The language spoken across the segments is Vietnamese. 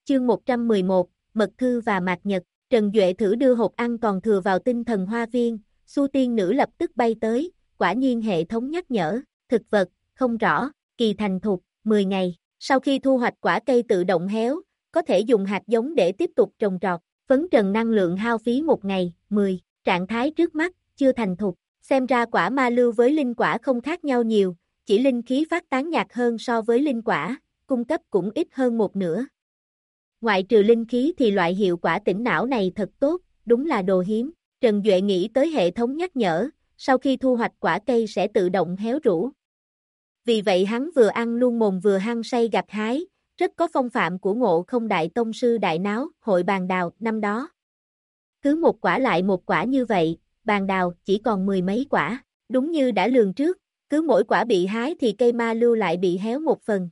Chương 111, Mật Thư và Mạt Nhật. Trần Duệ thử đưa hộp ăn còn thừa vào tinh thần hoa viên, Su tiên nữ lập tức bay tới, quả nhiên hệ thống nhắc nhở, thực vật, không rõ, kỳ thành thục, 10 ngày. Sau khi thu hoạch quả cây tự động héo, có thể dùng hạt giống để tiếp tục trồng trọt. Phấn trần năng lượng hao phí 1 ngày, 10. Trạng thái trước mắt, chưa thành thục. Xem ra quả ma lưu với linh quả không khác nhau nhiều, chỉ linh khí phát tán nhạt hơn so với linh quả, cung cấp cũng ít hơn một nửa. Ngoại trừ linh khí thì loại hiệu quả tỉnh não này thật tốt, đúng là đồ hiếm. Trần Duệ nghĩ tới hệ thống nhắc nhở, sau khi thu hoạch quả cây sẽ tự động héo rũ. Vì vậy hắn vừa ăn luôn mồm vừa hăng say gặt hái, rất có phong phạm của Ngộ Không Đại Tông Sư Đại Náo, hội bàn đào, năm đó. Cứ một quả lại một quả như vậy, bàn đào chỉ còn 10 mấy quả, đúng như đã lường trước, cứ mỗi quả bị hái thì cây ma lưu lại bị héo một phần.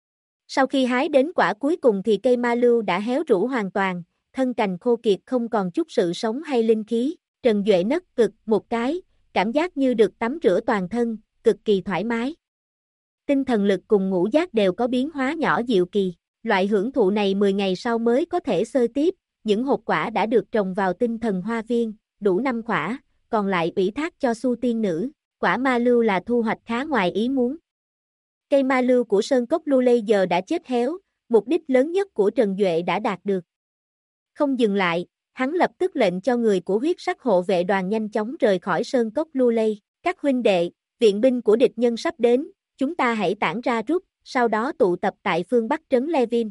Sau khi hái đến quả cuối cùng thì cây ma lưu đã héo rũ hoàn toàn, thân cành khô kiệt không còn chút sự sống hay linh khí. Trần Duệ nấc cực một cái, cảm giác như được tắm rửa toàn thân, cực kỳ thoải mái. Tinh thần lực cùng ngũ giác đều có biến hóa nhỏ diệu kỳ. Loại hưởng thụ này 10 ngày sau mới có thể xơi tiếp, những hột quả đã được trồng vào tinh thần hoa viên, đủ 5 quả, còn lại ủy thác cho Su tiên nữ. Quả ma lưu là thu hoạch khá ngoài ý muốn. Cây ma lưu của Sơn Cốc Lưu giờ đã chết héo, mục đích lớn nhất của Trần Duệ đã đạt được. Không dừng lại, hắn lập tức lệnh cho người của huyết sắc hộ vệ đoàn nhanh chóng rời khỏi Sơn Cốc Lưu. Các huynh đệ, viện binh của địch nhân sắp đến, chúng ta hãy tản ra rút, sau đó tụ tập tại phương Bắc trấn Levin.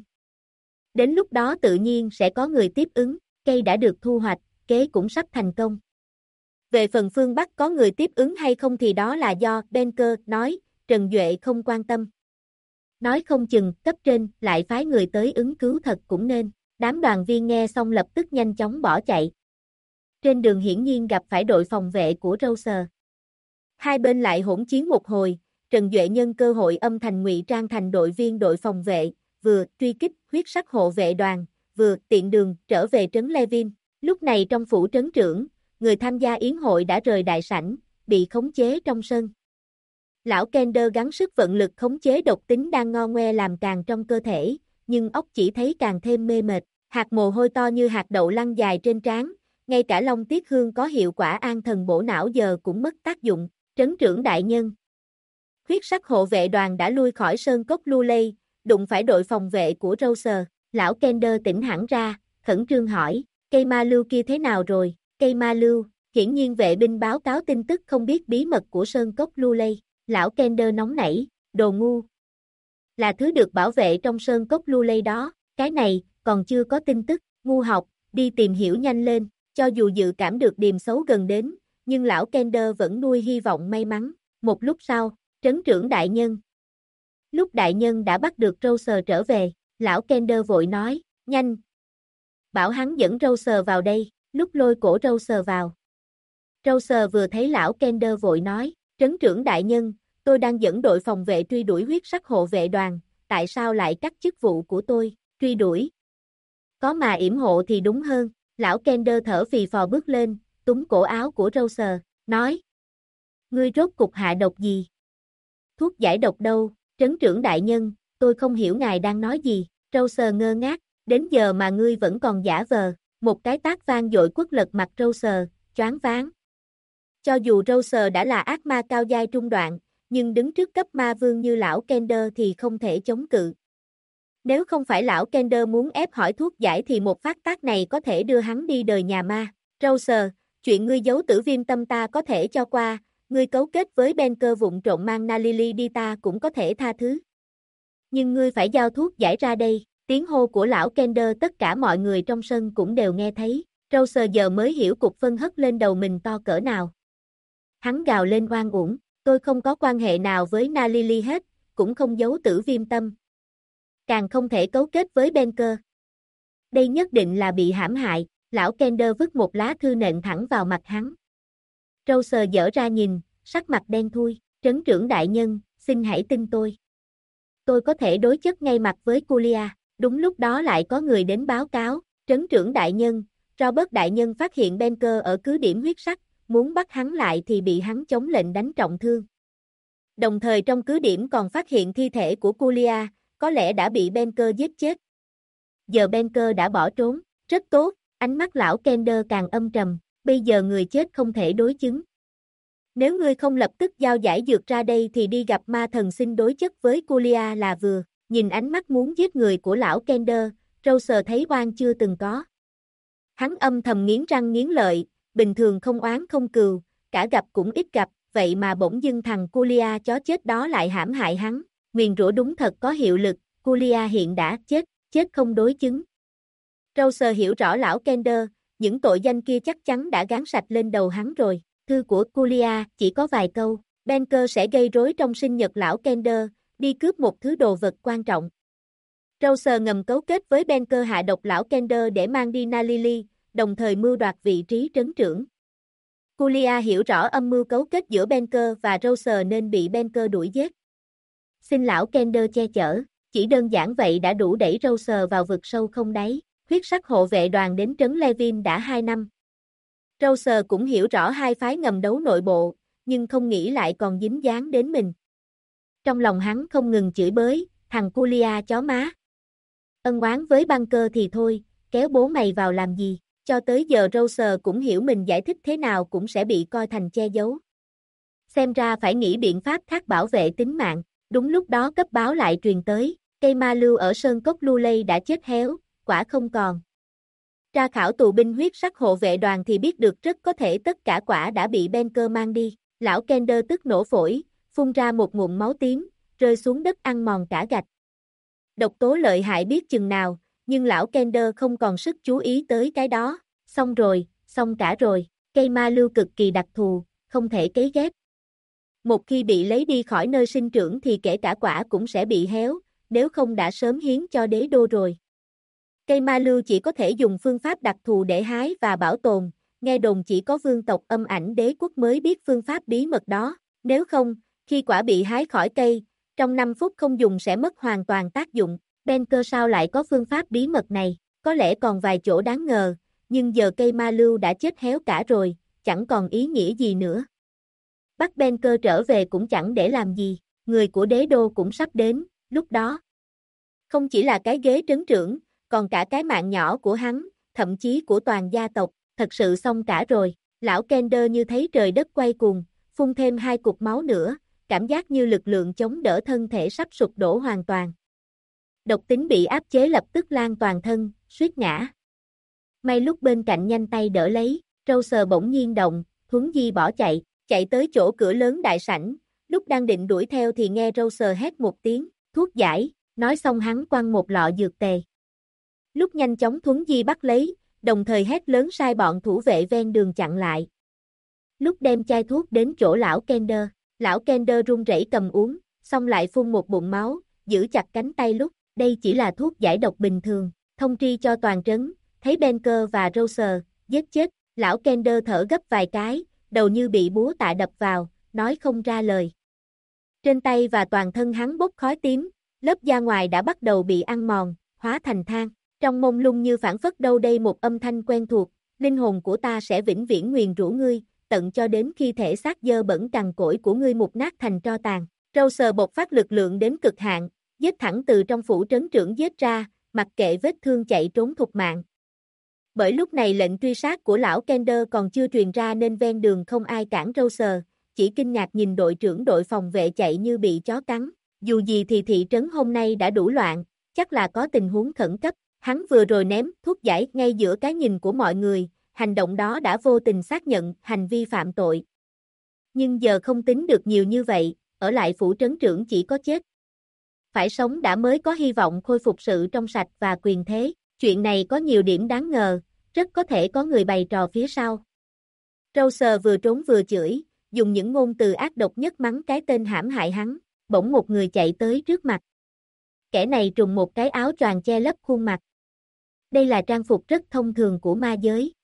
Đến lúc đó tự nhiên sẽ có người tiếp ứng, cây đã được thu hoạch, kế cũng sắp thành công. Về phần phương Bắc có người tiếp ứng hay không thì đó là do Benker nói, Trần Duệ không quan tâm. Nói không chừng, cấp trên lại phái người tới ứng cứu thật cũng nên. Đám đoàn viên nghe xong lập tức nhanh chóng bỏ chạy. Trên đường hiển nhiên gặp phải đội phòng vệ của Râu. Hai bên lại hỗn chiến một hồi, Trần Duệ nhân cơ hội âm thầm ngụy trang thành đội viên đội phòng vệ, vừa truy kích huyết sắc hộ vệ đoàn, vừa tiện đường trở về trấn Levin. Lúc này trong phủ trấn trưởng, người tham gia yến hội đã rời đại sảnh, bị khống chế trong sân. Lão Kender gắng sức vận lực khống chế độc tính đang ngo ngoe làm càng trong cơ thể, nhưng óc chỉ thấy càng thêm mê mệt. Hạt mồ hôi to như hạt đậu lăn dài trên trán, ngay cả Long Tiết Hương có hiệu quả an thần bổ não giờ cũng mất tác dụng. Trấn trưởng đại nhân. Huyết sắc hộ vệ đoàn đã lui khỏi Sơn Cốc Lưu, đụng phải đội phòng vệ của Râu. Lão Kender tỉnh hẳn ra, khẩn trương hỏi, cây ma lưu kia thế nào rồi? Cây ma lưu, hiển nhiên vệ binh báo cáo tin tức không biết bí mật của Sơn Cốc Lưu. Lão Kender nóng nảy, đồ ngu. Là thứ được bảo vệ trong Sơn Cốc Lưu đó, cái này, còn chưa có tin tức, ngu học, đi tìm hiểu nhanh lên, cho dù dự cảm được điềm xấu gần đến, nhưng lão Kender vẫn nuôi hy vọng may mắn. Một lúc sau, trấn trưởng đại nhân. Lúc đại nhân đã bắt được Râu trở về, lão Kender vội nói, nhanh. Bảo hắn dẫn Râu vào đây, lúc lôi cổ Râu vào. Râu vừa thấy lão Kender vội nói, trấn trưởng đại nhân, tôi đang dẫn đội phòng vệ truy đuổi huyết sắc hộ vệ đoàn, tại sao lại cắt chức vụ của tôi, truy đuổi? Có mà yểm hộ thì đúng hơn, lão Kender thở phì phò bước lên, túm cổ áo của Râu nói. Ngươi rốt cục hạ độc gì? Thuốc giải độc đâu, trấn trưởng đại nhân, tôi không hiểu ngài đang nói gì, Râu ngơ ngác, đến giờ mà ngươi vẫn còn giả vờ, một cái tát vang dội quất lật mặt Râu choáng váng. Cho dù Râu đã là ác ma cao giai trung đoạn, nhưng đứng trước cấp ma vương như lão Kender thì không thể chống cự. Nếu không phải lão Kender muốn ép hỏi thuốc giải thì một phát tác này có thể đưa hắn đi đời nhà ma. Râu chuyện ngươi giấu tử viêm tâm ta có thể cho qua, ngươi cấu kết với Benker vụng trộn mang Nalili đi ta cũng có thể tha thứ. Nhưng ngươi phải giao thuốc giải ra đây, tiếng hô của lão Kender tất cả mọi người trong sân cũng đều nghe thấy, Râu giờ mới hiểu cục phân hất lên đầu mình to cỡ nào. Hắn gào lên oan uổng, tôi không có quan hệ nào với Nalili hết, cũng không giấu tử viêm tâm. Càng không thể cấu kết với Benker. Đây nhất định là bị hãm hại, lão Kender vứt một lá thư nện thẳng vào mặt hắn. Râu dở ra nhìn, sắc mặt đen thui, trấn trưởng đại nhân, xin hãy tin tôi. Tôi có thể đối chất ngay mặt với Kulia, đúng lúc đó lại có người đến báo cáo, trấn trưởng đại nhân, Robert đại nhân phát hiện Benker ở cứ điểm huyết sắc, muốn bắt hắn lại thì bị hắn chống lệnh đánh trọng thương. Đồng thời trong cứ điểm còn phát hiện thi thể của Kulia, có lẽ đã bị Benker giết chết. giờ Banker đã bỏ trốn, rất tốt, ánh mắt lão Kender càng âm trầm, bây giờ người chết không thể đối chứng. Nếu ngươi không lập tức giao giải dược ra đây thì đi gặp ma thần xin đối chất với Kulia là vừa, nhìn ánh mắt muốn giết người của lão Kender, Rouser thấy oan chưa từng có. Hắn âm thầm nghiến răng nghiến lợi, bình thường không oán không cừu, cả gặp cũng ít gặp, vậy mà bỗng dưng thằng Kulia chó chết đó lại hãm hại hắn, nguyền rủa đúng thật có hiệu lực, Kulia hiện đã chết, chết không đối chứng. Rouser hiểu rõ lão Kender, những tội danh kia chắc chắn đã gán sạch lên đầu hắn rồi, thư của Kulia chỉ có vài câu, Banker sẽ gây rối trong sinh nhật lão Kender, đi cướp một thứ đồ vật quan trọng. Rouser ngầm cấu kết với Banker hạ độc lão Kender để mang đi Nalili, đồng thời mưu đoạt vị trí trấn trưởng. Kulia hiểu rõ âm mưu cấu kết giữa Banker và Rouser nên bị Banker đuổi giết. Xin lão Kender che chở, chỉ đơn giản vậy đã đủ đẩy Rouser vào vực sâu không đáy. Huyết sắc hộ vệ đoàn đến trấn Levin đã 2 năm. Rouser cũng hiểu rõ hai phái ngầm đấu nội bộ, nhưng không nghĩ lại còn dính dáng đến mình. Trong lòng hắn không ngừng chửi bới, thằng Kulia chó má. Ân oán với Banker thì thôi, kéo bố mày vào làm gì, cho tới giờ Rouser cũng hiểu mình giải thích thế nào cũng sẽ bị coi thành che giấu. Xem ra phải nghĩ biện pháp khác bảo vệ tính mạng, đúng lúc đó cấp báo lại truyền tới, cây ma lưu ở sơn cốc Luley đã chết héo, quả không còn. Tra khảo tù binh huyết sắc hộ vệ đoàn thì biết được rất có thể tất cả quả đã bị Banker mang đi, lão Kender tức nổ phổi, phun ra một ngụm máu tím, rơi xuống đất ăn mòn cả gạch. Độc tố lợi hại biết chừng nào, nhưng lão Kender không còn sức chú ý tới cái đó, xong rồi, xong cả rồi, cây ma lưu cực kỳ đặc thù, không thể cấy ghép. Một khi bị lấy đi khỏi nơi sinh trưởng thì kể cả quả cũng sẽ bị héo, nếu không đã sớm hiến cho đế đô rồi. Cây ma lưu chỉ có thể dùng phương pháp đặc thù để hái và bảo tồn, nghe đồn chỉ có vương tộc Âm Ảnh Đế quốc mới biết phương pháp bí mật đó, nếu không, khi quả bị hái khỏi cây, trong 5 phút không dùng sẽ mất hoàn toàn tác dụng. Banker sao lại có phương pháp bí mật này, có lẽ còn vài chỗ đáng ngờ, nhưng giờ cây ma lưu đã chết héo cả rồi, chẳng còn ý nghĩa gì nữa. Bắt Banker trở về cũng chẳng để làm gì, người của đế đô cũng sắp đến, lúc đó. Không chỉ là cái ghế trấn trưởng, còn cả cái mạng nhỏ của hắn, thậm chí của toàn gia tộc, thật sự xong cả rồi. Lão Kender như thấy trời đất quay cuồng, phun thêm 2 cục máu nữa, cảm giác như lực lượng chống đỡ thân thể sắp sụp đổ hoàn toàn. Độc tính bị áp chế lập tức lan toàn thân, suýt ngã. May lúc bên cạnh nhanh tay đỡ lấy, Rouser bỗng nhiên động, Thuấn Di bỏ chạy tới chỗ cửa lớn đại sảnh, lúc đang định đuổi theo thì nghe Rouser hét một tiếng, thuốc giải, nói xong hắn quăng một lọ dược tề. Lúc nhanh chóng Thuấn Di bắt lấy, đồng thời hét lớn sai bọn thủ vệ ven đường chặn lại. Lúc đem chai thuốc đến chỗ lão Kender run rẩy cầm uống, xong lại phun một bụng máu, giữ chặt cánh tay lúc, đây chỉ là thuốc giải độc bình thường, thông tri cho toàn trấn, thấy Banker và Rouser, giết chết, lão Kender thở gấp vài cái, đầu như bị búa tạ đập vào, nói không ra lời. Trên tay và toàn thân hắn bốc khói tím, lớp da ngoài đã bắt đầu bị ăn mòn, hóa thành than. Trong mông lung như phảng phất đâu đây một âm thanh quen thuộc, linh hồn của ta sẽ vĩnh viễn nguyền rủa ngươi, tận cho đến khi thể xác dơ bẩn cằn cỗi của ngươi mục nát thành tro tàn. Rouser bộc phát lực lượng đến cực hạn, giết thẳng từ trong phủ trấn trưởng giết ra, mặc kệ vết thương chạy trốn thục mạng. Bởi lúc này lệnh truy sát của lão Kender còn chưa truyền ra nên ven đường không ai cản Rouser, chỉ kinh ngạc nhìn đội trưởng đội phòng vệ chạy như bị chó cắn. Dù gì thì thị trấn hôm nay đã đủ loạn, chắc là có tình huống khẩn cấp. Hắn vừa rồi ném thuốc giải ngay giữa cái nhìn của mọi người, hành động đó đã vô tình xác nhận hành vi phạm tội. Nhưng giờ không tính được nhiều như vậy, ở lại phủ trấn trưởng chỉ có chết. Phải sống đã mới có hy vọng khôi phục sự trong sạch và quyền thế. Chuyện này có nhiều điểm đáng ngờ, rất có thể có người bày trò phía sau. Rouser vừa trốn vừa chửi, dùng những ngôn từ ác độc nhất mắng cái tên hãm hại hắn, bỗng một người chạy tới trước mặt. Kẻ này trùng một cái áo choàng che lấp khuôn mặt. Đây là trang phục rất thông thường của ma giới.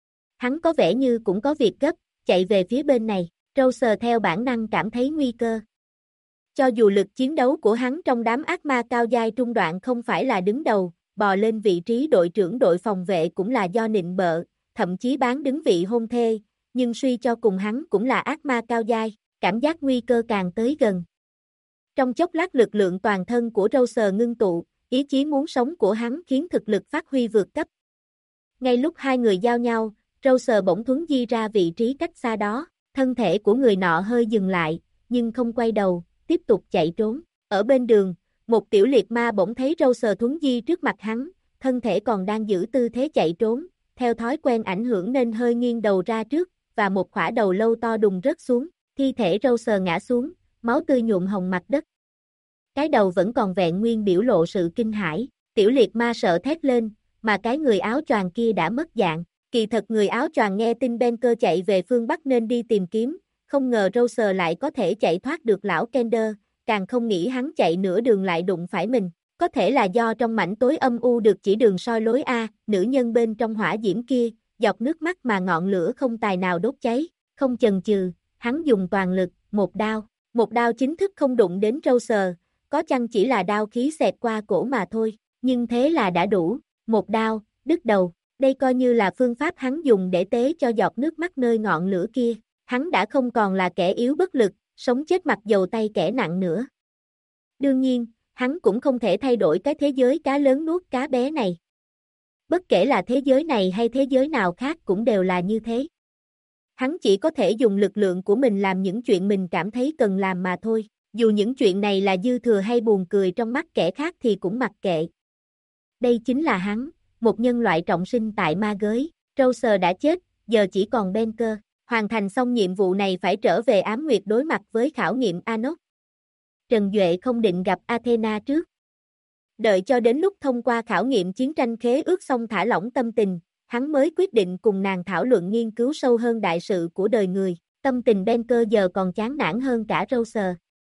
Hắn có vẻ như cũng có việc gấp, chạy về phía bên này, Rouser theo bản năng cảm thấy nguy cơ. Cho dù lực chiến đấu của hắn trong đám ác ma cao giai trung đoạn không phải là đứng đầu, bò lên vị trí đội trưởng đội phòng vệ cũng là do nịnh bợ, thậm chí bán đứng vị hôn thê, nhưng suy cho cùng hắn cũng là ác ma cao giai, cảm giác nguy cơ càng tới gần. Trong chốc lát lực lượng toàn thân của Rouser ngưng tụ, ý chí muốn sống của hắn khiến thực lực phát huy vượt cấp. Ngay lúc hai người giao nhau, Rose bỗng thuấn di ra vị trí cách xa đó, thân thể của người nọ hơi dừng lại, nhưng không quay đầu, tiếp tục chạy trốn. Ở bên đường, một tiểu liệt ma bỗng thấy Rose thuấn di trước mặt hắn, thân thể còn đang giữ tư thế chạy trốn, theo thói quen ảnh hưởng nên hơi nghiêng đầu ra trước, và một khỏa đầu lâu to đùng rớt xuống, thi thể Rose ngã xuống, máu tươi nhuộm hồng mặt đất. Cái đầu vẫn còn vẹn nguyên biểu lộ sự kinh hãi, tiểu liệt ma sợ thét lên, mà cái người áo choàng kia đã mất dạng. Kỳ thật người áo choàng nghe tin Banker chạy về phương Bắc nên đi tìm kiếm, không ngờ Rose lại có thể chạy thoát được lão Kender, càng không nghĩ hắn chạy nửa đường lại đụng phải mình. Có thể là do trong mảnh tối âm u được chỉ đường soi lối a, nữ nhân bên trong hỏa diễm kia, giọt nước mắt mà ngọn lửa không tài nào đốt cháy, không chần chừ, hắn dùng toàn lực, một đao chính thức không đụng đến Rose, có chăng chỉ là đao khí xẹt qua cổ mà thôi, nhưng thế là đã đủ, một đao, đứt đầu. Đây coi như là phương pháp hắn dùng để tế cho giọt nước mắt nơi ngọn lửa kia, hắn đã không còn là kẻ yếu bất lực, sống chết mặc dầu tay kẻ nặng nữa. Đương nhiên, hắn cũng không thể thay đổi cái thế giới cá lớn nuốt cá bé này. Bất kể là thế giới này hay thế giới nào khác cũng đều là như thế. Hắn chỉ có thể dùng lực lượng của mình làm những chuyện mình cảm thấy cần làm mà thôi, dù những chuyện này là dư thừa hay buồn cười trong mắt kẻ khác thì cũng mặc kệ. Đây chính là hắn, một nhân loại trọng sinh tại ma giới. Rose đã chết, giờ chỉ còn Banker. Hoàn thành xong nhiệm vụ này phải trở về Ám Nguyệt đối mặt với khảo nghiệm Anos. Trần Duệ không định gặp Athena trước. Đợi cho đến lúc thông qua khảo nghiệm chiến tranh khế ước xong thả lỏng tâm tình, hắn mới quyết định cùng nàng thảo luận nghiên cứu sâu hơn đại sự của đời người. Tâm tình Banker giờ còn chán nản hơn cả Rose.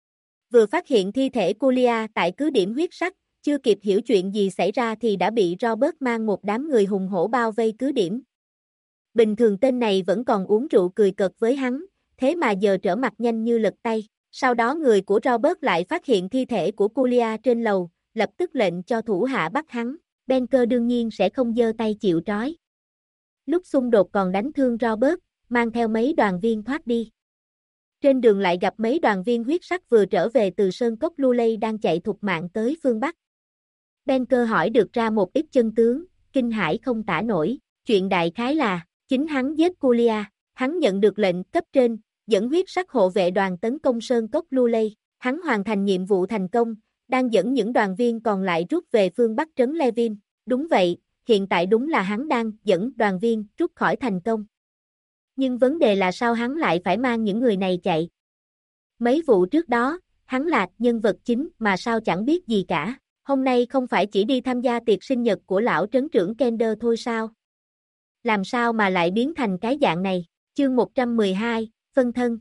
Vừa phát hiện thi thể Julia tại cứ điểm huyết sắc, chưa kịp hiểu chuyện gì xảy ra thì đã bị Robert mang một đám người hùng hổ bao vây cứ điểm. Bình thường tên này vẫn còn uống rượu cười cợt với hắn, thế mà giờ trở mặt nhanh như lật tay. Sau đó người của Robert lại phát hiện thi thể của Julia trên lầu, lập tức lệnh cho thủ hạ bắt hắn. Banker đương nhiên sẽ không giơ tay chịu trói. Lúc xung đột còn đánh thương Robert, mang theo mấy đoàn viên thoát đi. Trên đường lại gặp mấy đoàn viên huyết sắc vừa trở về từ sơn cốc Luley đang chạy thục mạng tới phương Bắc. Banker hỏi được ra một ít chân tướng, kinh hãi không tả nổi, chuyện đại khái là, chính hắn giết Julia, hắn nhận được lệnh cấp trên, dẫn huyết sắc hộ vệ đoàn tấn công sơn cốc Luley, hắn hoàn thành nhiệm vụ thành công, đang dẫn những đoàn viên còn lại rút về phương Bắc trấn Levin, đúng vậy, hiện tại đúng là hắn đang dẫn đoàn viên rút khỏi thành công. Nhưng vấn đề là sao hắn lại phải mang những người này chạy? Mấy vụ trước đó, hắn là nhân vật chính mà sao chẳng biết gì cả. Hôm nay không phải chỉ đi tham gia tiệc sinh nhật của lão trấn trưởng Kender thôi sao? Làm sao mà lại biến thành cái dạng này? Chương 112, phân thân.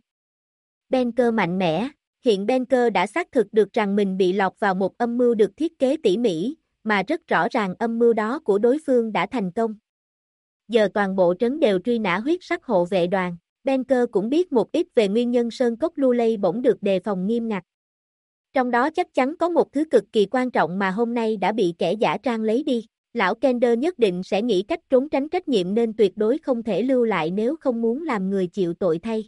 Banker mạnh mẽ, hiện Banker đã xác thực được rằng mình bị lọt vào một âm mưu được thiết kế tỉ mỉ, mà rất rõ ràng âm mưu đó của đối phương đã thành công. Giờ toàn bộ trấn đều truy nã huyết sắc hộ vệ đoàn. Banker cũng biết một ít về nguyên nhân sơn cốc Luley bỗng được đề phòng nghiêm ngặt. Trong đó chắc chắn có một thứ cực kỳ quan trọng mà hôm nay đã bị kẻ giả trang lấy đi. Lão Kender nhất định sẽ nghĩ cách trốn tránh trách nhiệm nên tuyệt đối không thể lưu lại nếu không muốn làm người chịu tội thay.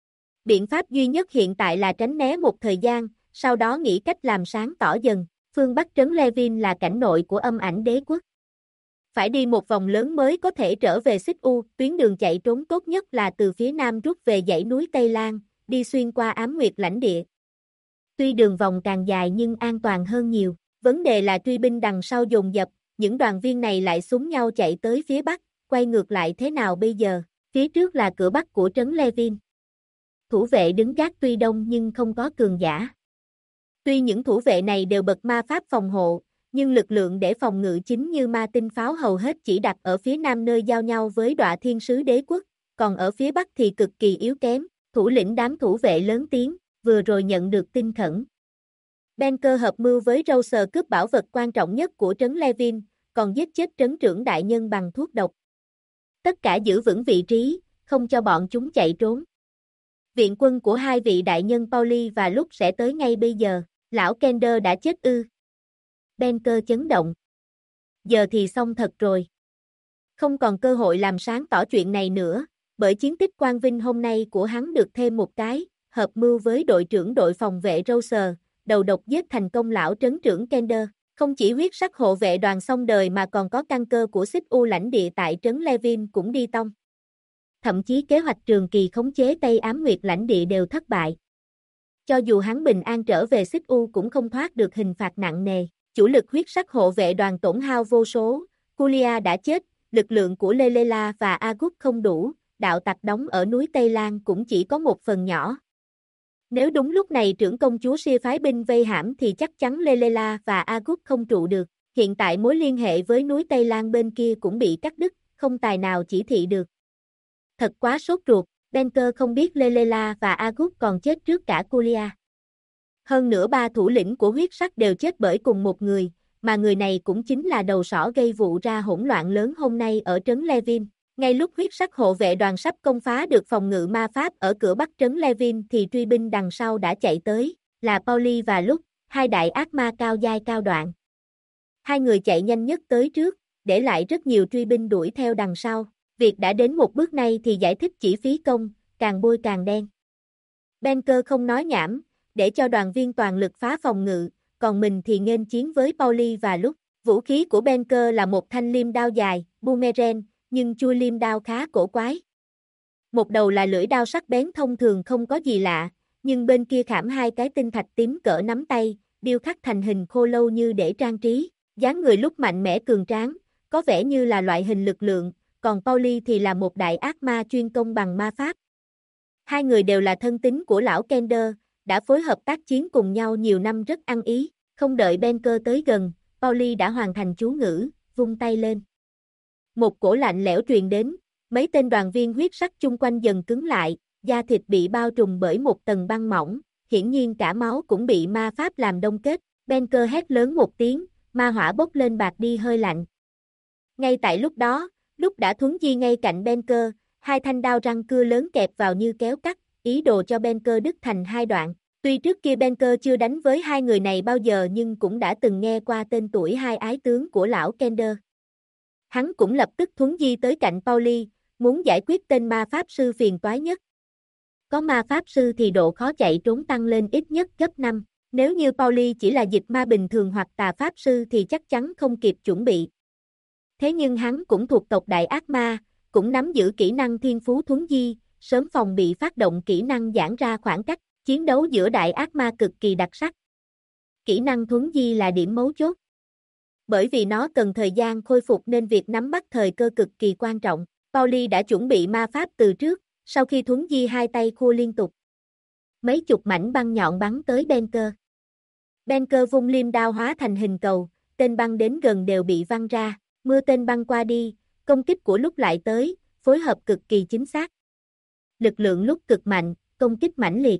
Biện pháp duy nhất hiện tại là tránh né một thời gian, sau đó nghĩ cách làm sáng tỏ dần. Phương Bắc trấn Levin là cảnh nội của âm ảnh đế quốc. Phải đi một vòng lớn mới có thể trở về Xích U, tuyến đường chạy trốn tốt nhất là từ phía nam rút về dãy núi Tây Lan, đi xuyên qua Ám Nguyệt lãnh địa. Tuy đường vòng càng dài nhưng an toàn hơn nhiều, vấn đề là truy binh đằng sau dồn dập, những đoàn viên này lại xúm nhau chạy tới phía bắc, quay ngược lại thế nào bây giờ, phía trước là cửa bắc của trấn Levin. Thủ vệ đứng gác tuy đông nhưng không có cường giả. Tuy những thủ vệ này đều bật ma pháp phòng hộ, nhưng lực lượng để phòng ngự chính như ma tinh pháo hầu hết chỉ đặt ở phía nam nơi giao nhau với Đọa Thiên Sứ Đế Quốc, còn ở phía bắc thì cực kỳ yếu kém. Thủ lĩnh đám thủ vệ lớn tiếng, vừa rồi nhận được tin khẩn. Banker hợp mưu với Rose cướp bảo vật quan trọng nhất của trấn Levin, còn giết chết trấn trưởng đại nhân bằng thuốc độc. Tất cả giữ vững vị trí, không cho bọn chúng chạy trốn. Viện quân của hai vị đại nhân Pauli và Lúc sẽ tới ngay bây giờ. Lão Kender đã chết ư? Banker chấn động. Giờ thì xong thật rồi. Không còn cơ hội làm sáng tỏ chuyện này nữa, bởi chiến tích quang vinh hôm nay của hắn được thêm một cái, hợp mưu với đội trưởng đội phòng vệ Rose, đầu độc giết thành công lão trấn trưởng Kender. Không chỉ huyết sắc hộ vệ đoàn xong đời mà còn có căn cơ của xích U lãnh địa tại trấn Levin cũng đi tông. Thậm chí kế hoạch trường kỳ khống chế Tây Ám Nguyệt lãnh địa đều thất bại. Cho dù hắn bình an trở về xích U cũng không thoát được hình phạt nặng nề. Chủ lực huyết sắc hộ vệ đoàn tổn hao vô số, Kulia đã chết, lực lượng của Lelela và Agut không đủ, đạo tặc đóng ở núi Tây Lan cũng chỉ có một phần nhỏ. Nếu đúng lúc này trưởng công chúa Sia phái binh vây hãm thì chắc chắn Lelela và Agut không trụ được. Hiện tại mối liên hệ với núi Tây Lan bên kia cũng bị cắt đứt, không tài nào chỉ thị được. Thật quá sốt ruột, Benker không biết Lelela và Agut còn chết trước cả Kulia. Hơn nữa ba thủ lĩnh của huyết sắc đều chết bởi cùng một người, mà người này cũng chính là đầu sỏ gây vụ ra hỗn loạn lớn hôm nay ở trấn Levin. Ngay lúc huyết sắc hộ vệ đoàn sắp công phá được phòng ngự ma pháp ở cửa bắc trấn Levin thì truy binh đằng sau đã chạy tới, là Pauli và Lúc, hai đại ác ma cao giai cao đoạn. Hai người chạy nhanh nhất tới trước, để lại rất nhiều truy binh đuổi theo đằng sau. Việc đã đến một bước này thì giải thích chỉ phí công, càng bôi càng đen. Benker không nói nhảm, để cho đoàn viên toàn lực phá phòng ngự, còn mình thì nghênh chiến với Pauli và Lúc. Vũ khí của Benker là một thanh liêm đao dài, boomerang, nhưng chui liêm đao khá cổ quái. Một đầu là lưỡi đao sắc bén thông thường không có gì lạ, nhưng bên kia khảm hai cái tinh thạch tím cỡ nắm tay, điêu khắc thành hình khô lâu như để trang trí. Dáng người Lúc mạnh mẽ cường tráng, có vẻ như là loại hình lực lượng, còn Pauli thì là một đại ác ma chuyên công bằng ma pháp. Hai người đều là thân tín của lão Kender, đã phối hợp tác chiến cùng nhau nhiều năm rất ăn ý, không đợi Benker tới gần, Pauli đã hoàn thành chú ngữ, vung tay lên. Một cổ lạnh lẽo truyền đến, mấy tên đoàn viên huyết sắc chung quanh dần cứng lại, da thịt bị bao trùm bởi một tầng băng mỏng, hiển nhiên cả máu cũng bị ma pháp làm đông kết. Benker hét lớn một tiếng, ma hỏa bốc lên bạc đi hơi lạnh. Ngay tại lúc đó, Lúc đã thuấn di ngay cạnh Benker, hai thanh đao răng cưa lớn kẹp vào như kéo cắt, ý đồ cho Benker đứt thành hai đoạn. Tuy trước kia Benker chưa đánh với hai người này bao giờ nhưng cũng đã từng nghe qua tên tuổi hai ái tướng của lão Kender. Hắn cũng lập tức thuấn di tới cạnh Pauli, muốn giải quyết tên ma pháp sư phiền toái nhất. Có ma pháp sư thì độ khó chạy trốn tăng lên ít nhất gấp 5. Nếu như Pauli chỉ là dịch ma bình thường hoặc tà pháp sư thì chắc chắn không kịp chuẩn bị. Thế nhưng hắn cũng thuộc tộc đại ác ma, cũng nắm giữ kỹ năng thiên phú thuấn di, sớm phòng bị phát động kỹ năng giãn ra khoảng cách, chiến đấu giữa đại ác ma cực kỳ đặc sắc. Kỹ năng thuấn di là điểm mấu chốt. Bởi vì nó cần thời gian khôi phục nên việc nắm bắt thời cơ cực kỳ quan trọng. Pauli đã chuẩn bị ma pháp từ trước, sau khi thuấn di hai tay khua liên tục. Mấy chục mảnh băng nhọn bắn tới Benker. Benker vung liêm đao hóa thành hình cầu, tên băng đến gần đều bị văng ra. Mưa tên băng qua đi, công kích của Lúc lại tới, phối hợp cực kỳ chính xác. Lực lượng Lúc cực mạnh, công kích mãnh liệt.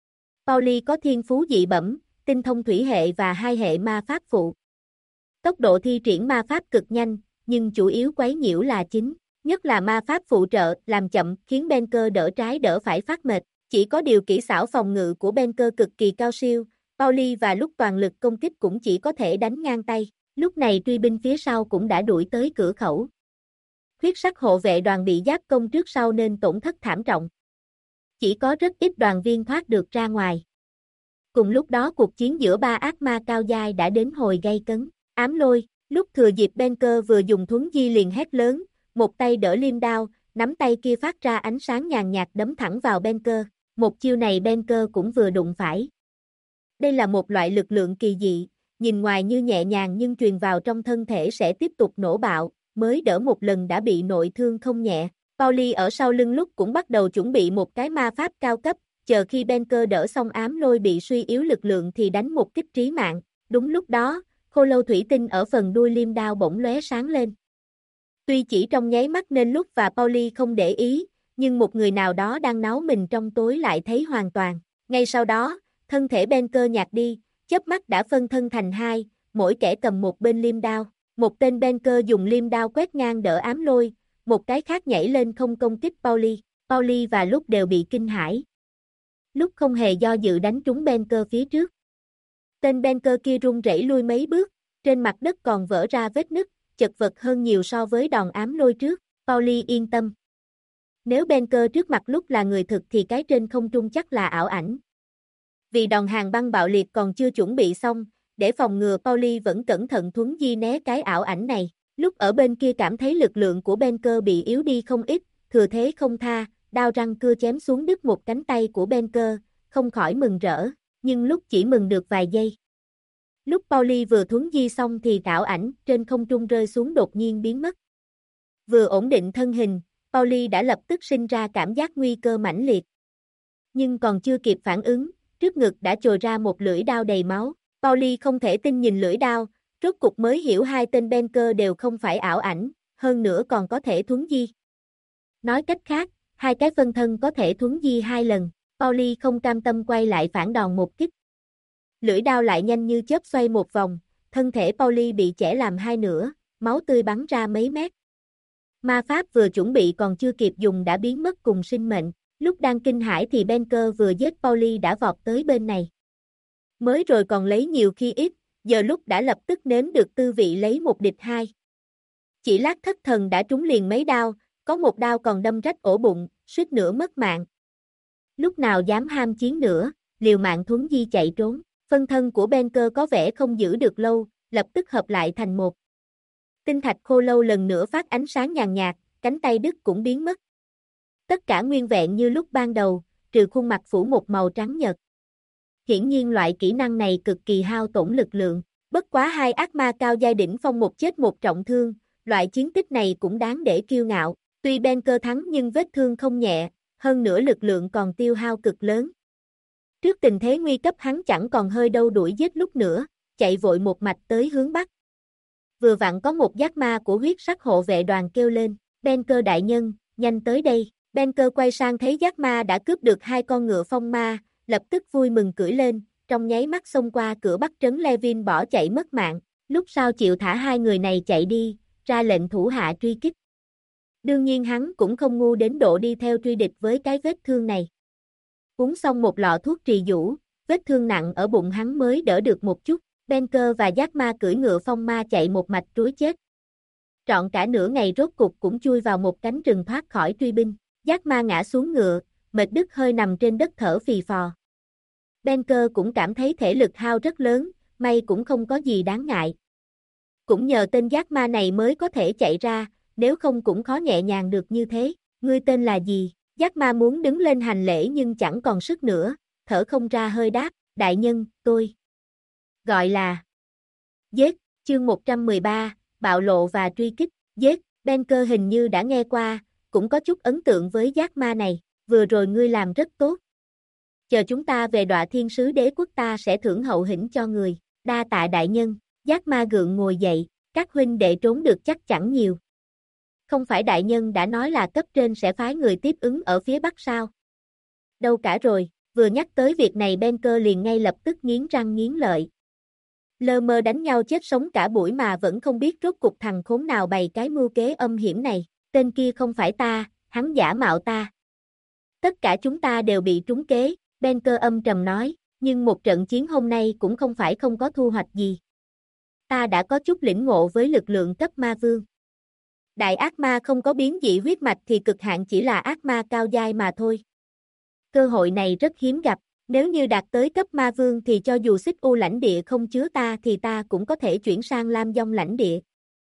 Pauli có thiên phú dị bẩm, tinh thông thủy hệ và hai hệ ma pháp phụ. Tốc độ thi triển ma pháp cực nhanh, nhưng chủ yếu quấy nhiễu là chính, nhất là ma pháp phụ trợ làm chậm khiến Benker đỡ trái đỡ phải phát mệt. Chỉ có điều kỹ xảo phòng ngự của Benker cực kỳ cao siêu, Pauli và Lúc toàn lực công kích cũng chỉ có thể đánh ngang tay. Lúc này truy binh phía sau cũng đã đuổi tới cửa khẩu. Huyết sắc hộ vệ đoàn bị giáp công trước sau nên tổn thất thảm trọng. Chỉ có rất ít đoàn viên thoát được ra ngoài. Cùng lúc đó cuộc chiến giữa ba ác ma cao giai đã đến hồi gay cấn. Ám lôi, lúc thừa dịp Benker vừa dùng thuấn di liền hét lớn, một tay đỡ liêm đao, nắm tay kia phát ra ánh sáng nhàn nhạt đấm thẳng vào Benker. Một chiêu này Benker cũng vừa đụng phải. Đây là một loại lực lượng kỳ dị, nhìn ngoài như nhẹ nhàng nhưng truyền vào trong thân thể sẽ tiếp tục nổ bạo, mới đỡ một lần đã bị nội thương không nhẹ. Pauli ở sau lưng Lúc cũng bắt đầu chuẩn bị một cái ma pháp cao cấp, chờ khi Benker đỡ xong ám lôi bị suy yếu lực lượng thì đánh một kích trí mạng. Đúng lúc đó, khô lâu thủy tinh ở phần đuôi liêm đao bỗng lóe sáng lên. Tuy chỉ trong nháy mắt nên Lúc và Pauli không để ý, nhưng một người nào đó đang náu mình trong tối lại thấy hoàn toàn. Ngay sau đó, thân thể Benker nhạt đi, chớp mắt đã phân thân thành hai, mỗi kẻ cầm một bên liêm đao. Một tên Benker dùng liêm đao quét ngang đỡ ám lôi, một cái khác nhảy lên không công kích Pauli. Pauli và Lúc đều bị kinh hãi. Lúc không hề do dự đánh trúng Benker phía trước. Tên Benker kia run rẩy lui mấy bước, trên mặt đất còn vỡ ra vết nứt, chật vật hơn nhiều so với đòn ám lôi trước. Pauli yên tâm. Nếu Benker trước mặt Lúc là người thực thì cái trên không trung chắc là ảo ảnh. Vì đòn hàng băng bạo liệt còn chưa chuẩn bị xong, để phòng ngừa Pauli vẫn cẩn thận thuấn di né cái ảo ảnh này. Lúc ở bên kia cảm thấy lực lượng của Banker bị yếu đi không ít, thừa thế không tha, đao răng cưa chém xuống đứt một cánh tay của Banker, không khỏi mừng rỡ, nhưng lúc chỉ mừng được vài giây. Lúc Pauli vừa thuấn di xong thì ảo ảnh trên không trung rơi xuống đột nhiên biến mất. Vừa ổn định thân hình, Pauli đã lập tức sinh ra cảm giác nguy cơ mãnh liệt. Nhưng còn chưa kịp phản ứng, trước ngực đã chồi ra một lưỡi đao đầy máu. Pauli không thể tin nhìn lưỡi đao, rốt cục mới hiểu hai tên Banker đều không phải ảo ảnh, hơn nữa còn có thể thuấn di. Nói cách khác, hai cái phân thân có thể thuấn di hai lần. Pauli không cam tâm quay lại phản đòn một kích. Lưỡi đao lại nhanh như chớp xoay một vòng, thân thể Pauli bị chẻ làm hai nửa, máu tươi bắn ra mấy mét. Ma pháp vừa chuẩn bị còn chưa kịp dùng đã biến mất cùng sinh mệnh, lúc đang kinh hãi thì Banker vừa giết Pauli đã vọt tới bên này. Mới rồi còn lấy nhiều khi ít, giờ lúc đã lập tức nếm được tư vị lấy một địch hai. Chỉ lát thất thần đã trúng liền mấy đao, có một đao còn đâm rách ổ bụng, suýt nữa mất mạng. Lúc nào dám ham chiến nữa, liều mạng thuấn di chạy trốn, phân thân của Banker có vẻ không giữ được lâu, lập tức hợp lại thành một. Tinh thạch khô lâu lần nữa phát ánh sáng nhàn nhạt, cánh tay đứt cũng biến mất. Tất cả nguyên vẹn như lúc ban đầu, trừ khuôn mặt phủ một màu trắng nhợt. Hiển nhiên loại kỹ năng này cực kỳ hao tổn lực lượng, bất quá hai ác ma cao giai đỉnh phong một chết một trọng thương, loại chiến tích này cũng đáng để kiêu ngạo. Tuy Banker thắng nhưng vết thương không nhẹ, hơn nữa lực lượng còn tiêu hao cực lớn. Trước tình thế nguy cấp hắn chẳng còn hơi đâu đuổi giết lúc nữa, chạy vội một mạch tới hướng bắc. Vừa vặn có một giác ma của huyết sắc hộ vệ đoàn kêu lên, Banker đại nhân, nhanh tới đây. Banker quay sang thấy giác ma đã cướp được hai con ngựa phong ma, lập tức vui mừng cưỡi lên, trong nháy mắt xông qua cửa bắc trấn Levin bỏ chạy mất mạng, lúc sau chịu thả hai người này chạy đi, ra lệnh thủ hạ truy kích. Đương nhiên hắn cũng không ngu đến độ đi theo truy địch với cái vết thương này. Uống xong một lọ thuốc trì dũ, vết thương nặng ở bụng hắn mới đỡ được một chút, Banker và giác ma cưỡi ngựa phong ma chạy một mạch trối chết. Trọn cả nửa ngày rốt cục cũng chui vào một cánh rừng thoát khỏi truy binh, giác ma ngã xuống ngựa, mệt đứt hơi nằm trên đất thở phì phò. Banker cũng cảm thấy thể lực hao rất lớn, may cũng không có gì đáng ngại. Cũng nhờ tên giác ma này mới có thể chạy ra, nếu không cũng khó nhẹ nhàng được như thế. Ngươi tên là gì? Giác ma muốn đứng lên hành lễ nhưng chẳng còn sức nữa, thở không ra hơi đáp, đại nhân, tôi gọi là Giết, chương 113, bạo lộ và truy kích. Giết, Banker hình như đã nghe qua, cũng có chút ấn tượng với giác ma này, vừa rồi ngươi làm rất tốt. Chờ chúng ta về Đọa Thiên Sứ Đế quốc ta sẽ thưởng hậu hĩnh cho người, đa tạ đại nhân. Giác ma gượng ngồi dậy, các huynh đệ trốn được chắc chẳng nhiều. Không phải đại nhân đã nói là cấp trên sẽ phái người tiếp ứng ở phía bắc sao? Đâu cả rồi, vừa nhắc tới việc này Banker liền ngay lập tức nghiến răng nghiến lợi. Lơ mơ đánh nhau chết sống cả buổi mà vẫn không biết rốt cục thằng khốn nào bày cái mưu kế âm hiểm này, tên kia không phải ta, hắn giả mạo ta. Tất cả chúng ta đều bị trúng kế, Banker âm trầm nói, nhưng một trận chiến hôm nay cũng không phải không có thu hoạch gì. Ta đã có chút lĩnh ngộ với lực lượng cấp ma vương. Đại ác ma không có biến dị huyết mạch thì cực hạn chỉ là ác ma cao giai mà thôi. Cơ hội này rất hiếm gặp, nếu như đạt tới cấp ma vương thì cho dù xích u lãnh địa không chứa ta thì ta cũng có thể chuyển sang Lam Dông lãnh địa.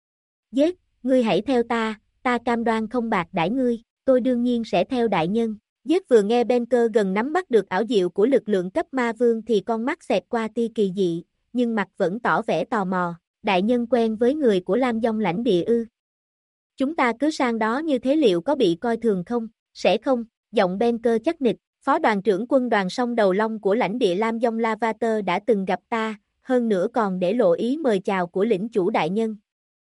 Giết, ngươi hãy theo ta cam đoan không bạc đãi ngươi, tôi đương nhiên sẽ theo đại nhân. Giết vừa nghe Banker gần nắm bắt được ảo diệu của lực lượng cấp ma vương thì con mắt xẹt qua tia kỳ dị, nhưng mặt vẫn tỏ vẻ tò mò, đại nhân quen với người của Lam Dông lãnh địa ư? Chúng ta cứ sang đó như thế liệu có bị coi thường không? Sẽ không, giọng Banker chắc nịch, phó đoàn trưởng quân đoàn sông Đầu Long của lãnh địa Lam Dông Lavater đã từng gặp ta, hơn nữa còn để lộ ý mời chào của lĩnh chủ đại nhân.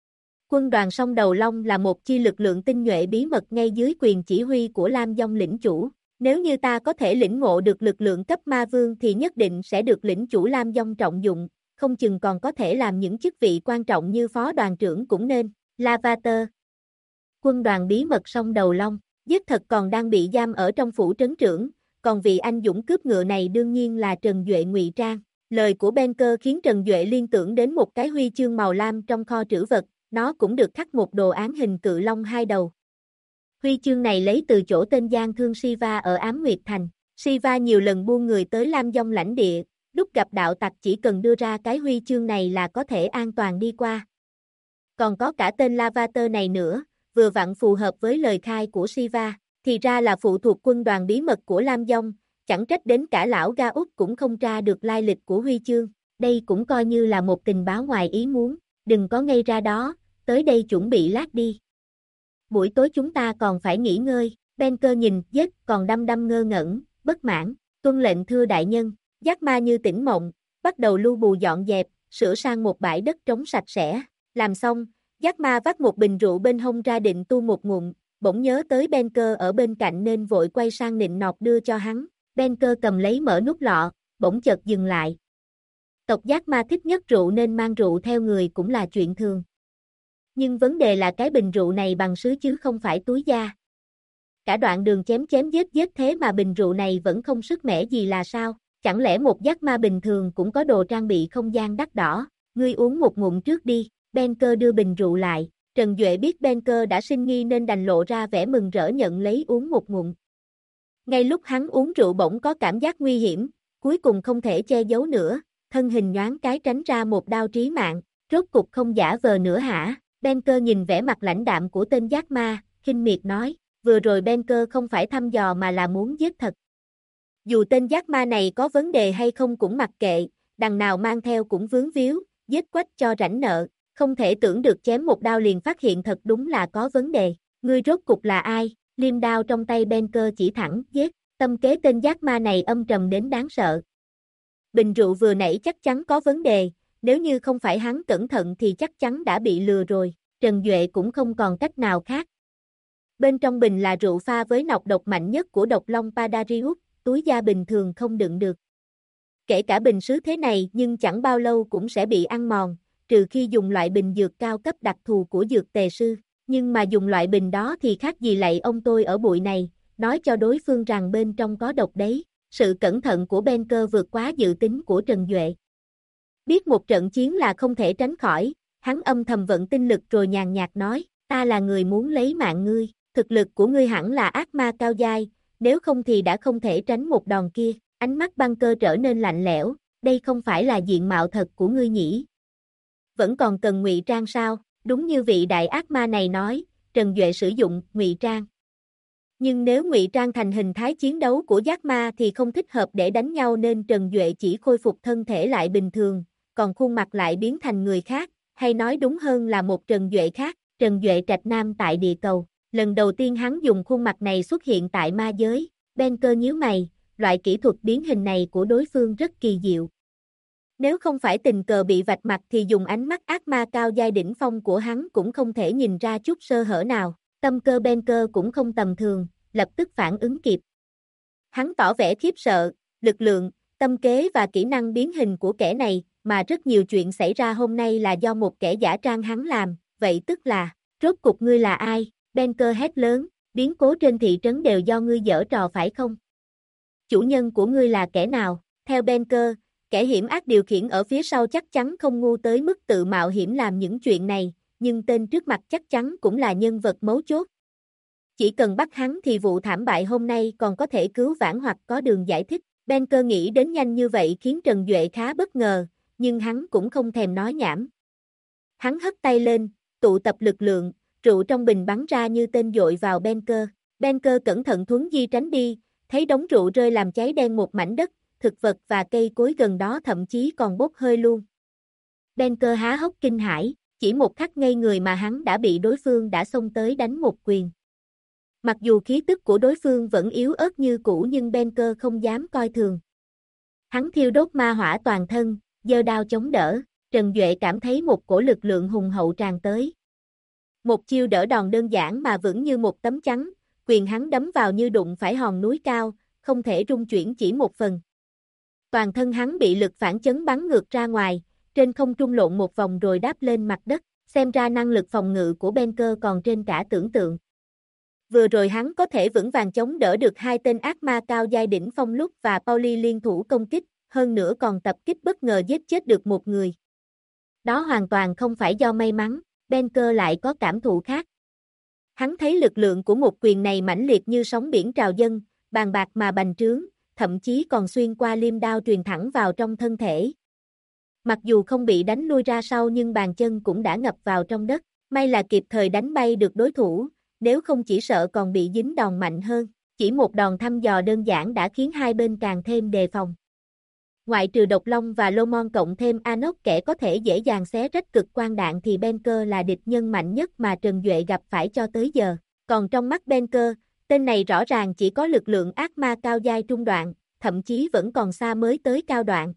Quân đoàn sông Đầu Long là một chi lực lượng tinh nhuệ bí mật ngay dưới quyền chỉ huy của Lam Dông lĩnh chủ. Nếu như ta có thể lĩnh ngộ được lực lượng cấp ma vương thì nhất định sẽ được lĩnh chủ Lam Dông trọng dụng, không chừng còn có thể làm những chức vị quan trọng như phó đoàn trưởng cũng nên. Lavater. Quân đoàn bí mật sông Đầu Long, giết thật còn đang bị giam ở trong phủ trấn trưởng, còn vị anh dũng cướp ngựa này đương nhiên là Trần Duệ ngụy trang. Lời của Banker khiến Trần Duệ liên tưởng đến một cái huy chương màu lam trong kho trữ vật, nó cũng được khắc một đồ án hình cự long hai đầu. Huy chương này lấy từ chỗ tên gian thương Siva ở Ám Nguyệt Thành. Siva nhiều lần buôn người tới Lam Dông lãnh địa, lúc gặp đạo tặc chỉ cần đưa ra cái huy chương này là có thể an toàn đi qua. Còn có cả tên Lavater này nữa, vừa vặn phù hợp với lời khai của Siva, thì ra là phụ thuộc quân đoàn bí mật của Lam Dông, chẳng trách đến cả lão Ga Út cũng không tra được lai lịch của huy chương, đây cũng coi như là một tình báo ngoài ý muốn, đừng có ngây ra đó, tới đây chuẩn bị lát đi. Buổi tối chúng ta còn phải nghỉ ngơi, Banker nhìn Jack còn đăm đăm ngơ ngẩn, bất mãn, tuân lệnh thưa đại nhân, Jack ma như tỉnh mộng, bắt đầu lu bù dọn dẹp, sửa sang một bãi đất trống sạch sẽ, làm xong, Jack ma vắt một bình rượu bên hông ra định tu một ngụm, bỗng nhớ tới Banker ở bên cạnh nên vội quay sang nịnh nọt đưa cho hắn, Banker cầm lấy mở nút lọ, bỗng chợt dừng lại. Tộc Jack ma thích nhất rượu nên mang rượu theo người cũng là chuyện thường. Nhưng vấn đề là cái bình rượu này bằng sứ chứ không phải túi da. Cả đoạn đường chém chém giết giết thế mà bình rượu này vẫn không sức mẻ gì là sao? Chẳng lẽ một Jack ma bình thường cũng có đồ trang bị không gian đắt đỏ? Ngươi uống một ngụm trước đi, Banker đưa bình rượu lại. Trần Duệ biết Banker đã sinh nghi nên đành lộ ra vẻ mừng rỡ nhận lấy uống một ngụm. Ngay lúc hắn uống rượu bỗng có cảm giác nguy hiểm, cuối cùng không thể che giấu nữa, thân hình nhoáng cái tránh ra một đao trí mạng, rốt cục không giả vờ nữa hả? Banker nhìn vẻ mặt lãnh đạm của tên Jack ma, khinh miệt nói, vừa rồi Banker không phải thăm dò mà là muốn giết thật. Dù tên Jack ma này có vấn đề hay không cũng mặc kệ, đằng nào mang theo cũng vướng víu, giết quách cho rảnh nợ, không thể tưởng được chém một đao liền phát hiện thật đúng là có vấn đề. Ngươi rốt cục là ai? Liêm đao trong tay Banker chỉ thẳng, giết, tâm kế tên Jack ma này âm trầm đến đáng sợ. Bình rượu vừa nãy chắc chắn có vấn đề, nếu như không phải hắn cẩn thận thì chắc chắn đã bị lừa rồi, Trần Duệ cũng không còn cách nào khác. Bên trong bình là rượu pha với nọc độc mạnh nhất của độc long Padarius, túi da bình thường không đựng được. Kể cả bình sứ thế này nhưng chẳng bao lâu cũng sẽ bị ăn mòn, trừ khi dùng loại bình dược cao cấp đặc thù của dược tề sư. Nhưng mà dùng loại bình đó thì khác gì lạy ông tôi ở bụi này, nói cho đối phương rằng bên trong có độc đấy. Sự cẩn thận của Banker vượt quá dự tính của Trần Duệ. Biết một trận chiến là không thể tránh khỏi, hắn âm thầm vận tinh lực rồi nhàn nhạt nói, ta là người muốn lấy mạng ngươi, thực lực của ngươi hẳn là ác ma cao giai, nếu không thì đã không thể tránh một đòn kia. Ánh mắt Banker trở nên lạnh lẽo, đây không phải là diện mạo thật của ngươi nhỉ? Vẫn còn cần ngụy trang sao? Đúng như vị đại ác ma này nói, Trần Duệ sử dụng ngụy trang. Nhưng nếu ngụy trang thành hình thái chiến đấu của Jack ma thì không thích hợp để đánh nhau nên Trần Duệ chỉ khôi phục thân thể lại bình thường, còn khuôn mặt lại biến thành người khác, hay nói đúng hơn là một Trần Duệ khác, Trần Duệ Trạch Nam tại địa cầu. Lần đầu tiên hắn dùng khuôn mặt này xuất hiện tại ma giới, Banker nhíu mày, loại kỹ thuật biến hình này của đối phương rất kỳ diệu. Nếu không phải tình cờ bị vạch mặt thì dùng ánh mắt ác ma cao giai đỉnh phong của hắn cũng không thể nhìn ra chút sơ hở nào. Tâm cơ Banker cũng không tầm thường, lập tức phản ứng kịp. Hắn tỏ vẻ khiếp sợ, lực lượng, tâm kế và kỹ năng biến hình của kẻ này, mà rất nhiều chuyện xảy ra hôm nay là do một kẻ giả trang hắn làm, vậy tức là, rốt cục ngươi là ai? Banker hét lớn, biến cố trên thị trấn đều do ngươi giở trò phải không? Chủ nhân của ngươi là kẻ nào? Theo Banker, kẻ hiểm ác điều khiển ở phía sau chắc chắn không ngu tới mức tự mạo hiểm làm những chuyện này, nhưng tên trước mặt chắc chắn cũng là nhân vật mấu chốt. Chỉ cần bắt hắn thì vụ thảm bại hôm nay còn có thể cứu vãn hoặc có đường giải thích. Banker nghĩ đến nhanh như vậy khiến Trần Duệ khá bất ngờ, nhưng hắn cũng không thèm nói nhảm. Hắn hất tay lên, tụ tập lực lượng, rượu trong bình bắn ra như tên dội vào Banker. Banker cẩn thận thuấn di tránh đi, thấy đống rượu rơi làm cháy đen một mảnh đất, thực vật và cây cối gần đó thậm chí còn bốc hơi luôn. Banker há hốc kinh hãi, chỉ một khắc ngây người mà hắn đã bị đối phương đã xông tới đánh một quyền. Mặc dù khí tức của đối phương vẫn yếu ớt như cũ nhưng Banker không dám coi thường. Hắn thiêu đốt ma hỏa toàn thân, giơ đao chống đỡ, Trần Duệ cảm thấy một cổ lực lượng hùng hậu tràn tới. Một chiêu đỡ đòn đơn giản mà vững như một tấm chắn, quyền hắn đấm vào như đụng phải hòn núi cao, không thể rung chuyển chỉ một phần. Toàn thân hắn bị lực phản chấn bắn ngược ra ngoài, trên không trung lộn một vòng rồi đáp lên mặt đất, xem ra năng lực phòng ngự của Banker còn trên cả tưởng tượng. Vừa rồi hắn có thể vững vàng chống đỡ được hai tên ác ma cao giai đỉnh phong lúc và Pauli liên thủ công kích, hơn nữa còn tập kích bất ngờ giết chết được một người. Đó hoàn toàn không phải do may mắn, Banker lại có cảm thụ khác. Hắn thấy lực lượng của một quyền này mãnh liệt như sóng biển trào dâng, bàn bạc mà bành trướng, thậm chí còn xuyên qua liêm đao truyền thẳng vào trong thân thể. Mặc dù không bị đánh lui ra sau nhưng bàn chân cũng đã ngập vào trong đất, may là kịp thời đánh bay được đối thủ, nếu không chỉ sợ còn bị dính đòn mạnh hơn. Chỉ một đòn thăm dò đơn giản đã khiến hai bên càng thêm đề phòng. Ngoại trừ Độc Long và Lomon cộng thêm Enoch kẻ có thể dễ dàng xé rách cực quang đạn thì Banker là địch nhân mạnh nhất mà Trần Duệ gặp phải cho tới giờ. Còn trong mắt Banker, tên này rõ ràng chỉ có lực lượng ác ma cao giai trung đoạn, thậm chí vẫn còn xa mới tới cao đoạn.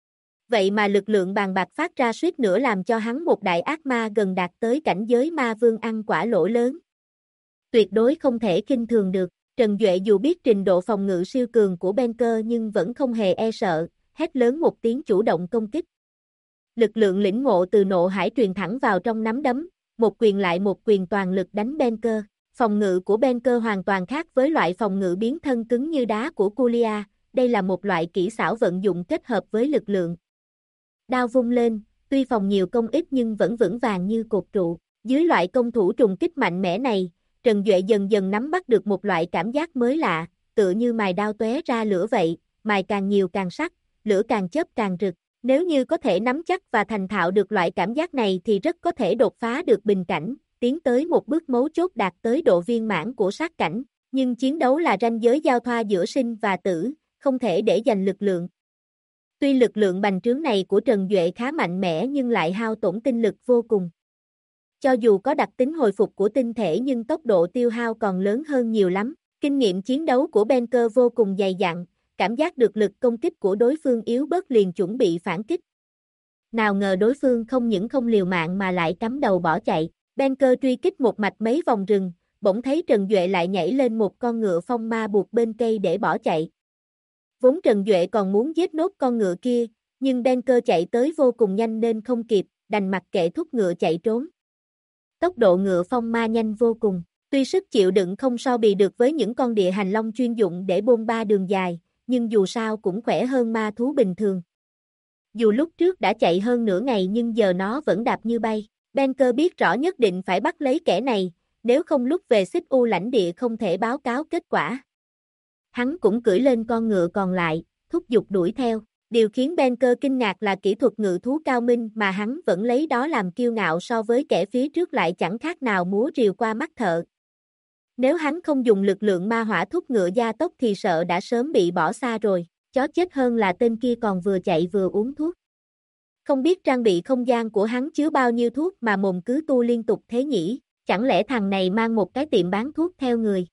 Vậy mà lực lượng bàn bạc phát ra suýt nữa làm cho hắn một đại ác ma gần đạt tới cảnh giới ma vương ăn quả lỗ lớn. Tuyệt đối không thể khinh thường được. Trần Duệ dù biết trình độ phòng ngự siêu cường của Banker nhưng vẫn không hề e sợ, hét lớn một tiếng chủ động công kích. Lực lượng lĩnh ngộ từ nộ hải truyền thẳng vào trong nắm đấm, một quyền lại một quyền toàn lực đánh Banker. Phòng ngự của Banker hoàn toàn khác với loại phòng ngự biến thân cứng như đá của Kulia, đây là một loại kỹ xảo vận dụng kết hợp với lực lượng. Đao vung lên, tuy phòng nhiều công ít nhưng vẫn vững vàng như cột trụ. Dưới loại công thủ trùng kích mạnh mẽ này, Trần Duệ dần dần nắm bắt được một loại cảm giác mới lạ, tựa như mài đao tóe ra lửa vậy, mài càng nhiều càng sắc, lửa càng chớp càng rực. Nếu như có thể nắm chắc và thành thạo được loại cảm giác này thì rất có thể đột phá được bình cảnh, tiến tới một bước mấu chốt đạt tới độ viên mãn của sát cảnh. Nhưng chiến đấu là ranh giới giao thoa giữa sinh và tử, không thể để dành lực lượng. Tuy lực lượng bành trướng này của Trần Duệ khá mạnh mẽ nhưng lại hao tổn tinh lực vô cùng. Cho dù có đặc tính hồi phục của tinh thể nhưng tốc độ tiêu hao còn lớn hơn nhiều lắm. Kinh nghiệm chiến đấu của Banker vô cùng dày dặn, cảm giác được lực công kích của đối phương yếu bớt liền chuẩn bị phản kích. Nào ngờ đối phương không những không liều mạng mà lại cắm đầu bỏ chạy. Banker truy kích một mạch mấy vòng rừng, bỗng thấy Trần Duệ lại nhảy lên một con ngựa phong ma buộc bên cây để bỏ chạy. Vốn Trần Duệ còn muốn giết nốt con ngựa kia, nhưng Banker chạy tới vô cùng nhanh nên không kịp, đành mặc kệ thúc ngựa chạy trốn. Tốc độ ngựa phong ma nhanh vô cùng, tuy sức chịu đựng không so bì được với những con địa hành long chuyên dụng để bôn ba đường dài, nhưng dù sao cũng khỏe hơn ma thú bình thường. Dù lúc trước đã chạy hơn nửa ngày nhưng giờ nó vẫn đạp như bay. Banker biết rõ nhất định phải bắt lấy kẻ này, nếu không lúc về xích u lãnh địa không thể báo cáo kết quả. Hắn cũng cưỡi lên con ngựa còn lại, thúc giục đuổi theo. Điều khiến Banker kinh ngạc là kỹ thuật ngự thú cao minh mà hắn vẫn lấy đó làm kiêu ngạo so với kẻ phía trước lại chẳng khác nào múa rìu qua mắt thợ. Nếu hắn không dùng lực lượng ma hỏa thúc ngựa gia tốc thì sợ đã sớm bị bỏ xa rồi, chó chết hơn là tên kia còn vừa chạy vừa uống thuốc. Không biết trang bị không gian của hắn chứa bao nhiêu thuốc mà mồm cứ tu liên tục thế nhỉ, chẳng lẽ thằng này mang một cái tiệm bán thuốc theo người.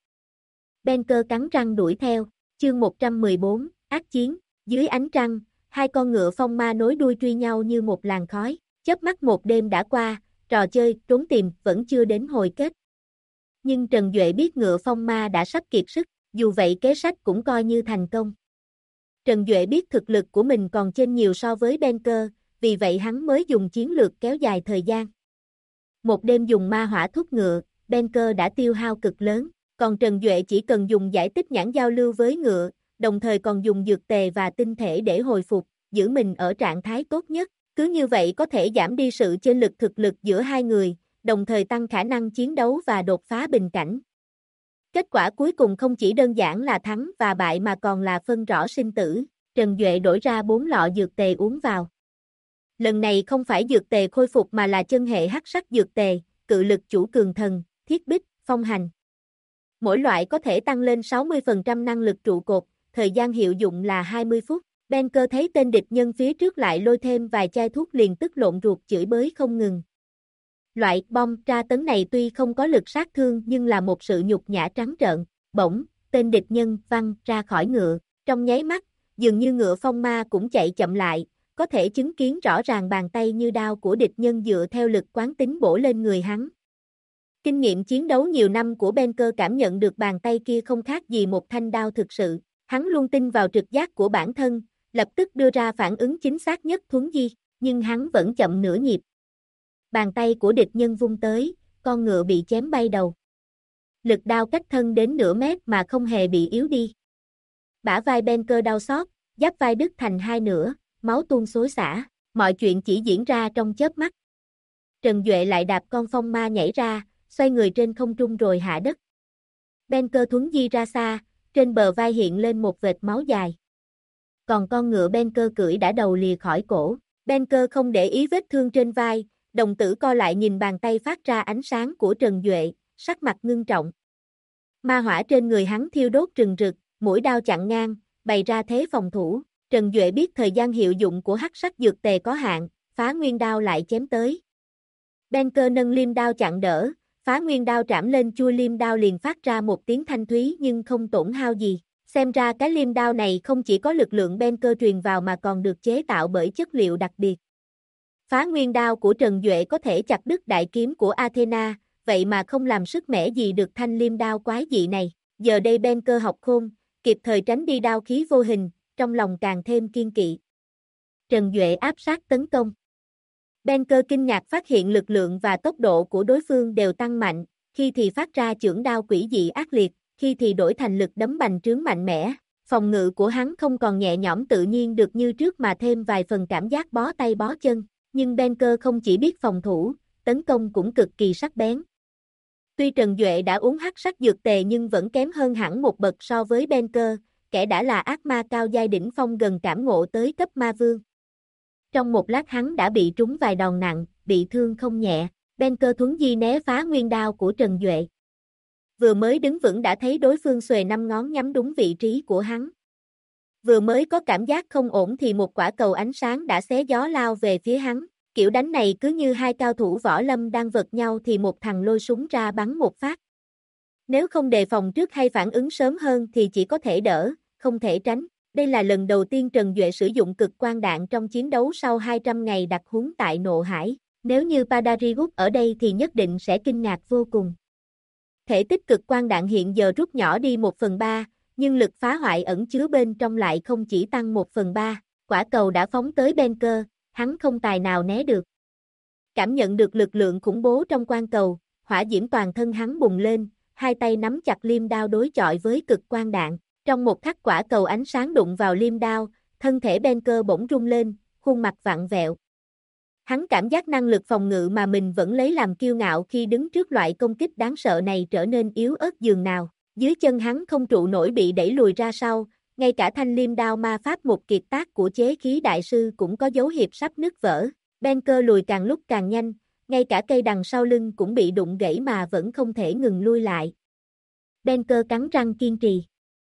Banker cắn răng đuổi theo, chương 114, ác chiến, dưới ánh trăng, hai con ngựa phong ma nối đuôi truy nhau như một làn khói, chớp mắt một đêm đã qua, trò chơi, trốn tìm vẫn chưa đến hồi kết. Nhưng Trần Duệ biết ngựa phong ma đã sắp kiệt sức, dù vậy kế sách cũng coi như thành công. Trần Duệ biết thực lực của mình còn chênh nhiều so với Banker, vì vậy hắn mới dùng chiến lược kéo dài thời gian. Một đêm dùng ma hỏa thúc ngựa, Banker đã tiêu hao cực lớn, còn Trần Duệ chỉ cần dùng giải tích nhãn giao lưu với ngựa, đồng thời còn dùng dược tề và tinh thể để hồi phục, giữ mình ở trạng thái tốt nhất. Cứ như vậy có thể giảm đi sự chênh lệch thực lực giữa hai người, đồng thời tăng khả năng chiến đấu và đột phá bình cảnh. Kết quả cuối cùng không chỉ đơn giản là thắng và bại mà còn là phân rõ sinh tử. Trần Duệ đổi ra 4 lọ dược tề uống vào. Lần này không phải dược tề khôi phục mà là chân hệ hắc sắc dược tề, cự lực chủ cường thần, thiết bích, phong hành. Mỗi loại có thể tăng lên 60% năng lực trụ cột, thời gian hiệu dụng là 20 phút. Banker thấy tên địch nhân phía trước lại lôi thêm vài chai thuốc liền tức lộn ruột chửi bới không ngừng. Loại bom tra tấn này tuy không có lực sát thương nhưng là một sự nhục nhã trắng trợn. Bỗng, tên địch nhân văng ra khỏi ngựa. Trong nháy mắt, dường như ngựa phong ma cũng chạy chậm lại, có thể chứng kiến rõ ràng bàn tay như đao của địch nhân dựa theo lực quán tính bổ lên người hắn. Kinh nghiệm chiến đấu nhiều năm của Banker cảm nhận được bàn tay kia không khác gì một thanh đao thực sự. Hắn luôn tin vào trực giác của bản thân, lập tức đưa ra phản ứng chính xác nhất thuấn di, nhưng hắn vẫn chậm nửa nhịp. Bàn tay của địch nhân vung tới, con ngựa bị chém bay đầu. Lực đao cách thân đến nửa mét mà không hề bị yếu đi. Bả vai Banker đau xót, giáp vai đứt thành hai nửa, máu tuôn xối xả, mọi chuyện chỉ diễn ra trong chớp mắt. Trần Duệ lại đạp con phong ma nhảy ra, xoay người trên không trung rồi hạ đất. Banker thuấn di ra xa, trên bờ vai hiện lên một vệt máu dài. Còn con ngựa Banker cưỡi đã đầu lìa khỏi cổ. Banker không để ý vết thương trên vai, đồng tử co lại nhìn bàn tay phát ra ánh sáng của Trần Duệ, sắc mặt ngưng trọng. Ma hỏa trên người hắn thiêu đốt rừng rực, mũi đao chặn ngang, bày ra thế phòng thủ. Trần Duệ biết thời gian hiệu dụng của hắc sắc dược tề có hạn, phá nguyên đao lại chém tới. Banker nâng liêm đao chặn đỡ, phá nguyên đao trảm lên chui liêm đao liền phát ra một tiếng thanh thúy nhưng không tổn hao gì. Xem ra cái liêm đao này không chỉ có lực lượng Banker truyền vào mà còn được chế tạo bởi chất liệu đặc biệt. Phá nguyên đao của Trần Duệ có thể chặt đứt đại kiếm của Athena, vậy mà không làm sức mẻ gì được thanh liêm đao quái dị này. Giờ đây Banker học khôn, kịp thời tránh đi đao khí vô hình, trong lòng càng thêm kiên kỵ. Trần Duệ áp sát tấn công. Banker kinh ngạc phát hiện lực lượng và tốc độ của đối phương đều tăng mạnh, khi thì phát ra chưởng đao quỷ dị ác liệt, khi thì đổi thành lực đấm bành trướng mạnh mẽ. Phòng ngự của hắn không còn nhẹ nhõm tự nhiên được như trước mà thêm vài phần cảm giác bó tay bó chân, nhưng Banker không chỉ biết phòng thủ, tấn công cũng cực kỳ sắc bén. Tuy Trần Duệ đã uống hắc sắc dược tề nhưng vẫn kém hơn hẳn một bậc so với Banker, kẻ đã là ác ma cao giai đỉnh phong gần cảm ngộ tới cấp ma vương. Trong một lát hắn đã bị trúng vài đòn nặng, bị thương không nhẹ. Banker thuấn di né phá nguyên đao của Trần Duệ. Vừa mới đứng vững đã thấy đối phương xuề 5 ngón nhắm đúng vị trí của hắn. Vừa mới có cảm giác không ổn thì một quả cầu ánh sáng đã xé gió lao về phía hắn. Kiểu đánh này cứ như hai cao thủ võ lâm đang vật nhau thì một thằng lôi súng ra bắn một phát. Nếu không đề phòng trước hay phản ứng sớm hơn thì chỉ có thể đỡ, không thể tránh. Đây là lần đầu tiên Trần Duệ sử dụng cực quang đạn trong chiến đấu sau 200 ngày đặc huấn tại Nộ Hải. Nếu như Padariguk ở đây thì nhất định sẽ kinh ngạc vô cùng. Thể tích cực quang đạn hiện giờ rút nhỏ đi 1/3, nhưng lực phá hoại ẩn chứa bên trong lại không chỉ tăng 1/3. Quả cầu đã phóng tới Banker, hắn không tài nào né được. Cảm nhận được lực lượng khủng bố trong quang cầu, hỏa diễm toàn thân hắn bùng lên, hai tay nắm chặt liêm đao đối chọi với cực quang đạn. Trong một khắc quả cầu ánh sáng đụng vào liêm đao, thân thể Banker bỗng rung lên, khuôn mặt vặn vẹo. Hắn cảm giác năng lực phòng ngự mà mình vẫn lấy làm kiêu ngạo khi đứng trước loại công kích đáng sợ này trở nên yếu ớt dường nào. Dưới chân hắn không trụ nổi bị đẩy lùi ra sau, ngay cả thanh liêm đao ma pháp một kiệt tác của chế khí đại sư cũng có dấu hiệu sắp nứt vỡ. Banker lùi càng lúc càng nhanh, ngay cả cây đằng sau lưng cũng bị đụng gãy mà vẫn không thể ngừng lui lại. Banker cắn răng kiên trì.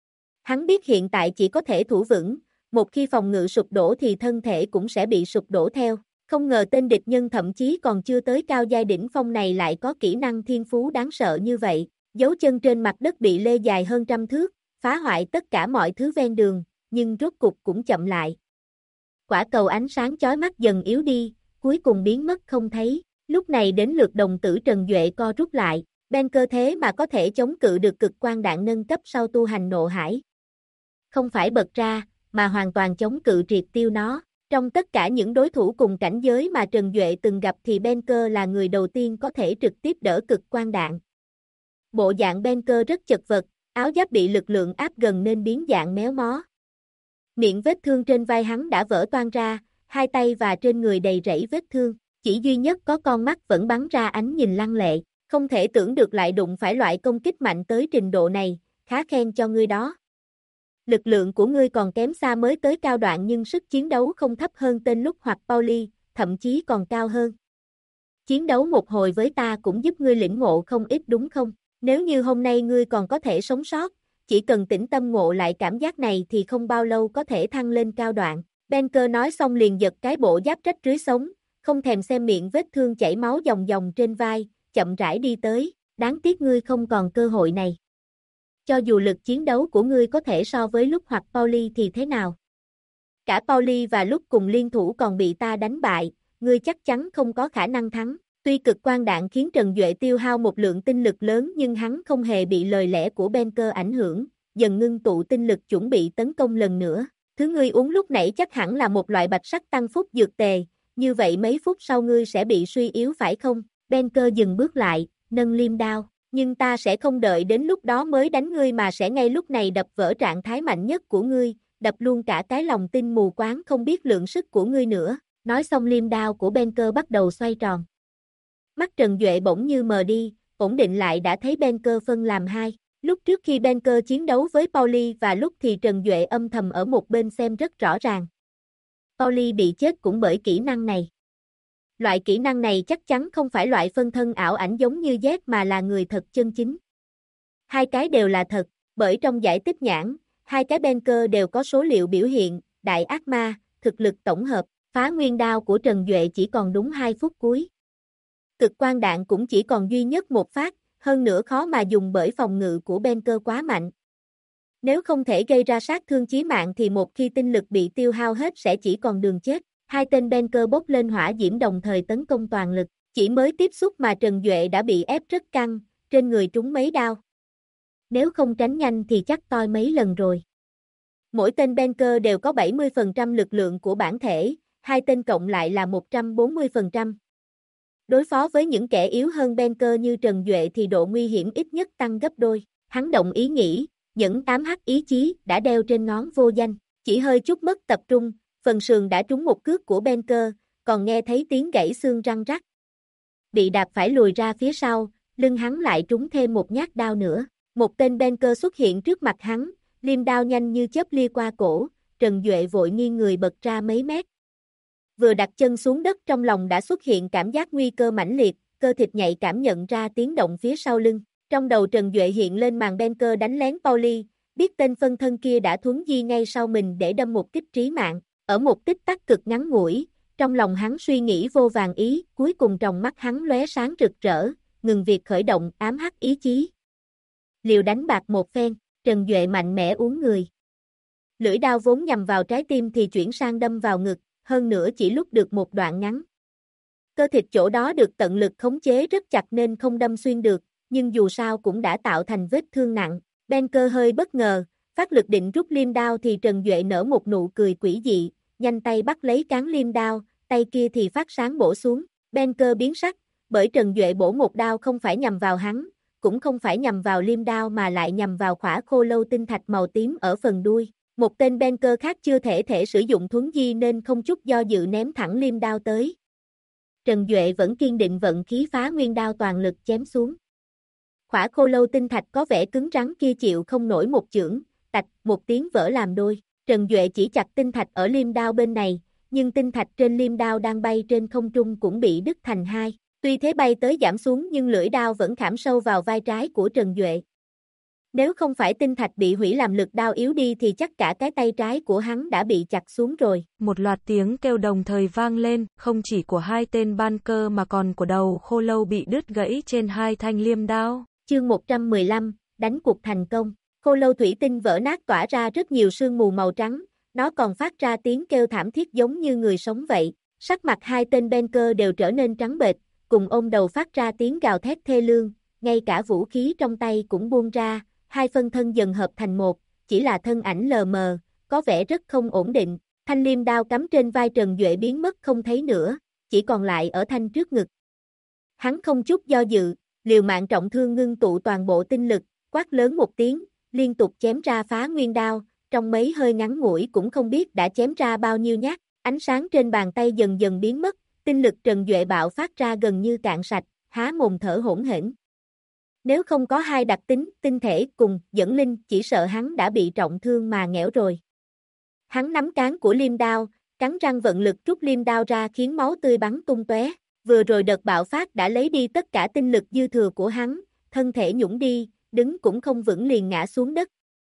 Hắn biết hiện tại chỉ có thể thủ vững, một khi phòng ngự sụp đổ thì thân thể cũng sẽ bị sụp đổ theo. Không ngờ tên địch nhân thậm chí còn chưa tới cao giai đỉnh phong này lại có kỹ năng thiên phú đáng sợ như vậy. Dấu chân trên mặt đất bị lê dài hơn 100 thước, phá hoại tất cả mọi thứ ven đường, nhưng rốt cục cũng chậm lại. Quả cầu ánh sáng chói mắt dần yếu đi, cuối cùng biến mất không thấy. Lúc này đến lượt đồng tử Trần Duệ co rút lại. Banker thế mà có thể chống cự được cực quang đạn nâng cấp sau tu hành Nộ Hải. Không phải bật ra, mà hoàn toàn chống cự triệt tiêu nó. Trong tất cả những đối thủ cùng cảnh giới mà Trần Duệ từng gặp thì Banker là người đầu tiên có thể trực tiếp đỡ cực quang đạn. Bộ dạng Banker rất chật vật, áo giáp bị lực lượng áp gần nên biến dạng méo mó. Miệng vết thương trên vai hắn đã vỡ toang ra, hai tay và trên người đầy rẫy vết thương, chỉ duy nhất có con mắt vẫn bắn ra ánh nhìn lăng lệ. Không thể tưởng được lại đụng phải loại công kích mạnh tới trình độ này, khá khen cho ngươi đó. Lực lượng của ngươi còn kém xa mới tới cao đoạn nhưng sức chiến đấu không thấp hơn tên lúc hoặc Pauli, thậm chí còn cao hơn. Chiến đấu một hồi với ta cũng giúp ngươi lĩnh ngộ không ít đúng không? Nếu như hôm nay ngươi còn có thể sống sót, chỉ cần tĩnh tâm ngộ lại cảm giác này thì không bao lâu có thể thăng lên cao đoạn. Banker nói xong liền giật cái bộ giáp rách rưới sống, không thèm xem miệng vết thương chảy máu dòng dòng trên vai, chậm rãi đi tới, đáng tiếc ngươi không còn cơ hội này. Cho dù lực chiến đấu của ngươi có thể so với lúc hoặc Pauli thì thế nào? Cả Pauli và lúc cùng liên thủ còn bị ta đánh bại, ngươi chắc chắn không có khả năng thắng. Tuy cực quang đạn khiến Trần Duệ tiêu hao một lượng tinh lực lớn nhưng hắn không hề bị lời lẽ của Banker ảnh hưởng, dần ngưng tụ tinh lực chuẩn bị tấn công lần nữa. Thứ ngươi uống lúc nãy chắc hẳn là một loại bạch sắc tăng phúc dược tề, như vậy mấy phút sau ngươi sẽ bị suy yếu phải không? Banker dừng bước lại, nâng liêm đao. Nhưng ta sẽ không đợi đến lúc đó mới đánh ngươi mà sẽ ngay lúc này đập vỡ trạng thái mạnh nhất của ngươi, đập luôn cả cái lòng tin mù quáng không biết lượng sức của ngươi nữa. Nói xong liêm đao của Banker bắt đầu xoay tròn. Mắt Trần Duệ bỗng như mờ đi, ổn định lại đã thấy Banker phân làm hai. Lúc trước khi Banker chiến đấu với Pauli và lúc thì Trần Duệ âm thầm ở một bên xem rất rõ ràng. Pauli bị chết cũng bởi kỹ năng này. Loại kỹ năng này chắc chắn không phải loại phân thân ảo ảnh giống như Z mà là người thật chân chính. Hai cái đều là thật, bởi trong giải tích nhãn, hai cái Banker đều có số liệu biểu hiện, đại ác ma, thực lực tổng hợp, phá nguyên đao của Trần Duệ chỉ còn đúng 2 phút cuối. Cực quang đạn cũng chỉ còn duy nhất một phát, hơn nữa khó mà dùng bởi phòng ngự của Banker quá mạnh. Nếu không thể gây ra sát thương chí mạng thì một khi tinh lực bị tiêu hao hết sẽ chỉ còn đường chết. Hai tên Banker bốc lên hỏa diễm đồng thời tấn công toàn lực, chỉ mới tiếp xúc mà Trần Duệ đã bị ép rất căng, trên người trúng mấy đao. Nếu không tránh nhanh thì chắc toi mấy lần rồi. Mỗi tên Banker đều có 70% lực lượng của bản thể, hai tên cộng lại là 140%. Đối phó với những kẻ yếu hơn Banker như Trần Duệ thì độ nguy hiểm ít nhất tăng gấp đôi. Hắn động ý nghĩ, những 8H ý chí đã đeo trên ngón vô danh, chỉ hơi chút mất tập trung, phần sườn đã trúng một cước của Banker, còn nghe thấy tiếng gãy xương răng rắc. Bị đạp phải lùi ra phía sau, lưng hắn lại trúng thêm một nhát đao nữa. Một tên Banker xuất hiện trước mặt hắn, liêm đao nhanh như chớp lia qua cổ, Trần Duệ vội nghiêng người bật ra mấy mét. Vừa đặt chân xuống đất trong lòng đã xuất hiện cảm giác nguy cơ mãnh liệt, cơ thịt nhạy cảm nhận ra tiếng động phía sau lưng. Trong đầu Trần Duệ hiện lên màn Banker đánh lén Pauli, biết tên phân thân kia đã thuấn di ngay sau mình để đâm một kích trí mạng. Ở một tích tắc cực ngắn ngủi, trong lòng hắn suy nghĩ vô vàn ý, cuối cùng trong mắt hắn lóe sáng rực rỡ, ngừng việc khởi động ám hắc ý chí. Liều đánh bạc một phen, Trần Duệ mạnh mẽ uốn người. Lưỡi đao vốn nhằm vào trái tim thì chuyển sang đâm vào ngực, hơn nữa chỉ lúc được một đoạn ngắn. Cơ thịt chỗ đó được tận lực khống chế rất chặt nên không đâm xuyên được, nhưng dù sao cũng đã tạo thành vết thương nặng. Banker hơi bất ngờ, phát lực định rút liêm đao thì Trần Duệ nở một nụ cười quỷ dị, nhanh tay bắt lấy cán liêm đao, tay kia thì phát sáng bổ xuống. Banker biến sắc, bởi Trần Duệ bổ một đao không phải nhằm vào hắn, cũng không phải nhằm vào liêm đao mà lại nhằm vào khỏa khô lâu tinh thạch màu tím ở phần đuôi. Một tên Banker khác chưa thể sử dụng thuấn di nên không chút do dự ném thẳng liêm đao tới. Trần Duệ vẫn kiên định vận khí phá nguyên đao toàn lực chém xuống. Khỏa khô lâu tinh thạch có vẻ cứng rắn kia chịu không nổi một chưởng, tạch một tiếng vỡ làm đôi. Trần Duệ chỉ chặt tinh thạch ở liêm đao bên này, nhưng tinh thạch trên liêm đao đang bay trên không trung cũng bị đứt thành hai. Tuy thế bay tới giảm xuống nhưng lưỡi đao vẫn khảm sâu vào vai trái của Trần Duệ. Nếu không phải tinh thạch bị hủy làm lực đao yếu đi thì chắc cả cái tay trái của hắn đã bị chặt xuống rồi. Một loạt tiếng kêu đồng thời vang lên, không chỉ của hai tên Banker mà còn của đầu khô lâu bị đứt gãy trên hai thanh liêm đao. Chương 115, đánh cuộc thành công. Khô lâu thủy tinh vỡ nát tỏa ra rất nhiều sương mù màu trắng, nó còn phát ra tiếng kêu thảm thiết giống như người sống vậy. Sắc mặt hai tên Banker đều trở nên trắng bệch, cùng ôm đầu phát ra tiếng gào thét thê lương, ngay cả vũ khí trong tay cũng buông ra, hai phân thân dần hợp thành một, chỉ là thân ảnh lờ mờ, có vẻ rất không ổn định. Thanh liêm đao cắm trên vai Trần Duệ biến mất không thấy nữa, chỉ còn lại ở thanh trước ngực. Hắn không chút do dự, liều mạng trọng thương ngưng tụ toàn bộ tinh lực, quát lớn một tiếng, liên tục chém ra phá nguyên đao, trong mấy hơi ngắn ngủi cũng không biết đã chém ra bao nhiêu nhát, ánh sáng trên bàn tay dần dần biến mất, tinh lực Trần Duệ bạo phát ra gần như cạn sạch, há mồm thở hỗn hển. Nếu không có hai đặc tính, tinh thể cùng dẫn linh, chỉ sợ hắn đã bị trọng thương mà nghẽo rồi. Hắn nắm cán của liêm đao, cắn răng vận lực rút liêm đao ra khiến máu tươi bắn tung tóe. Vừa rồi đợt bạo phát đã lấy đi tất cả tinh lực dư thừa của hắn, thân thể nhũn đi, đứng cũng không vững liền ngã xuống đất.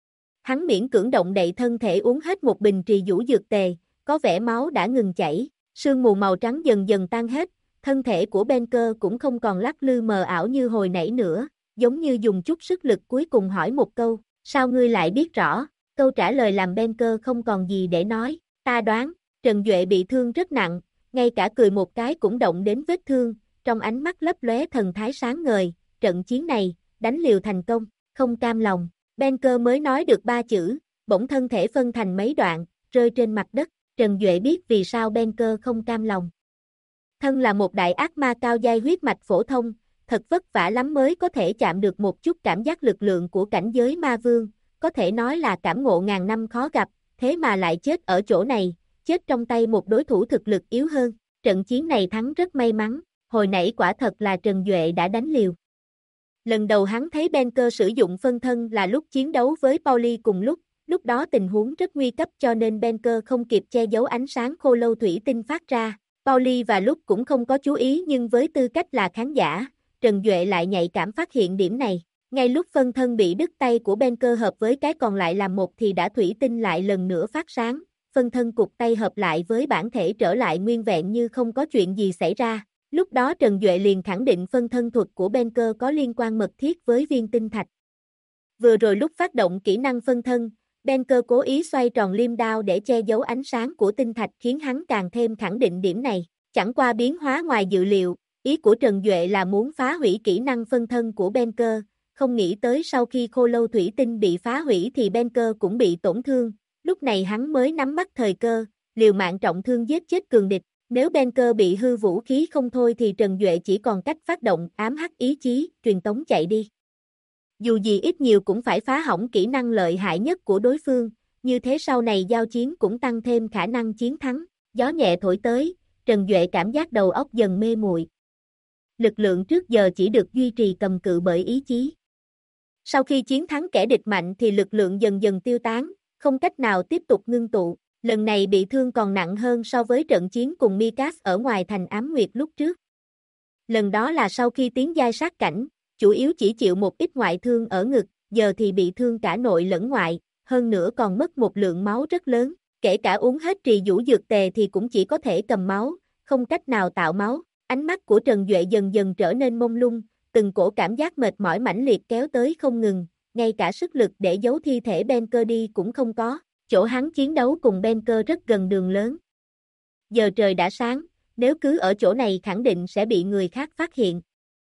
Hắn miễn cưỡng động đậy thân thể uống hết một bình trì vũ dược tề, có vẻ máu đã ngừng chảy, sương mù màu trắng dần dần tan hết, thân thể của Banker cũng không còn lắc lư mờ ảo như hồi nãy nữa, giống như dùng chút sức lực cuối cùng hỏi một câu, sao ngươi lại biết rõ? Câu trả lời làm Banker không còn gì để nói, ta đoán, Trần Duệ bị thương rất nặng, ngay cả cười một cái cũng động đến vết thương, trong ánh mắt lấp lóe thần thái sáng ngời, trận chiến này, đánh liều thành công, không cam lòng. Banker mới nói được 3 chữ, bỗng thân thể phân thành mấy đoạn, rơi trên mặt đất, Trần Duệ biết vì sao Banker không cam lòng. Thân là một đại ác ma cao giai huyết mạch phổ thông, thật vất vả lắm mới có thể chạm được một chút cảm giác lực lượng của cảnh giới ma vương, có thể nói là cảm ngộ ngàn năm khó gặp, thế mà lại chết ở chỗ này, chết trong tay một đối thủ thực lực yếu hơn. Trận chiến này thắng rất may mắn, hồi nãy quả thật là Trần Duệ đã đánh liều. Lần đầu hắn thấy Banker sử dụng phân thân là lúc chiến đấu với Pauli cùng lúc đó tình huống rất nguy cấp cho nên Banker không kịp che giấu ánh sáng khô lâu thủy tinh phát ra. Pauli và lúc cũng không có chú ý nhưng với tư cách là khán giả, Trần Duệ lại nhạy cảm phát hiện điểm này. Ngay lúc phân thân bị đứt tay của Banker hợp với cái còn lại làm một thì đã thủy tinh lại lần nữa phát sáng, phân thân cục tay hợp lại với bản thể trở lại nguyên vẹn như không có chuyện gì xảy ra. Lúc đó Trần Duệ liền khẳng định phân thân thuật của Banker có liên quan mật thiết với viên tinh thạch. Vừa rồi lúc phát động kỹ năng phân thân, Banker cố ý xoay tròn liêm đao để che giấu ánh sáng của tinh thạch khiến hắn càng thêm khẳng định điểm này. Chẳng qua biến hóa ngoài dự liệu, ý của Trần Duệ là muốn phá hủy kỹ năng phân thân của Banker, không nghĩ tới sau khi khô lâu thủy tinh bị phá hủy thì Banker cũng bị tổn thương, lúc này hắn mới nắm bắt thời cơ, liều mạng trọng thương giết chết cường địch. Nếu Banker bị hư vũ khí không thôi thì Trần Duệ chỉ còn cách phát động ám hắc ý chí, truyền tống chạy đi. Dù gì ít nhiều cũng phải phá hỏng kỹ năng lợi hại nhất của đối phương, như thế sau này giao chiến cũng tăng thêm khả năng chiến thắng. Gió nhẹ thổi tới, Trần Duệ cảm giác đầu óc dần mê muội. Lực lượng trước giờ chỉ được duy trì cầm cự bởi ý chí. Sau khi chiến thắng kẻ địch mạnh thì lực lượng dần dần tiêu tán, không cách nào tiếp tục ngưng tụ. Lần này bị thương còn nặng hơn so với trận chiến cùng Mikas ở ngoài thành Ám Nguyệt lúc trước. Lần đó là sau khi tiến giai sát cảnh, chủ yếu chỉ chịu một ít ngoại thương ở ngực, giờ thì bị thương cả nội lẫn ngoại, hơn nữa còn mất một lượng máu rất lớn, kể cả uống hết trì vũ dược tề thì cũng chỉ có thể cầm máu, không cách nào tạo máu. Ánh mắt của Trần Duệ dần dần trở nên mông lung, từng cổ cảm giác mệt mỏi mãnh liệt kéo tới không ngừng, ngay cả sức lực để giấu thi thể Banker đi cũng không có. Chỗ hắn chiến đấu cùng Banker rất gần đường lớn. Giờ trời đã sáng, nếu cứ ở chỗ này khẳng định sẽ bị người khác phát hiện.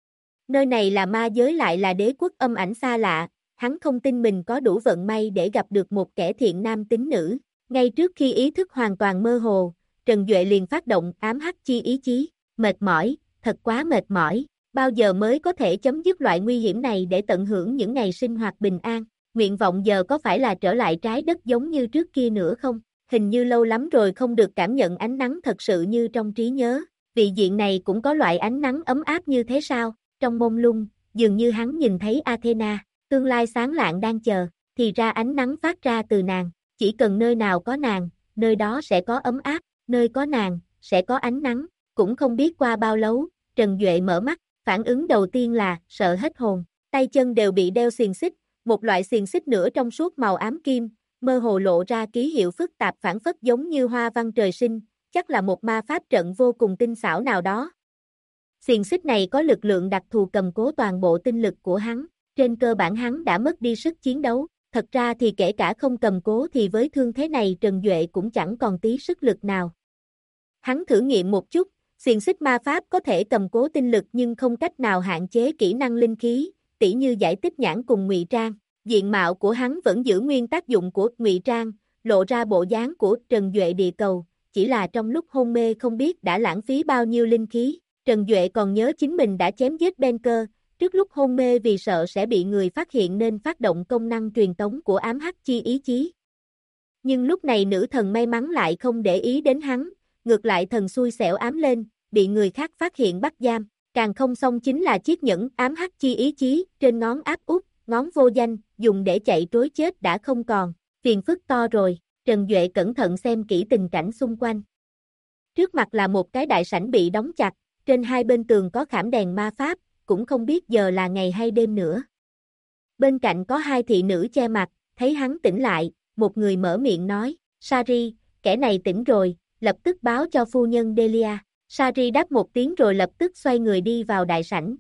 Nơi này là ma giới lại là đế quốc âm ảnh xa lạ, hắn không tin mình có đủ vận may để gặp được một kẻ thiện nam tín nữ. Ngay trước khi ý thức hoàn toàn mơ hồ, Trần Duệ liền phát động ám hắc chi ý chí. Mệt mỏi, thật quá mệt mỏi, bao giờ mới có thể chấm dứt loại nguy hiểm này để tận hưởng những ngày sinh hoạt bình an. Nguyện vọng giờ có phải là trở lại trái đất giống như trước kia nữa không? Hình như lâu lắm rồi không được cảm nhận ánh nắng thật sự như trong trí nhớ. Vị diện này cũng có loại ánh nắng ấm áp như thế sao? Trong mông lung, dường như hắn nhìn thấy Athena, tương lai sáng lạng đang chờ, thì ra ánh nắng phát ra từ nàng. Chỉ cần nơi nào có nàng, nơi đó sẽ có ấm áp, nơi có nàng, sẽ có ánh nắng. Cũng không biết qua bao lâu, Trần Duệ mở mắt, phản ứng đầu tiên là sợ hết hồn. Tay chân đều bị đeo xiềng xích, một loại xiềng xích nữa trong suốt màu ám kim, mơ hồ lộ ra ký hiệu phức tạp phản phất giống như hoa văn trời sinh, chắc là một ma pháp trận vô cùng tinh xảo nào đó. Xiềng xích này có lực lượng đặc thù cầm cố toàn bộ tinh lực của hắn, trên cơ bản hắn đã mất đi sức chiến đấu, thật ra thì kể cả không cầm cố thì với thương thế này Trần Duệ cũng chẳng còn tí sức lực nào. Hắn thử nghiệm một chút, xiềng xích ma pháp có thể cầm cố tinh lực nhưng không cách nào hạn chế kỹ năng linh khí, tỉ như giải tích nhãn cùng ngụy trang. Diện mạo của hắn vẫn giữ nguyên tác dụng của ngụy trang, lộ ra bộ dáng của Trần Duệ địa cầu, chỉ là trong lúc hôn mê không biết đã lãng phí bao nhiêu linh khí. Trần Duệ còn nhớ chính mình đã chém giết Banker, trước lúc hôn mê vì sợ sẽ bị người phát hiện nên phát động công năng truyền tống của ám hắc chi ý chí. Nhưng lúc này nữ thần may mắn lại không để ý đến hắn, ngược lại thần xui xẻo ám lên, bị người khác phát hiện bắt giam. Càng không xong chính là chiếc nhẫn ám hắc chi ý chí trên ngón áp út, ngón vô danh, dùng để chạy trối chết đã không còn, phiền phức to rồi. Trần Duệ cẩn thận xem kỹ tình cảnh xung quanh. Trước mặt là một cái đại sảnh bị đóng chặt, trên hai bên tường có khảm đèn ma pháp, cũng không biết giờ là ngày hay đêm nữa. Bên cạnh có hai thị nữ che mặt, thấy hắn tỉnh lại, một người mở miệng nói, Sari, kẻ này tỉnh rồi, lập tức báo cho phu nhân Delia. Sari đáp một tiếng rồi lập tức xoay người đi vào đại sảnh.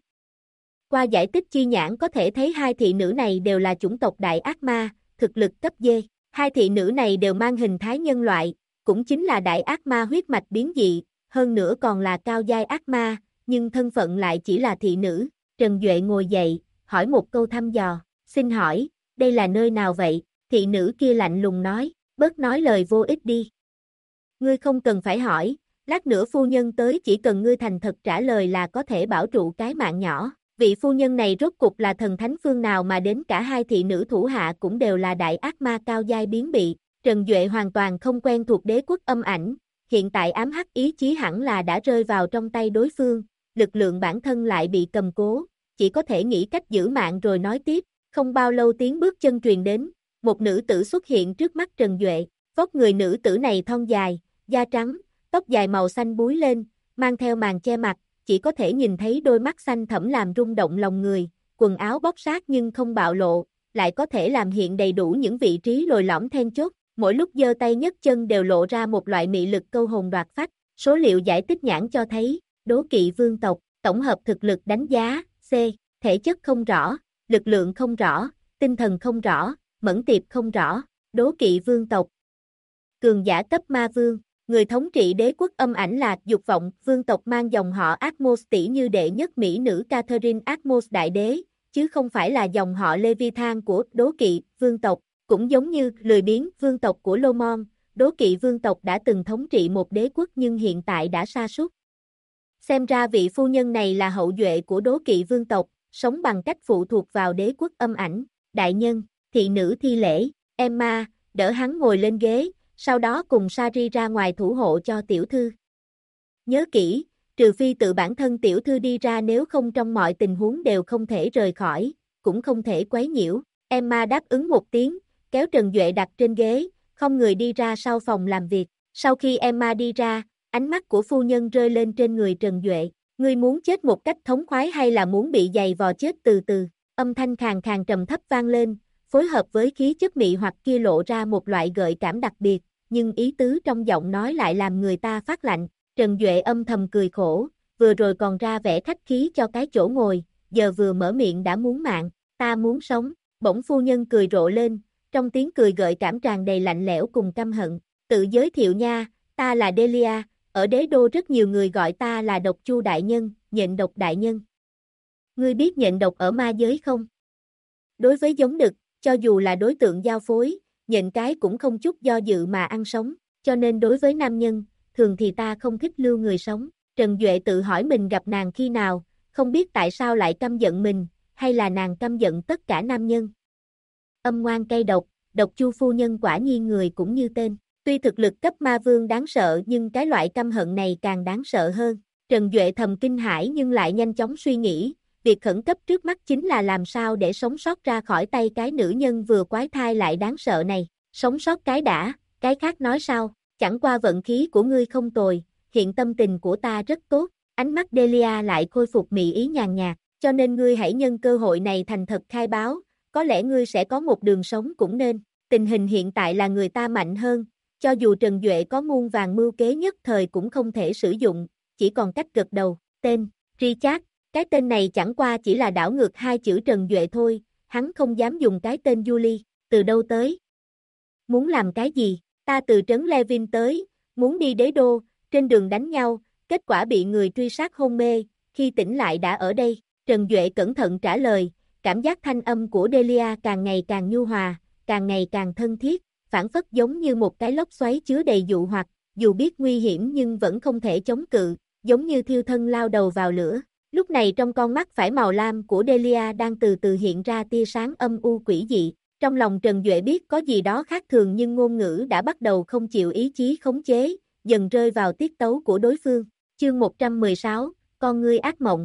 Qua giải tích chi nhãn có thể thấy hai thị nữ này đều là chủng tộc đại ác ma, thực lực cấp D. Hai thị nữ này đều mang hình thái nhân loại, cũng chính là đại ác ma huyết mạch biến dị, hơn nữa còn là cao giai ác ma, nhưng thân phận lại chỉ là thị nữ. Trần Duệ ngồi dậy, hỏi một câu thăm dò, xin hỏi, đây là nơi nào vậy? Thị nữ kia lạnh lùng nói, bớt nói lời vô ích đi. Ngươi không cần phải hỏi, lát nữa phu nhân tới chỉ cần ngươi thành thật trả lời là có thể bảo trụ cái mạng nhỏ. Vị phu nhân này rốt cục là thần thánh phương nào mà đến cả hai thị nữ thủ hạ cũng đều là đại ác ma cao giai biến bị. Trần Duệ hoàn toàn không quen thuộc đế quốc âm ảnh, hiện tại ám hắc ý chí hẳn là đã rơi vào trong tay đối phương, lực lượng bản thân lại bị cầm cố, chỉ có thể nghĩ cách giữ mạng rồi nói tiếp. Không bao lâu tiếng bước chân truyền đến, một nữ tử xuất hiện trước mắt Trần Duệ, vóc người nữ tử này thon dài, da trắng, tóc dài màu xanh búi lên, mang theo màn che mặt, chỉ có thể nhìn thấy đôi mắt xanh thẫm làm rung động lòng người, quần áo bóc sát nhưng không bạo lộ, lại có thể làm hiện đầy đủ những vị trí lồi lõm then chốt, mỗi lúc giơ tay nhấc chân đều lộ ra một loại mị lực câu hồn đoạt phách. Số liệu giải tích nhãn cho thấy, đố kỵ vương tộc, tổng hợp thực lực đánh giá, C, thể chất không rõ, lực lượng không rõ, tinh thần không rõ, mẫn tiệp không rõ, đố kỵ vương tộc. Cường giả cấp ma vương, người thống trị đế quốc âm ảnh là Dục Vọng, vương tộc mang dòng họ Atmos tỷ như đệ nhất mỹ nữ Catherine Atmos đại đế, chứ không phải là dòng họ Leviathan của đố kỵ vương tộc, cũng giống như lười biếng vương tộc của Lomon, đố kỵ vương tộc đã từng thống trị một đế quốc nhưng hiện tại đã sa sút. Xem ra vị phu nhân này là hậu duệ của đố kỵ vương tộc, sống bằng cách phụ thuộc vào đế quốc âm ảnh. Đại nhân, thị nữ thi lễ, Emma, đỡ hắn ngồi lên ghế, sau đó cùng Sari ra ngoài thủ hộ cho tiểu thư. Nhớ kỹ, trừ phi tự bản thân tiểu thư đi ra, nếu không trong mọi tình huống đều không thể rời khỏi, cũng không thể quấy nhiễu. Emma đáp ứng một tiếng, kéo Trần Duệ đặt trên ghế, không người đi ra sau phòng làm việc. Sau khi Emma đi ra, ánh mắt của phu nhân rơi lên trên người Trần Duệ. Ngươi muốn chết một cách thống khoái hay là muốn bị giày vò chết từ từ? Âm thanh khàn khàn trầm thấp vang lên, phối hợp với khí chất mị hoặc kia lộ ra một loại gợi cảm đặc biệt, nhưng ý tứ trong giọng nói lại làm người ta phát lạnh. Trần Duệ âm thầm cười khổ, vừa rồi còn ra vẻ khách khí cho cái chỗ ngồi, giờ vừa mở miệng đã muốn mạng, ta muốn sống. Bỗng phu nhân cười rộ lên, trong tiếng cười gợi cảm tràn đầy lạnh lẽo cùng căm hận. Tự giới thiệu nha, ta là Delia, ở đế đô rất nhiều người gọi ta là Độc Chu đại nhân, Nhện Độc đại nhân. Ngươi biết nhện độc ở ma giới không? Đối với giống đực, cho dù là đối tượng giao phối, nhện cái cũng không chút do dự mà ăn sống, cho nên đối với nam nhân, thường thì ta không thích lưu người sống. Trần Duệ tự hỏi mình gặp nàng khi nào, không biết tại sao lại căm giận mình, hay là nàng căm giận tất cả nam nhân. Âm ngoan cay độc, Độc Chu phu nhân quả nhiên người cũng như tên. Tuy thực lực cấp ma vương đáng sợ nhưng cái loại căm hận này càng đáng sợ hơn. Trần Duệ thầm kinh hãi nhưng lại nhanh chóng suy nghĩ, việc khẩn cấp trước mắt chính là làm sao để sống sót ra khỏi tay cái nữ nhân vừa quái thai lại đáng sợ này. Sống sót cái đã, cái khác nói sao, chẳng qua vận khí của ngươi không tồi, hiện tâm tình của ta rất tốt. Ánh mắt Delia lại khôi phục mị ý nhàn nhạt, cho nên ngươi hãy nhân cơ hội này thành thật khai báo, có lẽ ngươi sẽ có một đường sống cũng nên. Tình hình hiện tại là người ta mạnh hơn, cho dù Trần Duệ có muôn vàng mưu kế nhất thời cũng không thể sử dụng, chỉ còn cách gật đầu. Tên, Richard, cái tên này chẳng qua chỉ là đảo ngược hai chữ Trần Duệ thôi, hắn không dám dùng cái tên Julie. Từ đâu tới? Muốn làm cái gì? Ta từ trấn Levin tới, muốn đi đế đô, trên đường đánh nhau, kết quả bị người truy sát hôn mê, khi tỉnh lại đã ở đây. Trần Duệ cẩn thận trả lời, cảm giác thanh âm của Delia càng ngày càng nhu hòa, càng ngày càng thân thiết, phản phất giống như một cái lốc xoáy chứa đầy dụ hoặc, dù biết nguy hiểm nhưng vẫn không thể chống cự, giống như thiêu thân lao đầu vào lửa. Lúc này trong con mắt phải màu lam của Delia đang từ từ hiện ra tia sáng âm u quỷ dị. Trong lòng Trần Duệ biết có gì đó khác thường nhưng ngôn ngữ đã bắt đầu không chịu ý chí khống chế, dần rơi vào tiết tấu của đối phương. Chương 116, con ngươi ác mộng.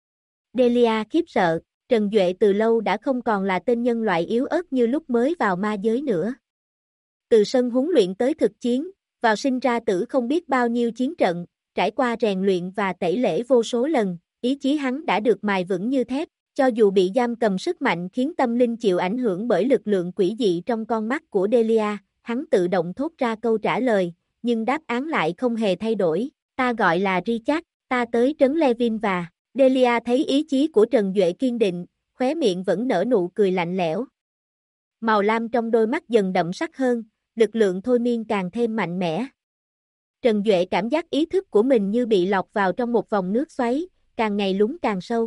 Delia khiếp sợ, Trần Duệ từ lâu đã không còn là tên nhân loại yếu ớt như lúc mới vào ma giới nữa. Từ sân huấn luyện tới thực chiến, vào sinh ra tử không biết bao nhiêu chiến trận, trải qua rèn luyện và tẩy lễ vô số lần, ý chí hắn đã được mài vững như thép, cho dù bị giam cầm sức mạnh khiến tâm linh chịu ảnh hưởng bởi lực lượng quỷ dị trong con mắt của Delia, hắn tự động thốt ra câu trả lời, nhưng đáp án lại không hề thay đổi. Ta gọi là Richard, ta tới trấn Levin và Delia thấy ý chí của Trần Duệ kiên định, khóe miệng vẫn nở nụ cười lạnh lẽo. Màu lam trong đôi mắt dần đậm sắc hơn, lực lượng thôi miên càng thêm mạnh mẽ. Trần Duệ cảm giác ý thức của mình như bị lọc vào trong một vòng nước xoáy, càng ngày lún càng sâu.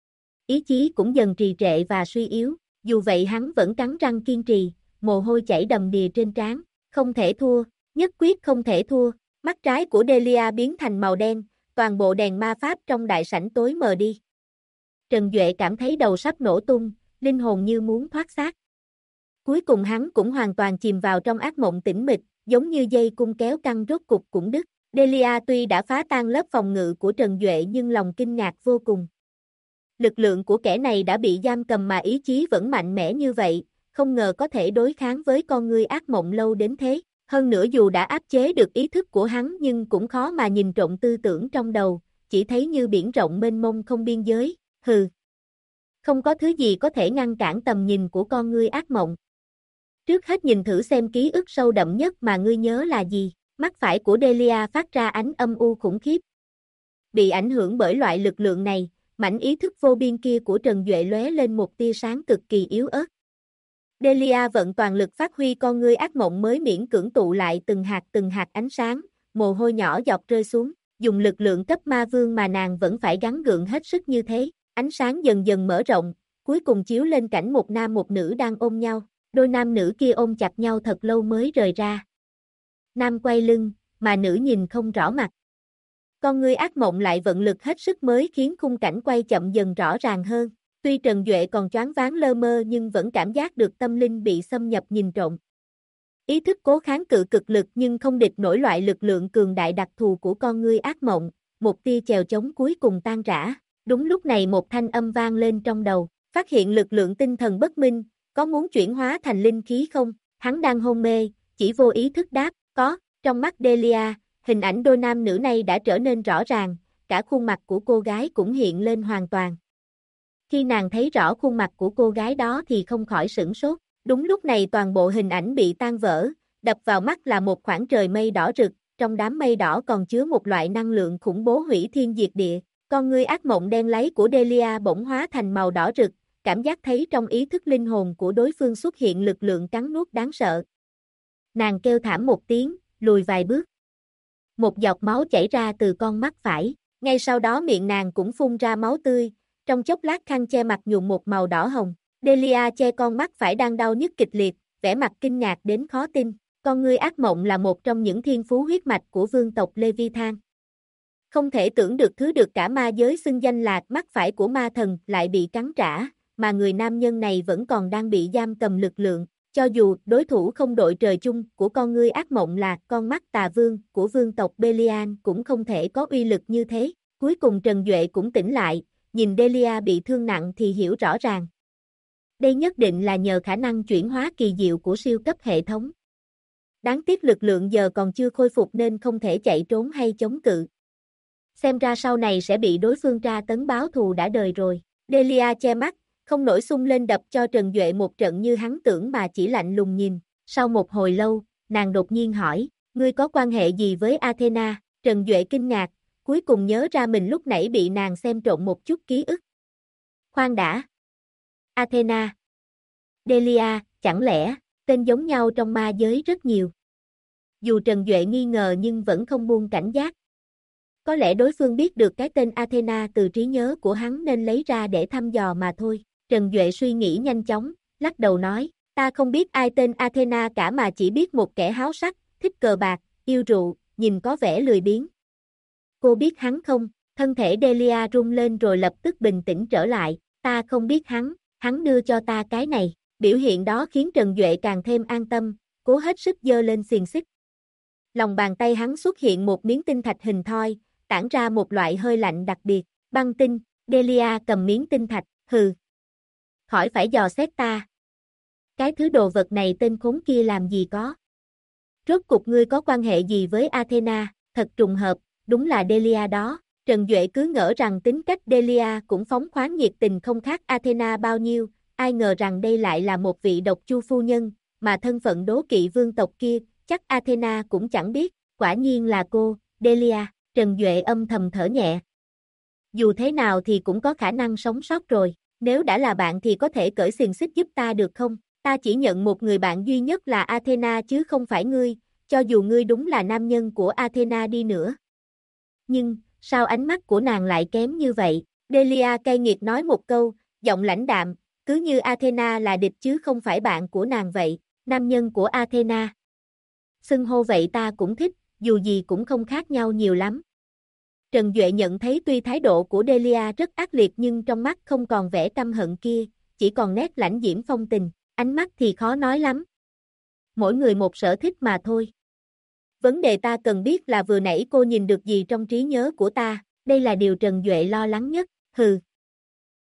Ý chí cũng dần trì trệ và suy yếu, dù vậy hắn vẫn cắn răng kiên trì, mồ hôi chảy đầm đìa trên trán, không thể thua, nhất quyết không thể thua. Mắt trái của Delia biến thành màu đen, toàn bộ đèn ma pháp trong đại sảnh tối mờ đi. Trần Duệ cảm thấy đầu sắp nổ tung, linh hồn như muốn thoát xác. Cuối cùng hắn cũng hoàn toàn chìm vào trong ác mộng tĩnh mịch, giống như dây cung kéo căng rốt cục cũng đứt. Delia tuy đã phá tan lớp phòng ngự của Trần Duệ nhưng lòng kinh ngạc vô cùng. Lực lượng của kẻ này đã bị giam cầm mà ý chí vẫn mạnh mẽ như vậy, không ngờ có thể đối kháng với con ngươi ác mộng lâu đến thế. Hơn nữa dù đã áp chế được ý thức của hắn nhưng cũng khó mà nhìn trộm tư tưởng trong đầu, chỉ thấy như biển rộng mênh mông không biên giới, hừ. Không có thứ gì có thể ngăn cản tầm nhìn của con ngươi ác mộng. Trước hết nhìn thử xem ký ức sâu đậm nhất mà ngươi nhớ là gì. Mắt phải của Delia phát ra ánh âm u khủng khiếp. Bị ảnh hưởng bởi loại lực lượng này, mảnh ý thức vô biên kia của Trần Duệ lóe lên một tia sáng cực kỳ yếu ớt. Delia vận toàn lực phát huy con ngươi ác mộng mới miễn cưỡng tụ lại từng hạt ánh sáng, mồ hôi nhỏ giọt rơi xuống, dùng lực lượng cấp ma vương mà nàng vẫn phải gắng gượng hết sức như thế, ánh sáng dần dần mở rộng, cuối cùng chiếu lên cảnh một nam một nữ đang ôm nhau, đôi nam nữ kia ôm chặt nhau thật lâu mới rời ra. Nam quay lưng, mà nữ nhìn không rõ mặt. Con ngươi ác mộng lại vận lực hết sức mới khiến khung cảnh quay chậm dần rõ ràng hơn. Tuy Trần Duệ còn choáng váng lơ mơ nhưng vẫn cảm giác được tâm linh bị xâm nhập nhìn trộm. Ý thức cố kháng cự cực lực nhưng không địch nổi loại lực lượng cường đại đặc thù của con ngươi ác mộng, một tia chèo chống cuối cùng tan rã. Đúng lúc này một thanh âm vang lên trong đầu, phát hiện lực lượng tinh thần bất minh, có muốn chuyển hóa thành linh khí không? Hắn đang hôn mê, chỉ vô ý thức đáp, có. Trong mắt Delia, hình ảnh đôi nam nữ này đã trở nên rõ ràng, cả khuôn mặt của cô gái cũng hiện lên hoàn toàn. Khi nàng thấy rõ khuôn mặt của cô gái đó thì không khỏi sửng sốt. Đúng lúc này toàn bộ hình ảnh bị tan vỡ, đập vào mắt là một khoảng trời mây đỏ rực, trong đám mây đỏ còn chứa một loại năng lượng khủng bố hủy thiên diệt địa. Con ngươi ác mộng đen láy của Delia bỗng hóa thành màu đỏ rực, cảm giác thấy trong ý thức linh hồn của đối phương xuất hiện lực lượng cắn nuốt đáng sợ. Nàng kêu thảm một tiếng, lùi vài bước. Một giọt máu chảy ra từ con mắt phải, ngay sau đó miệng nàng cũng phun ra máu tươi, trong chốc lát khăn che mặt nhuộm một màu đỏ hồng. Delia che con mắt phải đang đau nhức kịch liệt, vẻ mặt kinh ngạc đến khó tin. Con ngươi ác mộng là một trong những thiên phú huyết mạch của vương tộc Leviathan. Không thể tưởng được thứ được cả ma giới xưng danh là mắt phải của ma thần lại bị cắn trả, mà người nam nhân này vẫn còn đang bị giam cầm lực lượng. Cho dù đối thủ không đội trời chung của con ngươi ác mộng là con mắt tà vương của vương tộc Belial cũng không thể có uy lực như thế. Cuối cùng Trần Duệ cũng tỉnh lại, nhìn Delia bị thương nặng thì hiểu rõ ràng. Đây nhất định là nhờ khả năng chuyển hóa kỳ diệu của siêu cấp hệ thống. Đáng tiếc lực lượng giờ còn chưa khôi phục nên không thể chạy trốn hay chống cự. Xem ra sau này sẽ bị đối phương tra tấn báo thù đã đời rồi. Delia che mắt, không nổi xung lên đập cho Trần Duệ một trận như hắn tưởng mà chỉ lạnh lùng nhìn. Sau một hồi lâu, nàng đột nhiên hỏi, ngươi có quan hệ gì với Athena? Trần Duệ kinh ngạc, cuối cùng nhớ ra mình lúc nãy bị nàng xem trộn một chút ký ức. Khoan đã. Athena. Delia, chẳng lẽ, tên giống nhau trong ma giới rất nhiều. Dù Trần Duệ nghi ngờ nhưng vẫn không buông cảnh giác. Có lẽ đối phương biết được cái tên Athena từ trí nhớ của hắn nên lấy ra để thăm dò mà thôi. Trần Duệ suy nghĩ nhanh chóng, lắc đầu nói, ta không biết ai tên Athena cả mà chỉ biết một kẻ háo sắc, thích cờ bạc, yêu rượu, nhìn có vẻ lười biếng. Cô biết hắn không? Thân thể Delia rung lên rồi lập tức bình tĩnh trở lại, ta không biết hắn đưa cho ta cái này. Biểu hiện đó khiến Trần Duệ càng thêm an tâm, cố hết sức giơ lên xiềng xích. Lòng bàn tay hắn xuất hiện một miếng tinh thạch hình thoi, tản ra một loại hơi lạnh đặc biệt, băng tinh. Delia cầm miếng tinh thạch, hừ. Khỏi phải dò xét ta. Cái thứ đồ vật này tên khốn kia làm gì có. Rốt cục ngươi có quan hệ gì với Athena? Thật trùng hợp, đúng là Delia đó. Trần Duệ cứ ngỡ rằng tính cách Delia cũng phóng khoáng nhiệt tình không khác Athena bao nhiêu, ai ngờ rằng đây lại là một vị độc chu phu nhân, mà thân phận đố kỵ vương tộc kia, chắc Athena cũng chẳng biết, quả nhiên là cô, Delia. Trần Duệ âm thầm thở nhẹ. Dù thế nào thì cũng có khả năng sống sót rồi, nếu đã là bạn thì có thể cởi xiềng xích giúp ta được không? Ta chỉ nhận một người bạn duy nhất là Athena chứ không phải ngươi, cho dù ngươi đúng là nam nhân của Athena đi nữa. Nhưng, sao ánh mắt của nàng lại kém như vậy? Delia cay nghiệt nói một câu, giọng lãnh đạm, cứ như Athena là địch chứ không phải bạn của nàng vậy, nam nhân của Athena. Xưng hô vậy ta cũng thích, dù gì cũng không khác nhau nhiều lắm. Trần Duệ nhận thấy tuy thái độ của Delia rất ác liệt nhưng trong mắt không còn vẻ căm hận kia, chỉ còn nét lãnh diễm phong tình, ánh mắt thì khó nói lắm. Mỗi người một sở thích mà thôi. Vấn đề ta cần biết là vừa nãy cô nhìn được gì trong trí nhớ của ta, đây là điều Trần Duệ lo lắng nhất, hừ.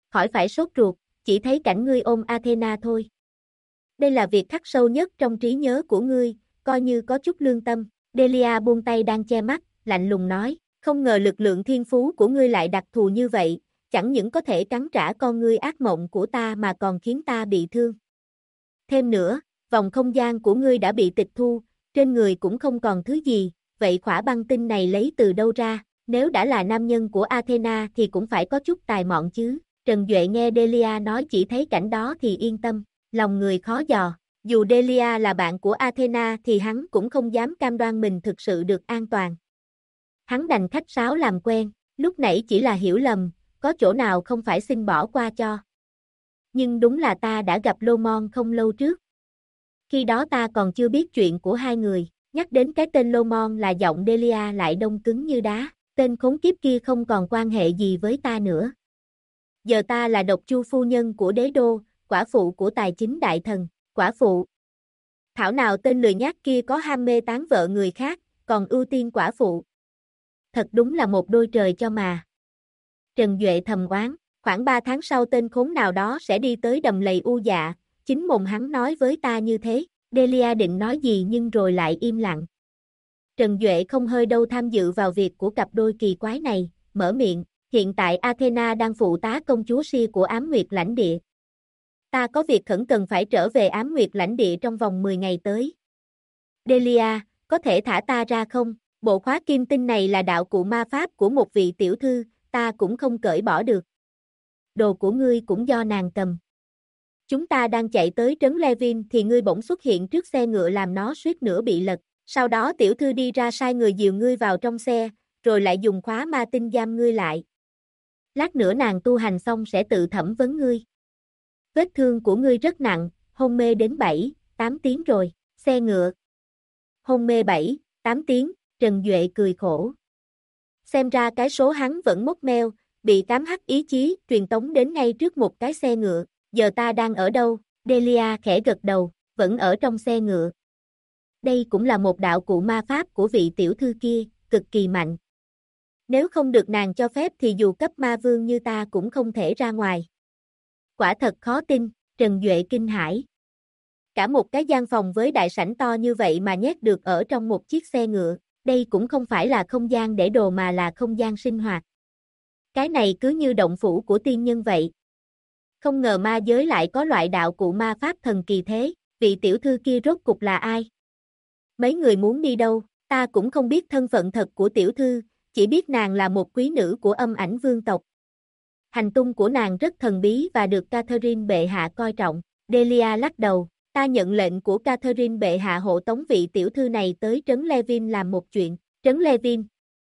khỏi phải sốt ruột, chỉ thấy cảnh ngươi ôm Athena thôi. Đây là việc khắc sâu nhất trong trí nhớ của ngươi, coi như có chút lương tâm. Delia buông tay đang che mắt, lạnh lùng nói, không ngờ lực lượng thiên phú của ngươi lại đặc thù như vậy, chẳng những có thể cắn trả con ngươi ác mộng của ta mà còn khiến ta bị thương. Thêm nữa, vòng không gian của ngươi đã bị tịch thu, trên người cũng không còn thứ gì, vậy khỏa băng tinh này lấy từ đâu ra, nếu đã là nam nhân của Athena thì cũng phải có chút tài mọn chứ. Trần Duệ nghe Delia nói chỉ thấy cảnh đó thì yên tâm, lòng người khó dò, dù Delia là bạn của Athena thì hắn cũng không dám cam đoan mình thực sự được an toàn. Hắn đành khách sáo làm quen, lúc nãy chỉ là hiểu lầm, có chỗ nào không phải xin bỏ qua cho. Nhưng đúng là ta đã gặp Lomon không lâu trước. Khi đó ta còn chưa biết chuyện của hai người, nhắc đến cái tên Lomon là giọng Delia lại đông cứng như đá, tên khốn kiếp kia không còn quan hệ gì với ta nữa. Giờ ta là độc chu phu nhân của đế đô, quả phụ của tài chính đại thần, quả phụ. Thảo nào tên lười nhác kia có ham mê tán vợ người khác, còn ưu tiên quả phụ. Thật đúng là một đôi trời cho mà. Trần Duệ thầm oán, khoảng 3 tháng sau tên khốn nào đó sẽ đi tới đầm lầy U Dạ, chính mồm hắn nói với ta như thế. Delia định nói gì nhưng rồi lại im lặng. Trần Duệ không hơi đâu tham dự vào việc của cặp đôi kỳ quái này, mở miệng, hiện tại Athena đang phụ tá công chúa Si của Ám Nguyệt lãnh địa. Ta có việc khẩn cần phải trở về Ám Nguyệt lãnh địa trong vòng 10 ngày tới. Delia, có thể thả ta ra không? Bộ khóa kim tinh này là đạo cụ ma pháp của một vị tiểu thư, ta cũng không cởi bỏ được. Đồ của ngươi cũng do nàng cầm. Chúng ta đang chạy tới trấn Levin thì ngươi bỗng xuất hiện trước xe ngựa làm nó suýt nữa bị lật. Sau đó tiểu thư đi ra sai người dìu ngươi vào trong xe, rồi lại dùng khóa ma tinh giam ngươi lại. Lát nữa nàng tu hành xong sẽ tự thẩm vấn ngươi. Vết thương của ngươi rất nặng, hôn mê đến 7, 8 tiếng rồi. Xe ngựa. Hôn mê 7, 8 tiếng, Trần Duệ cười khổ. Xem ra cái số hắn vẫn mốc meo, bị cám hắc ý chí truyền tống đến ngay trước một cái xe ngựa. Giờ ta đang ở đâu? Delia khẽ gật đầu, vẫn ở trong xe ngựa. Đây cũng là một đạo cụ ma pháp của vị tiểu thư kia, cực kỳ mạnh. Nếu không được nàng cho phép thì dù cấp ma vương như ta cũng không thể ra ngoài. Quả thật khó tin, Trần Duệ kinh hãi. Cả một cái gian phòng với đại sảnh to như vậy mà nhét được ở trong một chiếc xe ngựa, đây cũng không phải là không gian để đồ mà là không gian sinh hoạt. Cái này cứ như động phủ của tiên nhân vậy. Không ngờ ma giới lại có loại đạo cụ ma pháp thần kỳ thế, vị tiểu thư kia rốt cục là ai? Mấy người muốn đi đâu? Ta cũng không biết thân phận thật của tiểu thư, chỉ biết nàng là một quý nữ của âm ảnh vương tộc. Hành tung của nàng rất thần bí và được Catherine bệ hạ coi trọng. Delia lắc đầu, ta nhận lệnh của Catherine bệ hạ hộ tống vị tiểu thư này tới trấn Levin làm một chuyện. Trấn Levin.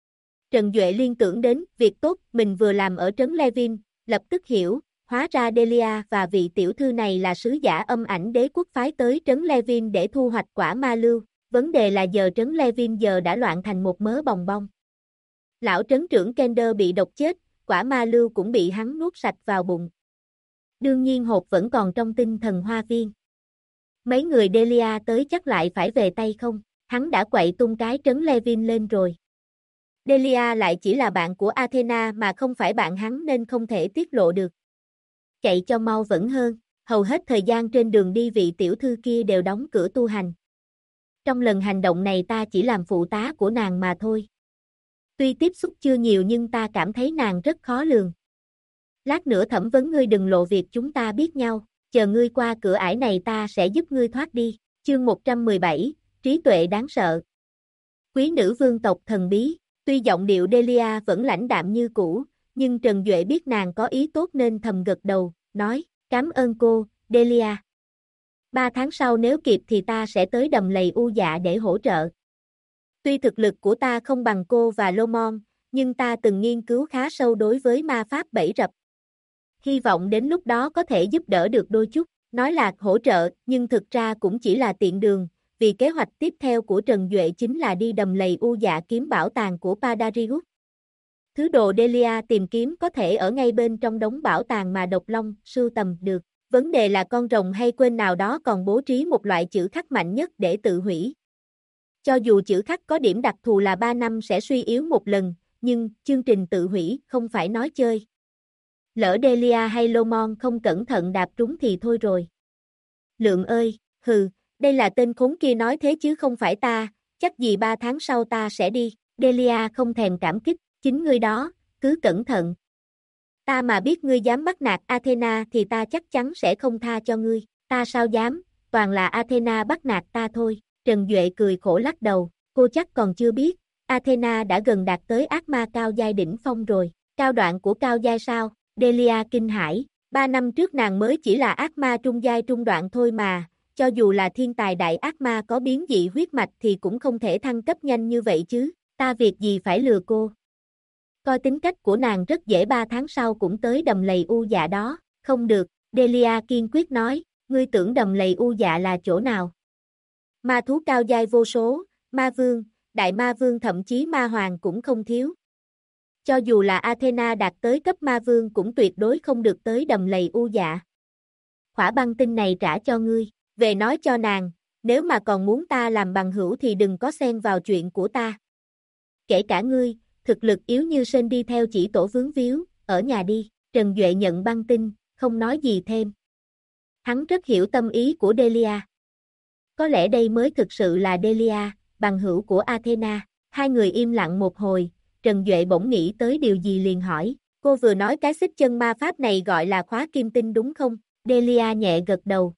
Trần Duệ liên tưởng đến việc tốt mình vừa làm ở trấn Levin, lập tức hiểu, hóa ra Delia và vị tiểu thư này là sứ giả âm ảnh đế quốc phái tới trấn Levin để thu hoạch quả ma lưu. Vấn đề là giờ trấn Levin giờ đã loạn thành một mớ bòng bong. Lão trấn trưởng Kender bị độc chết, quả ma lưu cũng bị hắn nuốt sạch vào bụng. Đương nhiên hộp vẫn còn trong tinh thần hoa viên. Mấy người Delia tới chắc lại phải về tay không, hắn đã quậy tung cái trấn Levin lên rồi. Delia lại chỉ là bạn của Athena mà không phải bạn hắn nên không thể tiết lộ được. Chạy cho mau vẫn hơn, hầu hết thời gian trên đường đi vị tiểu thư kia đều đóng cửa tu hành. Trong lần hành động này ta chỉ làm phụ tá của nàng mà thôi. Tuy tiếp xúc chưa nhiều nhưng ta cảm thấy nàng rất khó lường. Lát nữa thẩm vấn ngươi đừng lộ việc chúng ta biết nhau, chờ ngươi qua cửa ải này ta sẽ giúp ngươi thoát đi. Chương 117, trí tuệ đáng sợ. Quý nữ vương tộc thần bí, tuy giọng điệu Delia vẫn lãnh đạm như cũ, nhưng Trần Duệ biết nàng có ý tốt nên thầm gật đầu, nói, cảm ơn cô, Delia. 3 tháng sau nếu kịp thì ta sẽ tới đầm lầy U Dạ để hỗ trợ. Tuy thực lực của ta không bằng cô và Lomon, nhưng ta từng nghiên cứu khá sâu đối với ma pháp bẫy rập. Hy vọng đến lúc đó có thể giúp đỡ được đôi chút. Nói là hỗ trợ, nhưng thực ra cũng chỉ là tiện đường, vì kế hoạch tiếp theo của Trần Duệ chính là đi đầm lầy U Dạ kiếm bảo tàng của Padarius. Thứ đồ Delia tìm kiếm có thể ở ngay bên trong đống bảo tàng mà Độc Long sưu tầm được. Vấn đề là con rồng hay quên nào đó còn bố trí một loại chữ khắc mạnh nhất để tự hủy. Cho dù chữ khắc có điểm đặc thù là 3 năm sẽ suy yếu một lần, nhưng chương trình tự hủy không phải nói chơi. lỡ Delia hay Lomon không cẩn thận đạp trúng thì thôi rồi. Lượng ơi, hừ, đây là tên khốn kia nói thế chứ không phải ta, chắc gì 3 tháng sau ta sẽ đi. Delia không thèm cảm kích, chính ngươi đó, cứ cẩn thận. Ta mà biết ngươi dám bắt nạt Athena thì ta chắc chắn sẽ không tha cho ngươi. Ta sao dám, toàn là Athena bắt nạt ta thôi. Trần Duệ cười khổ lắc đầu, cô chắc còn chưa biết, Athena đã gần đạt tới ác ma cao giai đỉnh phong rồi. Cao đoạn của cao giai sao? Delia kinh hãi, 3 năm trước nàng mới chỉ là ác ma trung giai trung đoạn thôi mà, cho dù là thiên tài đại ác ma có biến dị huyết mạch thì cũng không thể thăng cấp nhanh như vậy chứ, ta việc gì phải lừa cô. Coi tính cách của nàng rất dễ 3 tháng sau cũng tới đầm lầy u dạ đó, không được, Delia kiên quyết nói, ngươi tưởng đầm lầy u dạ là chỗ nào? Ma thú cao giai vô số, ma vương, đại ma vương thậm chí ma hoàng cũng không thiếu. Cho dù là Athena đạt tới cấp ma vương cũng tuyệt đối không được tới đầm lầy u dạ. Khỏa băng tinh này trả cho ngươi, về nói cho nàng, nếu mà còn muốn ta làm bằng hữu thì đừng có xen vào chuyện của ta. Kể cả ngươi, thực lực yếu như sên đi theo chỉ tổ vướng víu, ở nhà đi. Trần Duệ nhận băng tinh, không nói gì thêm. Hắn rất hiểu tâm ý của Delia. Có lẽ đây mới thực sự là Delia, bằng hữu của Athena. Hai người im lặng một hồi, Trần Duệ bỗng nghĩ tới điều gì liền hỏi, cô vừa nói cái xích chân ma pháp này gọi là khóa kim tinh đúng không? Delia nhẹ gật đầu.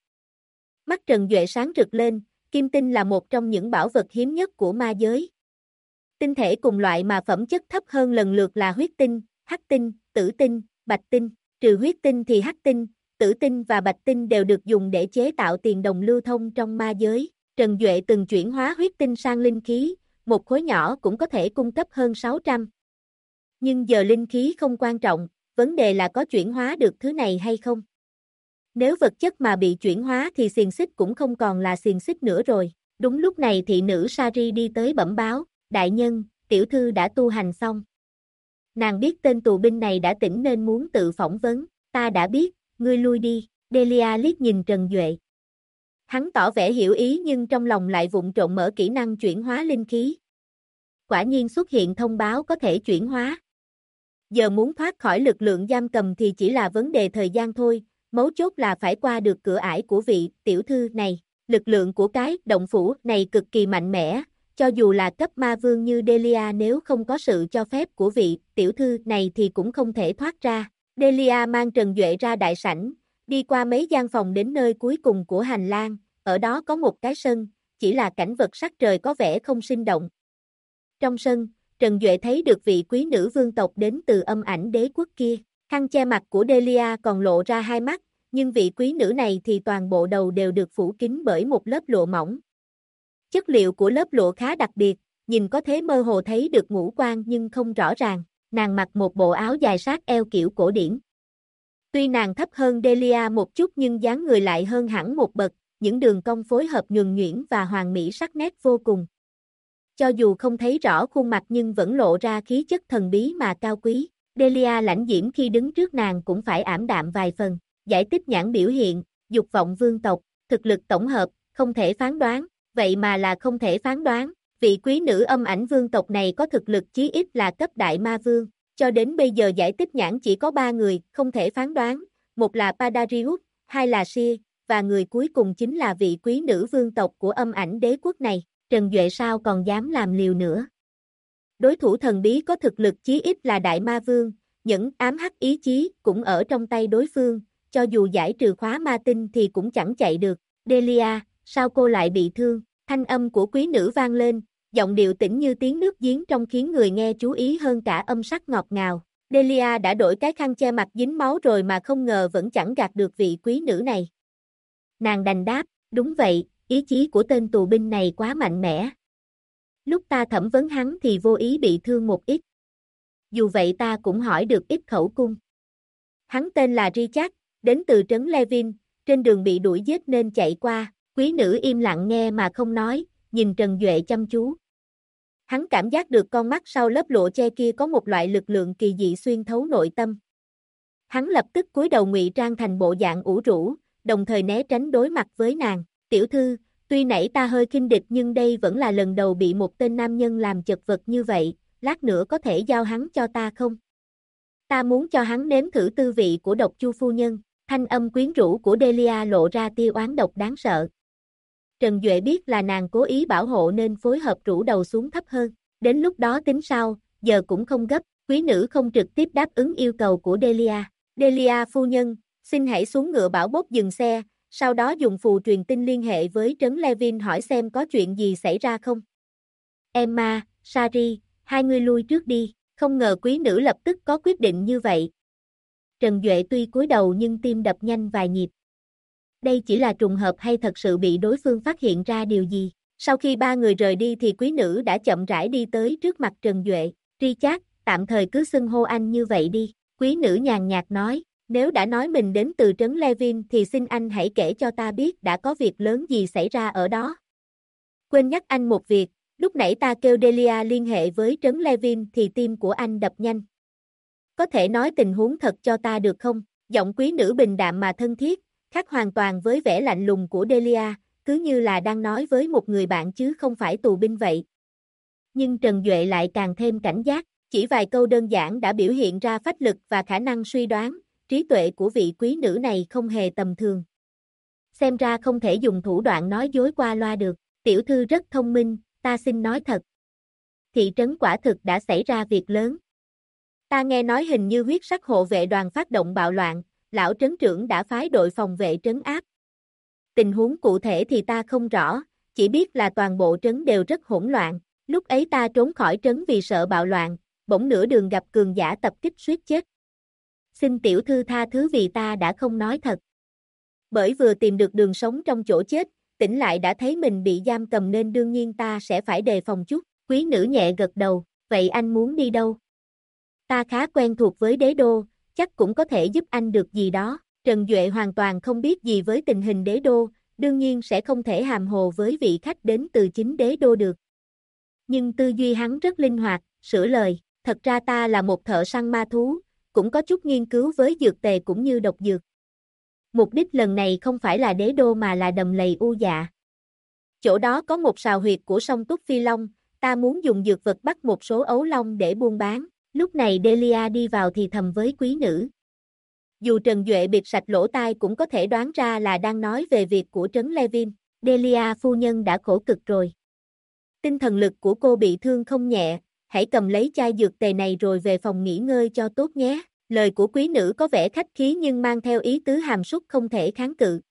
Mắt Trần Duệ sáng rực lên, kim tinh là một trong những bảo vật hiếm nhất của ma giới. Tinh thể cùng loại mà phẩm chất thấp hơn lần lượt là huyết tinh, hắc tinh, tử tinh, bạch tinh. Trừ huyết tinh thì hắc tinh, tử tinh và bạch tinh đều được dùng để chế tạo tiền đồng lưu thông trong ma giới. Trần Duệ từng chuyển hóa huyết tinh sang linh khí, một khối nhỏ cũng có thể cung cấp hơn 600. Nhưng giờ linh khí không quan trọng, vấn đề là có chuyển hóa được thứ này hay không. Nếu vật chất mà bị chuyển hóa thì xiềng xích cũng không còn là xiềng xích nữa rồi. Đúng lúc này thị nữ Sari đi tới bẩm báo, đại nhân, tiểu thư đã tu hành xong. Nàng biết tên tù binh này đã tỉnh nên muốn tự phỏng vấn, ta đã biết, ngươi lui đi. Delia liếc nhìn Trần Duệ. Hắn tỏ vẻ hiểu ý nhưng trong lòng lại vụng trộn mở kỹ năng chuyển hóa linh khí. Quả nhiên xuất hiện thông báo có thể chuyển hóa. Giờ muốn thoát khỏi lực lượng giam cầm thì chỉ là vấn đề thời gian thôi, mấu chốt là phải qua được cửa ải của vị tiểu thư này. Lực lượng của cái động phủ này cực kỳ mạnh mẽ, cho dù là cấp ma vương như Delia nếu không có sự cho phép của vị tiểu thư này thì cũng không thể thoát ra. Delia mang Trần Duệ ra đại sảnh, đi qua mấy gian phòng đến nơi cuối cùng của hành lang, ở đó có một cái sân, chỉ là cảnh vật sắc trời có vẻ không sinh động. Trong sân, Trần Duệ thấy được vị quý nữ vương tộc đến từ âm ảnh đế quốc kia. Khăn che mặt của Delia còn lộ ra hai mắt, nhưng vị quý nữ này thì toàn bộ đầu đều được phủ kín bởi một lớp lụa mỏng. Chất liệu của lớp lụa khá đặc biệt, nhìn có thể mơ hồ thấy được ngũ quan nhưng không rõ ràng. Nàng mặc một bộ áo dài sát eo kiểu cổ điển. Tuy nàng thấp hơn Delia một chút nhưng dáng người lại hơn hẳn một bậc, những đường cong phối hợp nhuần nhuyễn và hoàn mỹ sắc nét vô cùng. Cho dù không thấy rõ khuôn mặt nhưng vẫn lộ ra khí chất thần bí mà cao quý. Delia lãnh diễm khi đứng trước nàng cũng phải ảm đạm vài phần. Giải tích nhãn biểu hiện, dục vọng vương tộc, thực lực tổng hợp, không thể phán đoán. Vậy mà là không thể phán đoán. Vị quý nữ âm ảnh vương tộc này có thực lực chí ít là cấp đại ma vương. Cho đến bây giờ giải tích nhãn chỉ có 3 người, không thể phán đoán. Một là Padarius, hai là Seer, và người cuối cùng chính là vị quý nữ vương tộc của âm ảnh đế quốc này. Trần Duệ sao còn dám làm liều nữa. Đối thủ thần bí có thực lực chí ít là đại ma vương, những ám hắc ý chí cũng ở trong tay đối phương, cho dù giải trừ khóa ma tinh thì cũng chẳng chạy được. Delia, sao cô lại bị thương? Thanh âm của quý nữ vang lên, giọng điệu tĩnh như tiếng nước giếng trong khiến người nghe chú ý hơn cả âm sắc ngọt ngào. Delia đã đổi cái khăn che mặt dính máu rồi mà không ngờ vẫn chẳng gạt được vị quý nữ này. Nàng đành đáp, đúng vậy, ý chí của tên tù binh này quá mạnh mẽ. Lúc ta thẩm vấn hắn thì vô ý bị thương một ít. Dù vậy ta cũng hỏi được ít khẩu cung. Hắn tên là Richard, đến từ trấn Levin, trên đường bị đuổi giết nên chạy qua. Quý nữ im lặng nghe mà không nói, nhìn Trần Duệ chăm chú. Hắn cảm giác được con mắt sau lớp lụa che kia có một loại lực lượng kỳ dị xuyên thấu nội tâm. Hắn lập tức cúi đầu ngụy trang thành bộ dạng ủ rũ, đồng thời né tránh đối mặt với nàng. Tiểu thư, tuy nãy ta hơi khinh địch nhưng đây vẫn là lần đầu bị một tên nam nhân làm chật vật như vậy, lát nữa có thể giao hắn cho ta không? Ta muốn cho hắn nếm thử tư vị của độc chu phu nhân, thanh âm quyến rũ của Delia lộ ra tia oán độc đáng sợ. Trần Duệ biết là nàng cố ý bảo hộ nên phối hợp rũ đầu xuống thấp hơn, đến lúc đó tính sau, giờ cũng không gấp, quý nữ không trực tiếp đáp ứng yêu cầu của Delia. Delia phu nhân, xin hãy xuống ngựa bảo bốt dừng xe, sau đó dùng phù truyền tin liên hệ với trấn Levin hỏi xem có chuyện gì xảy ra không. Emma, Sari, hai người lui trước đi, không ngờ quý nữ lập tức có quyết định như vậy. Trần Duệ tuy cúi đầu nhưng tim đập nhanh vài nhịp. Đây chỉ là trùng hợp hay thật sự bị đối phương phát hiện ra điều gì? Sau khi ba người rời đi thì quý nữ đã chậm rãi đi tới trước mặt Trần Duệ. Richard, tạm thời cứ xưng hô anh như vậy đi. Quý nữ nhàn nhạt nói, nếu đã nói mình đến từ trấn Levin thì xin anh hãy kể cho ta biết đã có việc lớn gì xảy ra ở đó. Quên nhắc anh một việc, lúc nãy ta kêu Delia liên hệ với trấn Levin thì tim của anh đập nhanh. Có thể nói tình huống thật cho ta được không? Giọng quý nữ bình đạm mà thân thiết, khác hoàn toàn với vẻ lạnh lùng của Delia, cứ như là đang nói với một người bạn chứ không phải tù binh vậy. Nhưng Trần Duệ lại càng thêm cảnh giác, chỉ vài câu đơn giản đã biểu hiện ra phách lực và khả năng suy đoán, trí tuệ của vị quý nữ này không hề tầm thường. Xem ra không thể dùng thủ đoạn nói dối qua loa được, tiểu thư rất thông minh, ta xin nói thật. Thị trấn quả thực đã xảy ra việc lớn. Ta nghe nói hình như huyết sắc hộ vệ đoàn phát động bạo loạn, lão trấn trưởng đã phái đội phòng vệ trấn áp. Tình huống cụ thể thì ta không rõ, chỉ biết là toàn bộ trấn đều rất hỗn loạn, lúc ấy ta trốn khỏi trấn vì sợ bạo loạn, bỗng nửa đường gặp cường giả tập kích suýt chết. Xin tiểu thư tha thứ vì ta đã không nói thật. Bởi vừa tìm được đường sống trong chỗ chết, tỉnh lại đã thấy mình bị giam cầm nên đương nhiên ta sẽ phải đề phòng chút. Quý nữ nhẹ gật đầu, vậy anh muốn đi đâu? Ta khá quen thuộc với đế đô, chắc cũng có thể giúp anh được gì đó. Trần Duệ hoàn toàn không biết gì với tình hình đế đô, đương nhiên sẽ không thể hàm hồ với vị khách đến từ chính đế đô được. Nhưng tư duy hắn rất linh hoạt, sửa lời, thật ra ta là một thợ săn ma thú, cũng có chút nghiên cứu với dược tề cũng như độc dược. Mục đích lần này không phải là đế đô mà là đầm lầy U Dạ. Chỗ đó có một sào huyệt của sông Túc Phi Long, ta muốn dùng dược vật bắt một số ấu long để buôn bán. Lúc này Delia đi vào thì thầm với quý nữ. Dù Trần Duệ bịt sạch lỗ tai cũng có thể đoán ra là đang nói về việc của trấn Levin. Delia phu nhân đã khổ cực rồi. Tinh thần lực của cô bị thương không nhẹ, hãy cầm lấy chai dược tề này rồi về phòng nghỉ ngơi cho tốt nhé. Lời của quý nữ có vẻ khách khí nhưng mang theo ý tứ hàm súc không thể kháng cự.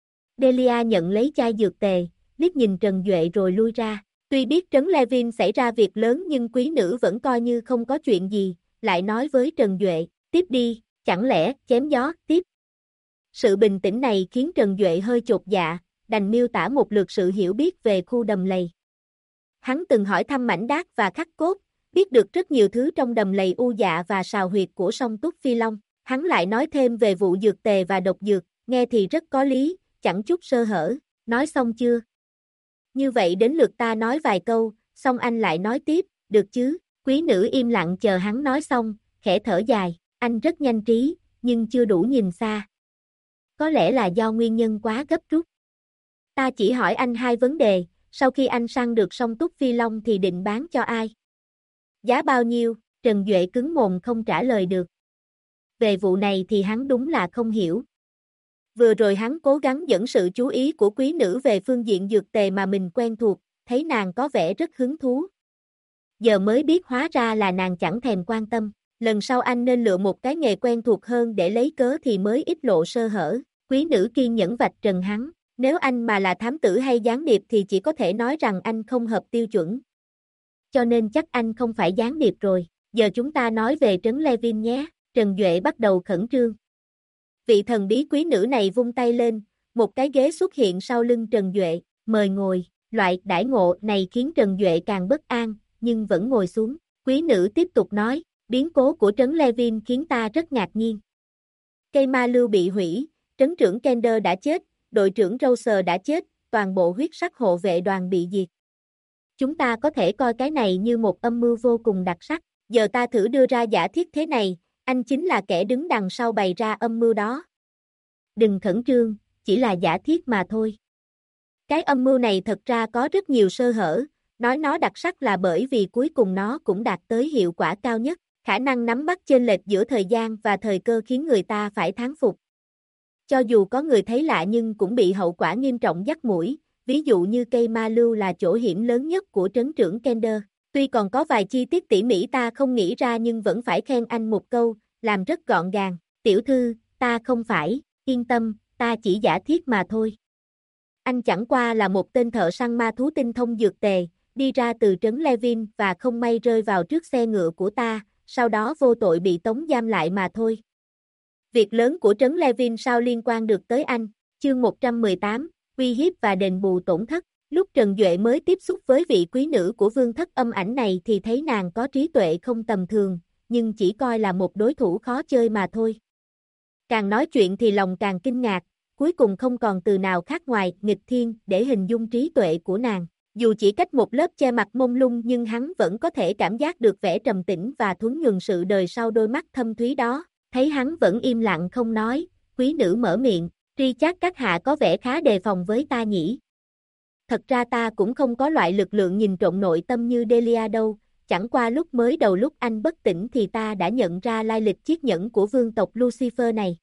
Delia nhận lấy chai dược tề, liếc nhìn Trần Duệ rồi lui ra. Tuy biết trấn Levin xảy ra việc lớn nhưng quý nữ vẫn coi như không có chuyện gì, lại nói với Trần Duệ, tiếp đi, chẳng lẽ chém gió, tiếp. Sự bình tĩnh này khiến Trần Duệ hơi chột dạ, đành miêu tả một lượt sự hiểu biết về khu đầm lầy. Hắn từng hỏi thăm mảnh đát và khắc cốt, biết được rất nhiều thứ trong đầm lầy U Dạ và sào huyệt của sông Túc Phi Long. Hắn lại nói thêm về vụ dược tề và độc dược, nghe thì rất có lý, chẳng chút sơ hở. Nói xong chưa? Như vậy đến lượt ta nói vài câu, xong anh lại nói tiếp, được chứ? Quý nữ im lặng chờ hắn nói xong, khẽ thở dài, anh rất nhanh trí, nhưng chưa đủ nhìn xa. Có lẽ là do nguyên nhân quá gấp rút. Ta chỉ hỏi anh hai vấn đề, sau khi anh săn được sông Túc Phi Long thì định bán cho ai? Giá bao nhiêu? Trần Duệ cứng mồm không trả lời được. Về vụ này thì hắn đúng là không hiểu. Vừa rồi hắn cố gắng dẫn sự chú ý của quý nữ về phương diện dược tề mà mình quen thuộc, thấy nàng có vẻ rất hứng thú. Giờ mới biết hóa ra là nàng chẳng thèm quan tâm. Lần sau anh nên lựa một cái nghề quen thuộc hơn để lấy cớ thì mới ít lộ sơ hở. Quý nữ kiên nhẫn vạch trần hắn. Nếu anh mà là thám tử hay gián điệp thì chỉ có thể nói rằng anh không hợp tiêu chuẩn. Cho nên chắc anh không phải gián điệp rồi. Giờ chúng ta nói về trấn Levin nhé. Trần Duệ bắt đầu khẩn trương. Vị thần bí quý nữ này vung tay lên, một cái ghế xuất hiện sau lưng Trần Duệ, mời ngồi. Loại đãi ngộ này khiến Trần Duệ càng bất an, nhưng vẫn ngồi xuống. Quý nữ tiếp tục nói, biến cố của trấn Levin khiến ta rất ngạc nhiên. Cây ma lưu bị hủy, trấn trưởng Kender đã chết, đội trưởng Rauser đã chết, toàn bộ huyết sắc hộ vệ đoàn bị diệt. Chúng ta có thể coi cái này như một âm mưu vô cùng đặc sắc. Giờ ta thử đưa ra giả thiết thế này, anh chính là kẻ đứng đằng sau bày ra âm mưu đó. Đừng khẩn trương, chỉ là giả thiết mà thôi. Cái âm mưu này thật ra có rất nhiều sơ hở, nói nó đặc sắc là bởi vì cuối cùng nó cũng đạt tới hiệu quả cao nhất. Khả năng nắm bắt chênh lệch giữa thời gian và thời cơ khiến người ta phải thán phục. Cho dù có người thấy lạ nhưng cũng bị hậu quả nghiêm trọng dắt mũi, ví dụ như cây ma lưu là chỗ hiểm lớn nhất của trấn trưởng Kender. Tuy còn có vài chi tiết tỉ mỉ ta không nghĩ ra nhưng vẫn phải khen anh một câu, làm rất gọn gàng. Tiểu thư, ta không phải, yên tâm, ta chỉ giả thiết mà thôi. Anh chẳng qua là một tên thợ săn ma thú tinh thông dược tề, đi ra từ trấn Levin và không may rơi vào trước xe ngựa của ta, sau đó vô tội bị tống giam lại mà thôi. Việc lớn của trấn Levin sao liên quan được tới anh? Chương 118, uy hiếp và đền bù tổn thất. Lúc Trần Duệ mới tiếp xúc với vị quý nữ của vương thất âm ảnh này thì thấy nàng có trí tuệ không tầm thường, nhưng chỉ coi là một đối thủ khó chơi mà thôi. Càng nói chuyện thì lòng càng kinh ngạc, cuối cùng không còn từ nào khác ngoài nghịch thiên để hình dung trí tuệ của nàng. Dù chỉ cách một lớp che mặt mông lung nhưng hắn vẫn có thể cảm giác được vẻ trầm tĩnh và thuấn nhuần sự đời sau đôi mắt thâm thúy đó. Thấy hắn vẫn im lặng không nói, quý nữ mở miệng, tri chắc các hạ có vẻ khá đề phòng với ta nhỉ. Thật ra ta cũng không có loại lực lượng nhìn trộm nội tâm như Delia đâu, chẳng qua lúc mới đầu lúc anh bất tỉnh thì ta đã nhận ra lai lịch chiếc nhẫn của vương tộc Lucifer này.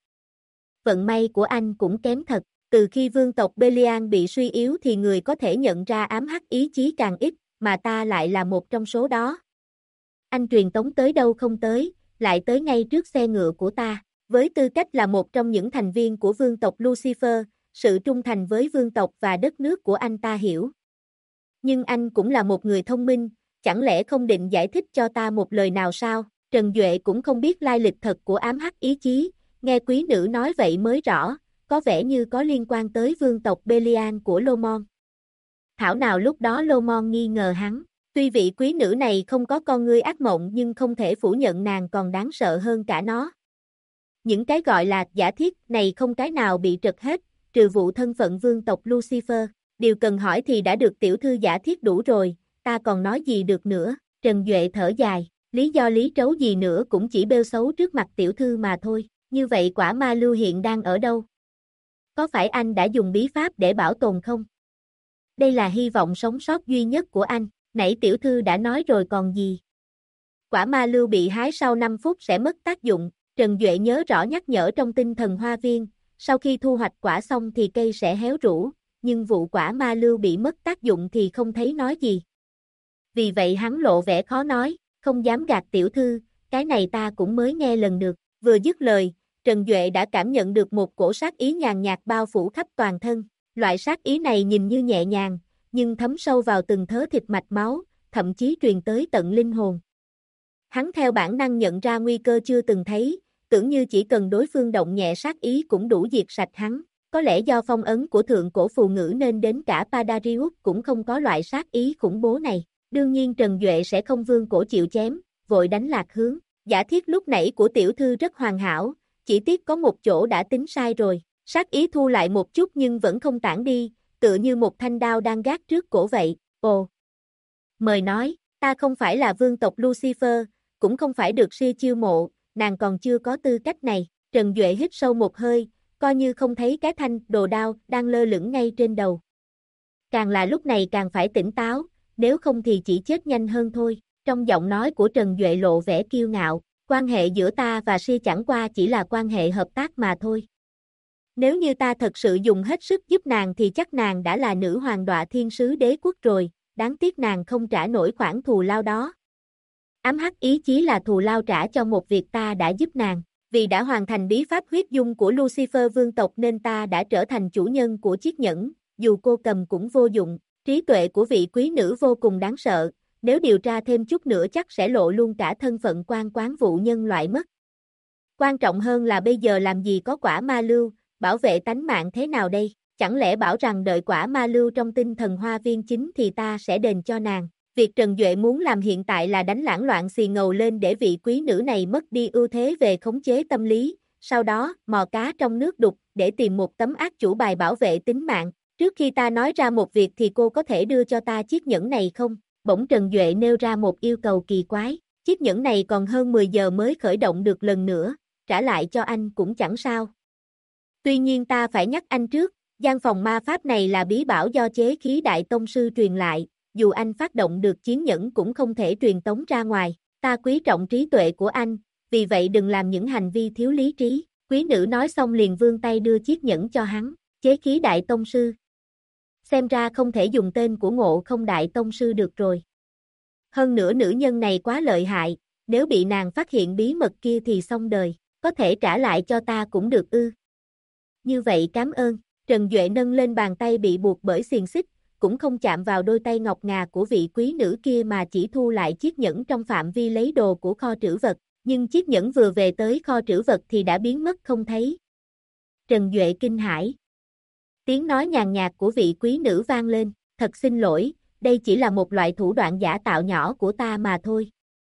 Vận may của anh cũng kém thật, từ khi vương tộc Belial bị suy yếu thì người có thể nhận ra ám hắc ý chí càng ít, mà ta lại là một trong số đó. Anh truyền tống tới đâu không tới, lại tới ngay trước xe ngựa của ta. Với tư cách là một trong những thành viên của vương tộc Lucifer, sự trung thành với vương tộc và đất nước của anh ta hiểu. Nhưng anh cũng là một người thông minh, chẳng lẽ không định giải thích cho ta một lời nào sao? Trần Duệ cũng không biết lai lịch thật của ám hắc ý chí, nghe quý nữ nói vậy mới rõ, có vẻ như có liên quan tới vương tộc Belial của Lomon. Thảo nào lúc đó Lomon nghi ngờ hắn, tuy vị quý nữ này không có con ngươi ác mộng nhưng không thể phủ nhận nàng còn đáng sợ hơn cả nó. Những cái gọi là giả thiết này không cái nào bị trật hết, trừ vụ thân phận vương tộc Lucifer. Điều cần hỏi thì đã được tiểu thư giả thiết đủ rồi, ta còn nói gì được nữa. Trần Duệ thở dài, lý do lý trấu gì nữa cũng chỉ bêu xấu trước mặt tiểu thư mà thôi. Như vậy quả ma lưu hiện đang ở đâu? Có phải anh đã dùng bí pháp để bảo tồn không? Đây là hy vọng sống sót duy nhất của anh, nãy tiểu thư đã nói rồi còn gì. Quả ma lưu bị hái sau 5 phút sẽ mất tác dụng, Trần Duệ nhớ rõ nhắc nhở trong tinh thần hoa viên, sau khi thu hoạch quả xong thì cây sẽ héo rũ, nhưng vụ quả ma lưu bị mất tác dụng thì không thấy nói gì. Vì vậy hắn lộ vẻ khó nói, không dám gạt tiểu thư, cái này ta cũng mới nghe lần được. Vừa dứt lời, Trần Duệ đã cảm nhận được một cổ sát ý nhàn nhạt bao phủ khắp toàn thân. Loại sát ý này nhìn như nhẹ nhàng, nhưng thấm sâu vào từng thớ thịt mạch máu, thậm chí truyền tới tận linh hồn. Hắn theo bản năng nhận ra nguy cơ chưa từng thấy, tưởng như chỉ cần đối phương động nhẹ sát ý cũng đủ diệt sạch hắn. Có lẽ do phong ấn của thượng cổ phù ngữ nên đến cả Padarius cũng không có loại sát ý khủng bố này. Đương nhiên Trần Duệ sẽ không vương cổ chịu chém, vội đánh lạc hướng. Giả thiết lúc nãy của tiểu thư rất hoàn hảo, chỉ tiếc có một chỗ đã tính sai rồi. Sát ý thu lại một chút nhưng vẫn không tản đi, tựa như một thanh đao đang gác trước cổ vậy. Ồ! Mời nói, ta không phải là vương tộc Lucifer, cũng không phải được sư chiêu mộ, nàng còn chưa có tư cách này. Trần Duệ hít sâu một hơi, coi như không thấy cái thanh đồ đao đang lơ lửng ngay trên đầu. Càng là lúc này càng phải tỉnh táo, nếu không thì chỉ chết nhanh hơn thôi. Trong giọng nói của Trần Duệ lộ vẻ kiêu ngạo, quan hệ giữa ta và sư chẳng qua chỉ là quan hệ hợp tác mà thôi. Nếu như ta thật sự dùng hết sức giúp nàng thì chắc nàng đã là nữ hoàng đọa thiên sứ đế quốc rồi, đáng tiếc nàng không trả nổi khoản thù lao đó. Ám hắc ý chí là thù lao trả cho một việc ta đã giúp nàng, vì đã hoàn thành bí pháp huyết dung của Lucifer vương tộc nên ta đã trở thành chủ nhân của chiếc nhẫn, dù cô cầm cũng vô dụng, trí tuệ của vị quý nữ vô cùng đáng sợ, nếu điều tra thêm chút nữa chắc sẽ lộ luôn cả thân phận quan quán vụ nhân loại mất. Quan trọng hơn là bây giờ làm gì có quả ma lưu, bảo vệ tánh mạng thế nào đây, chẳng lẽ bảo rằng đợi quả ma lưu trong tinh thần hoa viên chính thì ta sẽ đền cho nàng. Việc Trần Duệ muốn làm hiện tại là đánh lảng loạn xì ngầu lên để vị quý nữ này mất đi ưu thế về khống chế tâm lý, sau đó mò cá trong nước đục để tìm một tấm ác chủ bài bảo vệ tính mạng. Trước khi ta nói ra một việc thì cô có thể đưa cho ta chiếc nhẫn này không? Bỗng Trần Duệ nêu ra một yêu cầu kỳ quái, chiếc nhẫn này còn hơn 10 giờ mới khởi động được lần nữa, trả lại cho anh cũng chẳng sao. Tuy nhiên ta phải nhắc anh trước, gian phòng ma pháp này là bí bảo do chế khí đại tông sư truyền lại, dù anh phát động được chiến nhẫn cũng không thể truyền tống ra ngoài. Ta quý trọng trí tuệ của anh, vì vậy đừng làm những hành vi thiếu lý trí. Quý nữ nói xong liền vươn tay đưa chiếc nhẫn cho hắn, chế khí đại tông sư. Xem ra không thể dùng tên của Ngộ Không đại tông sư được rồi. Hơn nữa nữ nhân này quá lợi hại, nếu bị nàng phát hiện bí mật kia thì xong đời, có thể trả lại cho ta cũng được ư. Như vậy cảm ơn. Trần Duệ nâng lên bàn tay bị buộc bởi xiềng xích, cũng không chạm vào đôi tay ngọc ngà của vị quý nữ kia mà chỉ thu lại chiếc nhẫn trong phạm vi lấy đồ của kho trữ vật, nhưng chiếc nhẫn vừa về tới kho trữ vật thì đã biến mất không thấy. Trần Duệ kinh hãi. Tiếng nói nhàn nhạt của vị quý nữ vang lên, thật xin lỗi, đây chỉ là một loại thủ đoạn giả tạo nhỏ của ta mà thôi.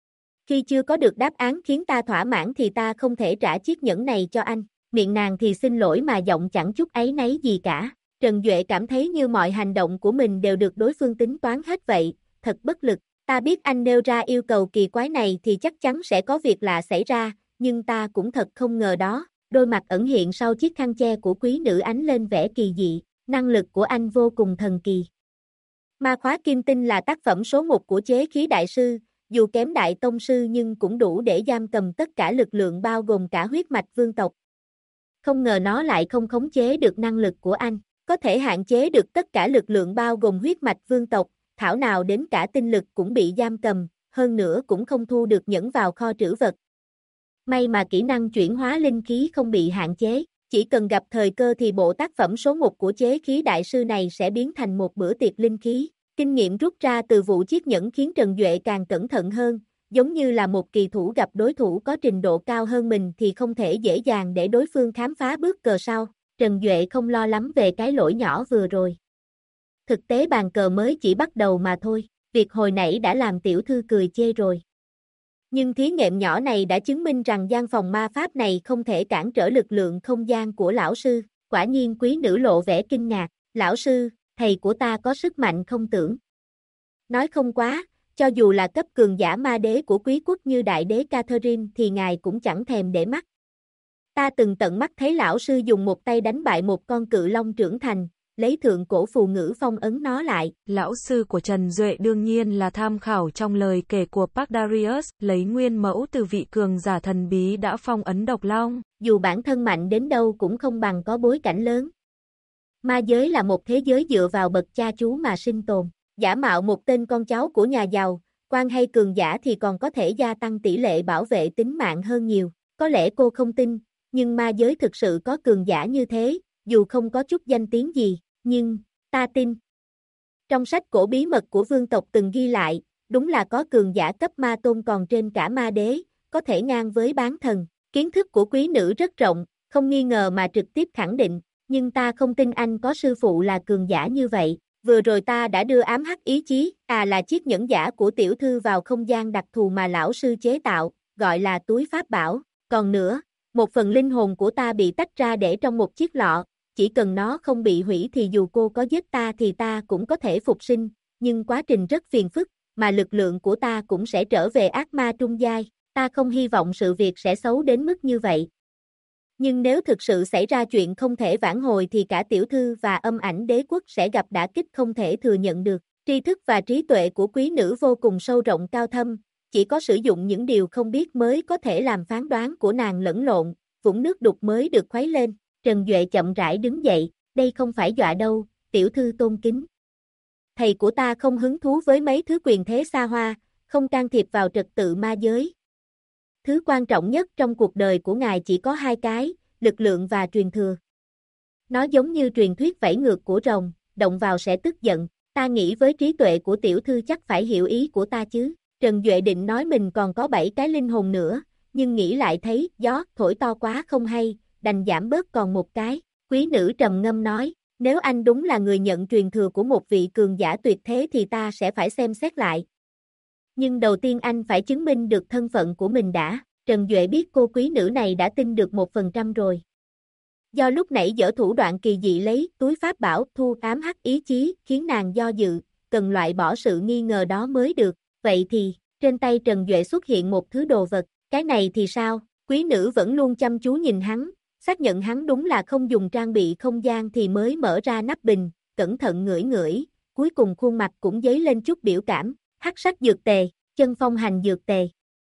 Khi chưa có được đáp án khiến ta thỏa mãn thì ta không thể trả chiếc nhẫn này cho anh. Miệng nàng thì xin lỗi mà giọng chẳng chút áy náy gì cả. Trần Duệ cảm thấy như mọi hành động của mình đều được đối phương tính toán hết vậy, thật bất lực. Ta biết anh nêu ra yêu cầu kỳ quái này thì chắc chắn sẽ có việc lạ xảy ra, nhưng ta cũng thật không ngờ đó. Đôi mặt ẩn hiện sau chiếc khăn che của quý nữ ánh lên vẻ kỳ dị, năng lực của anh vô cùng thần kỳ. Ma khóa kim tinh là tác phẩm số 1 của chế khí đại sư, dù kém đại tông sư nhưng cũng đủ để giam cầm tất cả lực lượng bao gồm cả huyết mạch vương tộc. Không ngờ nó lại không khống chế được năng lực của anh, có thể hạn chế được tất cả lực lượng bao gồm huyết mạch vương tộc, thảo nào đến cả tinh lực cũng bị giam cầm, hơn nữa cũng không thu được nhẫn vào kho trữ vật. May mà kỹ năng chuyển hóa linh khí không bị hạn chế, chỉ cần gặp thời cơ thì bộ tác phẩm số 1 của chế khí đại sư này sẽ biến thành một bữa tiệc linh khí. Kinh nghiệm rút ra từ vụ chiếc nhẫn khiến Trần Duệ càng cẩn thận hơn, giống như là một kỳ thủ gặp đối thủ có trình độ cao hơn mình thì không thể dễ dàng để đối phương khám phá bước cờ sau. Trần Duệ không lo lắm về cái lỗi nhỏ vừa rồi. Thực tế bàn cờ mới chỉ bắt đầu mà thôi, việc hồi nãy đã làm tiểu thư cười chê rồi. Nhưng thí nghiệm nhỏ này đã chứng minh rằng gian phòng ma pháp này không thể cản trở lực lượng không gian của lão sư. Quả nhiên quý nữ lộ vẻ kinh ngạc, lão sư, thầy của ta có sức mạnh không tưởng. Nói không quá, cho dù là cấp cường giả ma đế của quý quốc như đại đế Catherine thì ngài cũng chẳng thèm để mắt. Ta từng tận mắt thấy lão sư dùng một tay đánh bại một con cự long trưởng thành, lấy thượng cổ phù ngữ phong ấn nó lại. Lão sư của Trần Duệ đương nhiên là tham khảo trong lời kể của Park Darius, lấy nguyên mẫu từ vị cường giả thần bí đã phong ấn độc long. Dù bản thân mạnh đến đâu cũng không bằng có bối cảnh lớn. Ma giới là một thế giới dựa vào bậc cha chú mà sinh tồn. Giả mạo một tên con cháu của nhà giàu, quan hay cường giả thì còn có thể gia tăng tỷ lệ bảo vệ tính mạng hơn nhiều. Có lẽ cô không tin, nhưng ma giới thực sự có cường giả như thế, dù không có chút danh tiếng gì, nhưng, ta tin. Trong sách cổ bí mật của vương tộc từng ghi lại, đúng là có cường giả cấp ma tôn còn trên cả ma đế, có thể ngang với bán thần. Kiến thức của quý nữ rất rộng, không nghi ngờ mà trực tiếp khẳng định, nhưng ta không tin anh có sư phụ là cường giả như vậy. Vừa rồi ta đã đưa ám hắc ý chí, là chiếc nhẫn giả của tiểu thư vào không gian đặc thù mà lão sư chế tạo, gọi là túi pháp bảo. Còn nữa, một phần linh hồn của ta bị tách ra để trong một chiếc lọ, chỉ cần nó không bị hủy thì dù cô có giết ta thì ta cũng có thể phục sinh, nhưng quá trình rất phiền phức, mà lực lượng của ta cũng sẽ trở về ác ma trung giai, ta không hy vọng sự việc sẽ xấu đến mức như vậy. Nhưng nếu thực sự xảy ra chuyện không thể vãn hồi thì cả tiểu thư và âm ảnh đế quốc sẽ gặp đả kích không thể thừa nhận được. Tri thức và trí tuệ của quý nữ vô cùng sâu rộng cao thâm, chỉ có sử dụng những điều không biết mới có thể làm phán đoán của nàng lẫn lộn, vũng nước đục mới được khuấy lên. Trần Duệ chậm rãi đứng dậy, đây không phải dọa đâu, tiểu thư tôn kính. Thầy của ta không hứng thú với mấy thứ quyền thế xa hoa, không can thiệp vào trật tự ma giới. Thứ quan trọng nhất trong cuộc đời của ngài chỉ có hai cái, lực lượng và truyền thừa. Nó giống như truyền thuyết vẫy ngược của rồng, động vào sẽ tức giận, ta nghĩ với trí tuệ của tiểu thư chắc phải hiểu ý của ta chứ. Trần Duệ định nói mình còn có 7 cái linh hồn nữa, nhưng nghĩ lại thấy gió thổi to quá không hay, đành giảm bớt còn một cái. Quý nữ trầm ngâm nói, nếu anh đúng là người nhận truyền thừa của một vị cường giả tuyệt thế thì ta sẽ phải xem xét lại. Nhưng đầu tiên anh phải chứng minh được thân phận của mình đã. Trần Duệ biết cô quý nữ này đã tin được 1% rồi. Do lúc nãy dở thủ đoạn kỳ dị lấy túi pháp bảo thu ám hắc ý chí khiến nàng do dự, cần loại bỏ sự nghi ngờ đó mới được. Vậy thì, trên tay Trần Duệ xuất hiện một thứ đồ vật, cái này thì sao? Quý nữ vẫn luôn chăm chú nhìn hắn, xác nhận hắn đúng là không dùng trang bị không gian thì mới mở ra nắp bình, cẩn thận ngửi ngửi, cuối cùng khuôn mặt cũng dấy lên chút biểu cảm. Hắc sắc dược tề, chân phong hành dược tề.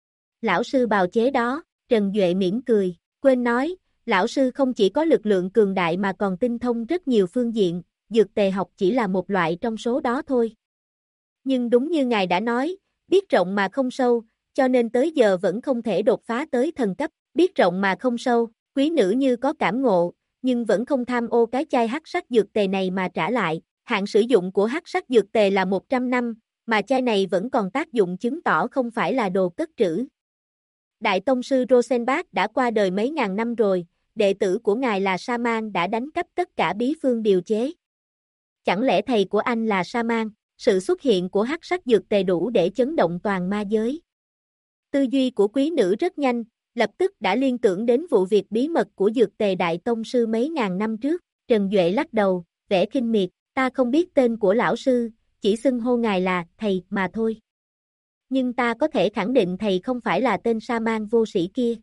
Lão sư bào chế đó, Trần Duệ mỉm cười, quên nói, lão sư không chỉ có lực lượng cường đại mà còn tinh thông rất nhiều phương diện, dược tề học chỉ là một loại trong số đó thôi. Nhưng đúng như ngài đã nói, biết rộng mà không sâu, cho nên tới giờ vẫn không thể đột phá tới thần cấp, biết rộng mà không sâu, quý nữ như có cảm ngộ, nhưng vẫn không tham ô cái chai hắc sắc dược tề này mà trả lại, hạn sử dụng của hắc sắc dược tề là 100 năm, mà chai này vẫn còn tác dụng chứng tỏ không phải là đồ cất trữ. Đại tông sư Rosenbach đã qua đời mấy ngàn năm rồi, đệ tử của ngài là Saman đã đánh cắp tất cả bí phương điều chế. Chẳng lẽ thầy của anh là Saman? Sự xuất hiện của hắc sắc dược tề đủ để chấn động toàn ma giới. Tư duy của quý nữ rất nhanh, lập tức đã liên tưởng đến vụ việc bí mật của dược tề đại tông sư mấy ngàn năm trước. Trần Duệ lắc đầu, vẻ khinh miệt, ta không biết tên của lão sư, chỉ xưng hô ngài là thầy mà thôi. Nhưng ta có thể khẳng định thầy không phải là tên Saman vô sĩ kia.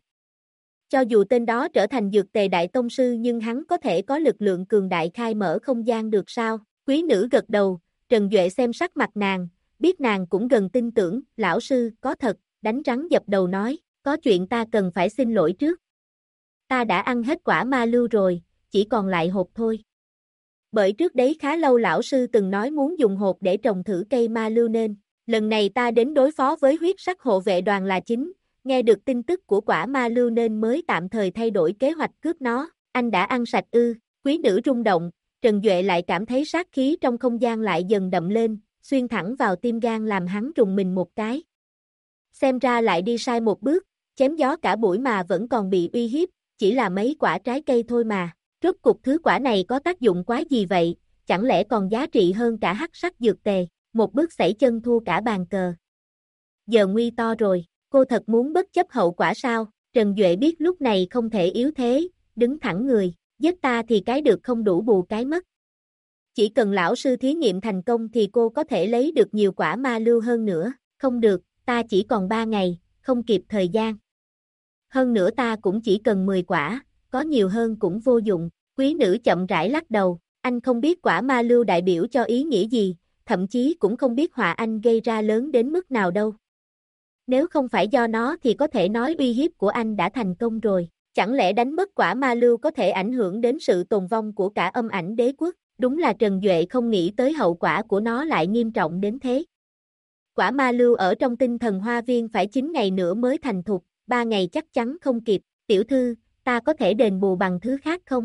Cho dù tên đó trở thành dược tề đại tông sư nhưng hắn có thể có lực lượng cường đại khai mở không gian được sao? Quý nữ gật đầu, Trần Duệ xem sắc mặt nàng, biết nàng cũng gần tin tưởng, lão sư, có thật, đánh rắn dập đầu nói, có chuyện ta cần phải xin lỗi trước. Ta đã ăn hết quả ma lưu rồi, chỉ còn lại hộp thôi. Bởi trước đấy khá lâu lão sư từng nói muốn dùng hộp để trồng thử cây ma lưu nên, lần này ta đến đối phó với huyết sắc hộ vệ đoàn là chính, nghe được tin tức của quả ma lưu nên mới tạm thời thay đổi kế hoạch cướp nó, anh đã ăn sạch ư, quý nữ rung động, Trần Duệ lại cảm thấy sát khí trong không gian lại dần đậm lên, xuyên thẳng vào tim gan làm hắn rùng mình một cái. Xem ra lại đi sai một bước, chém gió cả buổi mà vẫn còn bị uy hiếp, chỉ là mấy quả trái cây thôi mà, rốt cục thứ quả này có tác dụng quái gì vậy, chẳng lẽ còn giá trị hơn cả hắc sắc dược tề, một bước sẩy chân thua cả bàn cờ. Giờ nguy to rồi, cô thật muốn bất chấp hậu quả sao, Trần Duệ biết lúc này không thể yếu thế, đứng thẳng người, giết ta thì cái được không đủ bù cái mất. Chỉ cần lão sư thí nghiệm thành công thì cô có thể lấy được nhiều quả ma lưu hơn nữa, không được, ta chỉ còn 3 ngày, không kịp thời gian. Hơn nữa ta cũng chỉ cần 10 quả, có nhiều hơn cũng vô dụng, quý nữ chậm rãi lắc đầu, anh không biết quả ma lưu đại biểu cho ý nghĩa gì, thậm chí cũng không biết họa anh gây ra lớn đến mức nào đâu. Nếu không phải do nó thì có thể nói uy hiếp của anh đã thành công rồi, chẳng lẽ đánh mất quả ma lưu có thể ảnh hưởng đến sự tồn vong của cả âm ảnh đế quốc, đúng là Trần Duệ không nghĩ tới hậu quả của nó lại nghiêm trọng đến thế. Quả ma lưu ở trong tinh thần hoa viên phải 9 ngày nữa mới thành thục, 3 ngày chắc chắn không kịp, tiểu thư, ta có thể đền bù bằng thứ khác không?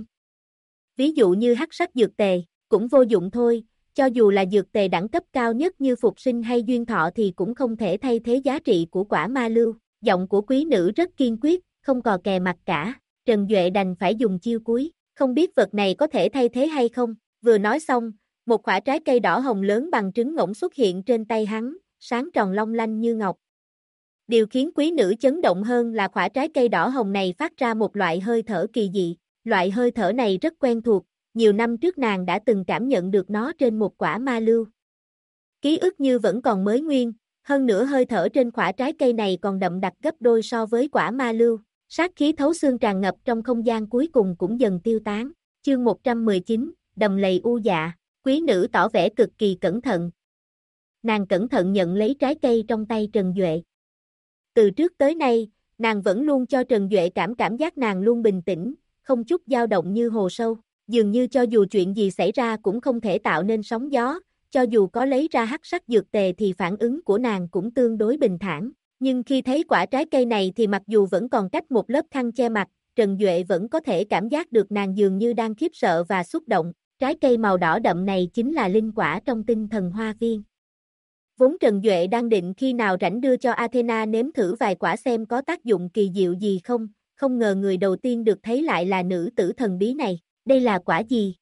Ví dụ như hắc sắc dược tề, cũng vô dụng thôi, cho dù là dược tề đẳng cấp cao nhất như phục sinh hay duyên thọ thì cũng không thể thay thế giá trị của quả ma lưu, giọng của quý nữ rất kiên quyết, không cò kè mặt cả, Trần Duệ đành phải dùng chiêu cuối, không biết vật này có thể thay thế hay không, vừa nói xong, một quả trái cây đỏ hồng lớn bằng trứng ngỗng xuất hiện trên tay hắn, sáng tròn long lanh như ngọc. Điều khiến quý nữ chấn động hơn là quả trái cây đỏ hồng này phát ra một loại hơi thở kỳ dị, loại hơi thở này rất quen thuộc, nhiều năm trước nàng đã từng cảm nhận được nó trên một quả ma lưu. Ký ức như vẫn còn mới nguyên, hơn nữa hơi thở trên quả trái cây này còn đậm đặc gấp đôi so với quả ma lưu, sát khí thấu xương tràn ngập trong không gian cuối cùng cũng dần tiêu tán. Chương 119, Đầm lầy u dạ, quý nữ tỏ vẻ cực kỳ cẩn thận. Nàng cẩn thận nhận lấy trái cây trong tay Trần Duệ. Từ trước tới nay, nàng vẫn luôn cho Trần Duệ cảm giác nàng luôn bình tĩnh, không chút dao động như hồ sâu, dường như cho dù chuyện gì xảy ra cũng không thể tạo nên sóng gió, cho dù có lấy ra hắc sắc dược tề thì phản ứng của nàng cũng tương đối bình thản, nhưng khi thấy quả trái cây này thì mặc dù vẫn còn cách một lớp khăn che mặt, Trần Duệ vẫn có thể cảm giác được nàng dường như đang khiếp sợ và xúc động, trái cây màu đỏ đậm này chính là linh quả trong tinh thần hoa viên. Vốn Trần Duệ đang định khi nào rảnh đưa cho Athena nếm thử vài quả xem có tác dụng kỳ diệu gì không ngờ người đầu tiên được thấy lại là nữ tử thần bí này, đây là quả gì?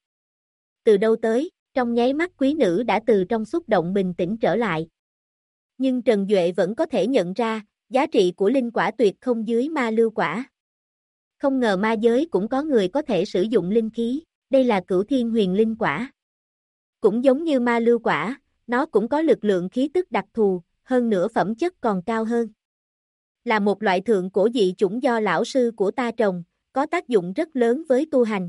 Từ đâu tới? Trong nháy mắt quý nữ đã từ trong xúc động bình tĩnh trở lại. Nhưng Trần Duệ vẫn có thể nhận ra, giá trị của linh quả tuyệt không dưới ma lưu quả. Không ngờ ma giới cũng có người có thể sử dụng linh khí, đây là Cửu Thiên Huyền Linh quả. Cũng giống như ma lưu quả, nó cũng có lực lượng khí tức đặc thù, hơn nữa phẩm chất còn cao hơn. Là một loại thượng cổ dị chủng do lão sư của ta trồng, có tác dụng rất lớn với tu hành.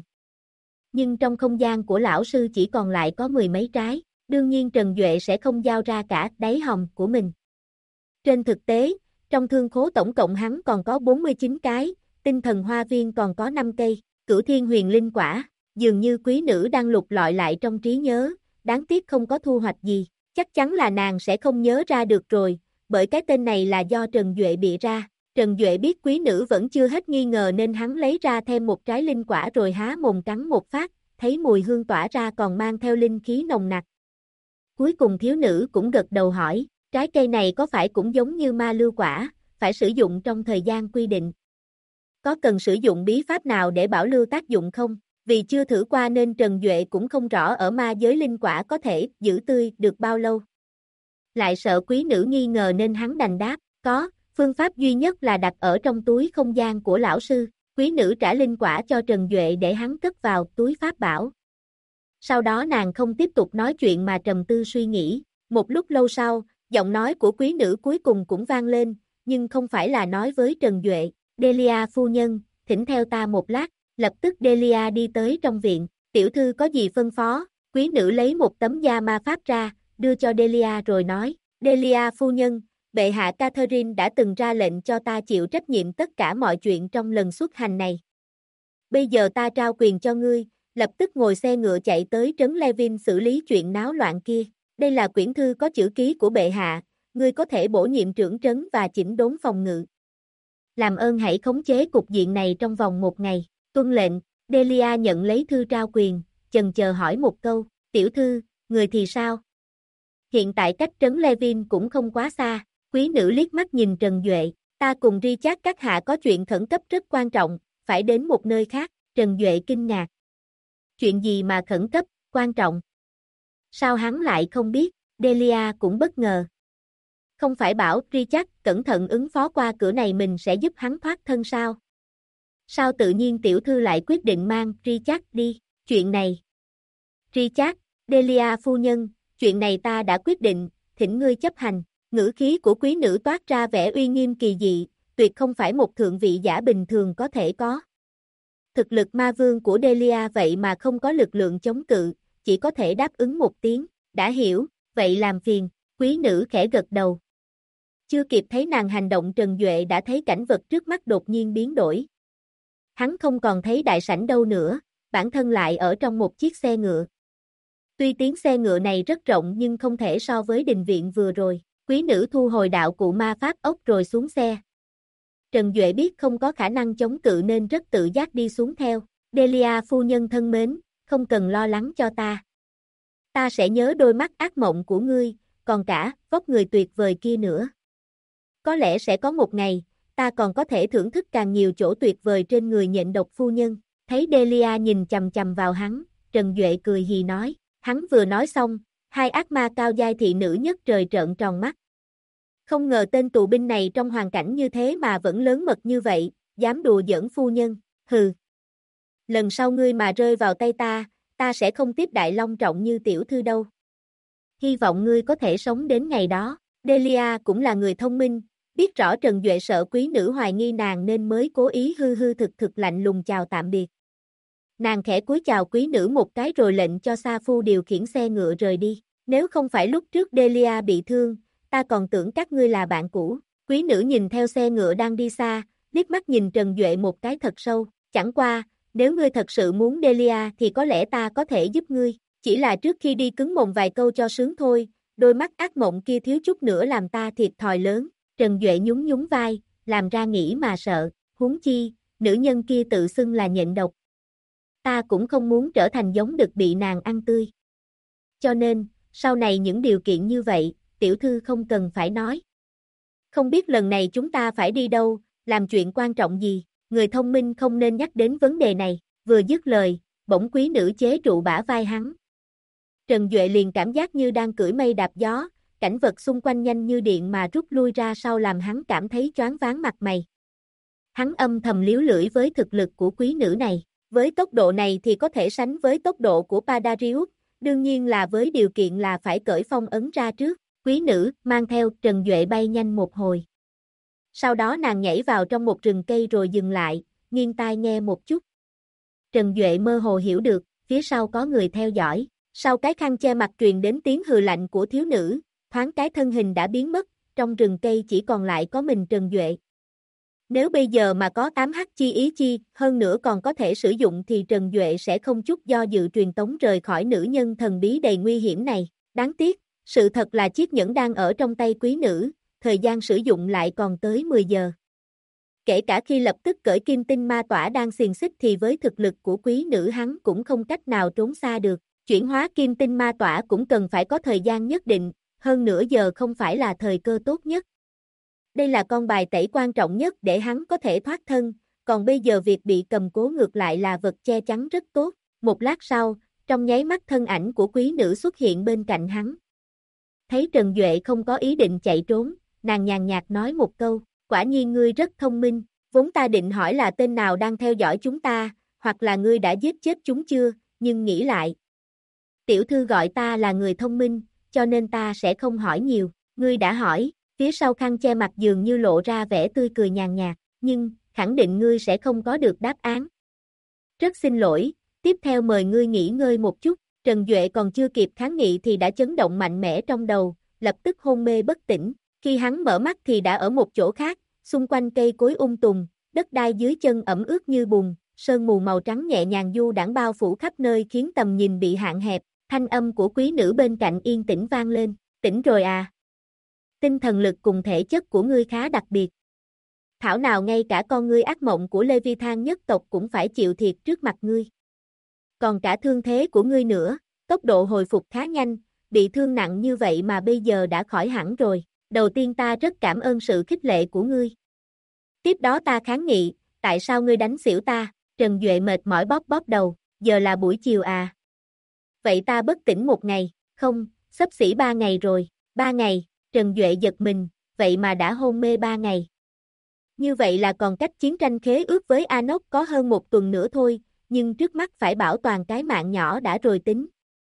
Nhưng trong không gian của lão sư chỉ còn lại có 10 mấy trái, đương nhiên Trần Duệ sẽ không giao ra cả đáy hòm của mình. Trên thực tế, trong thương khố tổng cộng hắn còn có 49 cái, tinh thần hoa viên còn có 5 cây, Cửu Thiên Huyền Linh Quả, dường như quý nữ đang lục lọi lại trong trí nhớ, đáng tiếc không có thu hoạch gì, chắc chắn là nàng sẽ không nhớ ra được rồi, bởi cái tên này là do Trần Duệ bịa ra. Trần Duệ biết quý nữ vẫn chưa hết nghi ngờ nên hắn lấy ra thêm một trái linh quả rồi há mồm cắn một phát, thấy mùi hương tỏa ra còn mang theo linh khí nồng nặc. Cuối cùng thiếu nữ cũng gật đầu hỏi, trái cây này có phải cũng giống như ma lưu quả, phải sử dụng trong thời gian quy định? Có cần sử dụng bí pháp nào để bảo lưu tác dụng không? Vì chưa thử qua nên Trần Duệ cũng không rõ ở ma giới linh quả có thể giữ tươi được bao lâu. Lại sợ quý nữ nghi ngờ nên hắn đành đáp, có, phương pháp duy nhất là đặt ở trong túi không gian của lão sư. Quý nữ trả linh quả cho Trần Duệ để hắn cất vào túi pháp bảo. Sau đó nàng không tiếp tục nói chuyện mà trầm tư suy nghĩ. Một lúc lâu sau, giọng nói của quý nữ cuối cùng cũng vang lên, nhưng không phải là nói với Trần Duệ. Delia phu nhân, thỉnh theo ta một lát. Lập tức Delia đi tới trong viện. Tiểu thư có gì phân phó? Quý nữ lấy một tấm da ma pháp ra, đưa cho Delia rồi nói. Delia phu nhân, bệ hạ Catherine đã từng ra lệnh cho ta chịu trách nhiệm tất cả mọi chuyện trong lần xuất hành này. Bây giờ ta trao quyền cho ngươi, lập tức ngồi xe ngựa chạy tới trấn Levin xử lý chuyện náo loạn kia. Đây là quyển thư có chữ ký của bệ hạ, ngươi có thể bổ nhiệm trưởng trấn và chỉnh đốn phòng ngự. Làm ơn hãy khống chế cục diện này trong vòng 1 ngày. Tuân lệnh, Delia nhận lấy thư trao quyền, chần chờ hỏi một câu, tiểu thư, người thì sao? Hiện tại cách trấn Levin cũng không quá xa, quý nữ liếc mắt nhìn Trần Duệ, ta cùng Richard các hạ có chuyện khẩn cấp rất quan trọng, phải đến một nơi khác, Trần Duệ kinh ngạc. Chuyện gì mà khẩn cấp, quan trọng? Sao hắn lại không biết, Delia cũng bất ngờ. Không phải bảo Richard cẩn thận ứng phó qua cửa này mình sẽ giúp hắn thoát thân sao? Sao tự nhiên tiểu thư lại quyết định mang Richard đi, chuyện này? Richard, Delia phu nhân, chuyện này ta đã quyết định, thỉnh ngươi chấp hành. Ngữ khí của quý nữ toát ra vẻ uy nghiêm kỳ dị, tuyệt không phải một thượng vị giả bình thường có thể có. Thực lực ma vương của Delia vậy mà không có lực lượng chống cự, chỉ có thể đáp ứng một tiếng, đã hiểu, vậy làm phiền, quý nữ khẽ gật đầu. Chưa kịp thấy nàng hành động Trần Duệ đã thấy cảnh vật trước mắt đột nhiên biến đổi. Hắn không còn thấy đại sảnh đâu nữa, bản thân lại ở trong một chiếc xe ngựa. Tuy tiếng xe ngựa này rất rộng nhưng không thể so với đình viện vừa rồi, quý nữ thu hồi đạo cụ ma pháp ốc rồi xuống xe. Trần Duệ biết không có khả năng chống cự nên rất tự giác đi xuống theo. Delia phu nhân thân mến, không cần lo lắng cho ta. Ta sẽ nhớ đôi mắt ác mộng của ngươi, còn cả vóc người tuyệt vời kia nữa. Có lẽ sẽ có một ngày, ta còn có thể thưởng thức càng nhiều chỗ tuyệt vời trên người nhện độc phu nhân. Thấy Delia nhìn chằm chằm vào hắn, Trần Duệ cười hì nói. Hắn vừa nói xong, hai ác ma cao giai thị nữ nhất trời trợn tròn mắt. Không ngờ tên tù binh này trong hoàn cảnh như thế mà vẫn lớn mật như vậy, dám đùa giỡn phu nhân, hừ. Lần sau ngươi mà rơi vào tay ta sẽ không tiếp đại long trọng như tiểu thư đâu. Hy vọng ngươi có thể sống đến ngày đó. Delia cũng là người thông minh, biết rõ Trần Duệ sợ quý nữ hoài nghi nàng nên mới cố ý hư hư thực thực lạnh lùng chào tạm biệt. Nàng khẽ cúi chào quý nữ một cái rồi lệnh cho Sa Phu điều khiển xe ngựa rời đi. Nếu không phải lúc trước Delia bị thương, ta còn tưởng các ngươi là bạn cũ. Quý nữ nhìn theo xe ngựa đang đi xa, liếc mắt nhìn Trần Duệ một cái thật sâu. Chẳng qua, nếu ngươi thật sự muốn Delia thì có lẽ ta có thể giúp ngươi. Chỉ là trước khi đi cứng mồm vài câu cho sướng thôi, đôi mắt ác mộng kia thiếu chút nữa làm ta thiệt thòi lớn. Trần Duệ nhún nhún vai, làm ra nghĩ mà sợ. Huống chi, nữ nhân kia tự xưng là nhện độc. Ta cũng không muốn trở thành giống đực bị nàng ăn tươi. Cho nên, sau này những điều kiện như vậy, tiểu thư không cần phải nói. Không biết lần này chúng ta phải đi đâu, làm chuyện quan trọng gì, người thông minh không nên nhắc đến vấn đề này. Vừa dứt lời, bỗng quý nữ chế trụ bả vai hắn. Trần Duệ liền cảm giác như đang cưỡi mây đạp gió, cảnh vật xung quanh nhanh như điện mà rút lui ra sau làm hắn cảm thấy choáng váng mặt mày. Hắn âm thầm liếu lưỡi với thực lực của quý nữ này. Với tốc độ này thì có thể sánh với tốc độ của Padarius, đương nhiên là với điều kiện là phải cởi phong ấn ra trước. Quý nữ mang theo Trần Duệ bay nhanh một hồi. Sau đó nàng nhảy vào trong một rừng cây rồi dừng lại, nghiêng tai nghe một chút. Trần Duệ mơ hồ hiểu được, phía sau có người theo dõi. Sau cái khăn che mặt truyền đến tiếng hừ lạnh của thiếu nữ, thoáng cái thân hình đã biến mất, trong rừng cây chỉ còn lại có mình Trần Duệ. Nếu bây giờ mà có 8H chi ý chi, hơn nữa còn có thể sử dụng thì Trần Duệ sẽ không chút do dự truyền tống rời khỏi nữ nhân thần bí đầy nguy hiểm này. Đáng tiếc, sự thật là chiếc nhẫn đang ở trong tay quý nữ, thời gian sử dụng lại còn tới 10 giờ. Kể cả khi lập tức cởi kim tinh ma tỏa đang xiềng xích thì với thực lực của quý nữ hắn cũng không cách nào trốn xa được. Chuyển hóa kim tinh ma tỏa cũng cần phải có thời gian nhất định, hơn nữa giờ không phải là thời cơ tốt nhất. Đây là con bài tẩy quan trọng nhất để hắn có thể thoát thân, còn bây giờ việc bị cầm cố ngược lại là vật che chắn rất tốt. Một lát sau, trong nháy mắt thân ảnh của quý nữ xuất hiện bên cạnh hắn. Thấy Trần Duệ không có ý định chạy trốn, nàng nhàn nhạt nói một câu, quả nhiên ngươi rất thông minh, vốn ta định hỏi là tên nào đang theo dõi chúng ta, hoặc là ngươi đã giết chết chúng chưa, nhưng nghĩ lại. Tiểu thư gọi ta là người thông minh, cho nên ta sẽ không hỏi nhiều, ngươi đã hỏi, phía sau khăn che mặt dường như lộ ra vẻ tươi cười nhàn nhạt, nhưng, khẳng định ngươi sẽ không có được đáp án. Rất xin lỗi, tiếp theo mời ngươi nghỉ ngơi một chút, Trần Duệ còn chưa kịp kháng nghị thì đã chấn động mạnh mẽ trong đầu, lập tức hôn mê bất tỉnh, khi hắn mở mắt thì đã ở một chỗ khác, xung quanh cây cối tùng, đất đai dưới chân ẩm ướt như bùn, sương mù màu trắng nhẹ nhàng du đãng bao phủ khắp nơi khiến tầm nhìn bị hạn hẹp, thanh âm của quý nữ bên cạnh yên tĩnh vang lên, tỉnh rồi à? Tinh thần lực cùng thể chất của ngươi khá đặc biệt. Thảo nào ngay cả con ngươi ác mộng của Leviathan nhất tộc cũng phải chịu thiệt trước mặt ngươi. Còn cả thương thế của ngươi nữa, tốc độ hồi phục khá nhanh, bị thương nặng như vậy mà bây giờ đã khỏi hẳn rồi. Đầu tiên ta rất cảm ơn sự khích lệ của ngươi. Tiếp đó ta kháng nghị, tại sao ngươi đánh xỉu ta? Trần Duệ mệt mỏi bóp bóp đầu, giờ là buổi chiều à? Vậy ta bất tỉnh một ngày, không, xấp xỉ 3 ngày rồi, 3 ngày, Trần Duệ giật mình, vậy mà đã hôn mê 3 ngày. Như vậy là còn cách chiến tranh khế ước với Anok có hơn 1 tuần nữa thôi, nhưng trước mắt phải bảo toàn cái mạng nhỏ đã rồi tính.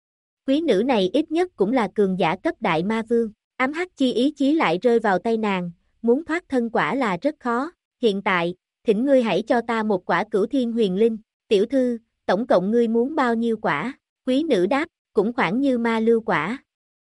Quý nữ này ít nhất cũng là cường giả cấp đại ma vương, ám hắc chi ý chí lại rơi vào tay nàng, muốn thoát thân quả là rất khó, hiện tại, thỉnh ngươi hãy cho ta một quả cửu thiên huyền linh, tiểu thư, tổng cộng ngươi muốn bao nhiêu quả, quý nữ đáp, cũng khoảng như ma lưu quả.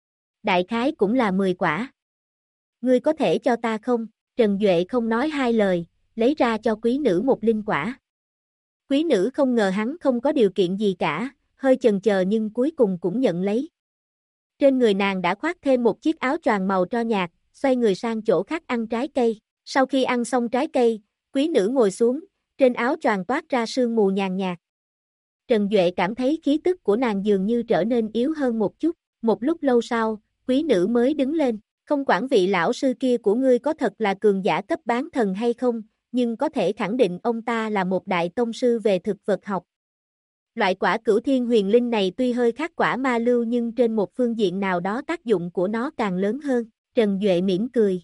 Đại khái cũng là 10 quả. Ngươi có thể cho ta không? Trần Duệ không nói hai lời, lấy ra cho quý nữ một linh quả. Quý nữ không ngờ hắn không có điều kiện gì cả, hơi chần chờ nhưng cuối cùng cũng nhận lấy. Trên người nàng đã khoác thêm một chiếc áo choàng màu tro nhạt, xoay người sang chỗ khác ăn trái cây. Sau khi ăn xong trái cây, quý nữ ngồi xuống, trên áo choàng toát ra sương mù nhàn nhạt. Trần Duệ cảm thấy khí tức của nàng dường như trở nên yếu hơn một chút. Một lúc lâu sau, quý nữ mới đứng lên. Không quản vị lão sư kia của ngươi có thật là cường giả cấp bán thần hay không, nhưng có thể khẳng định ông ta là một đại tông sư về thực vật học. Loại quả cửu thiên huyền linh này tuy hơi khác quả ma lưu nhưng trên một phương diện nào đó tác dụng của nó càng lớn hơn. Trần Duệ mỉm cười.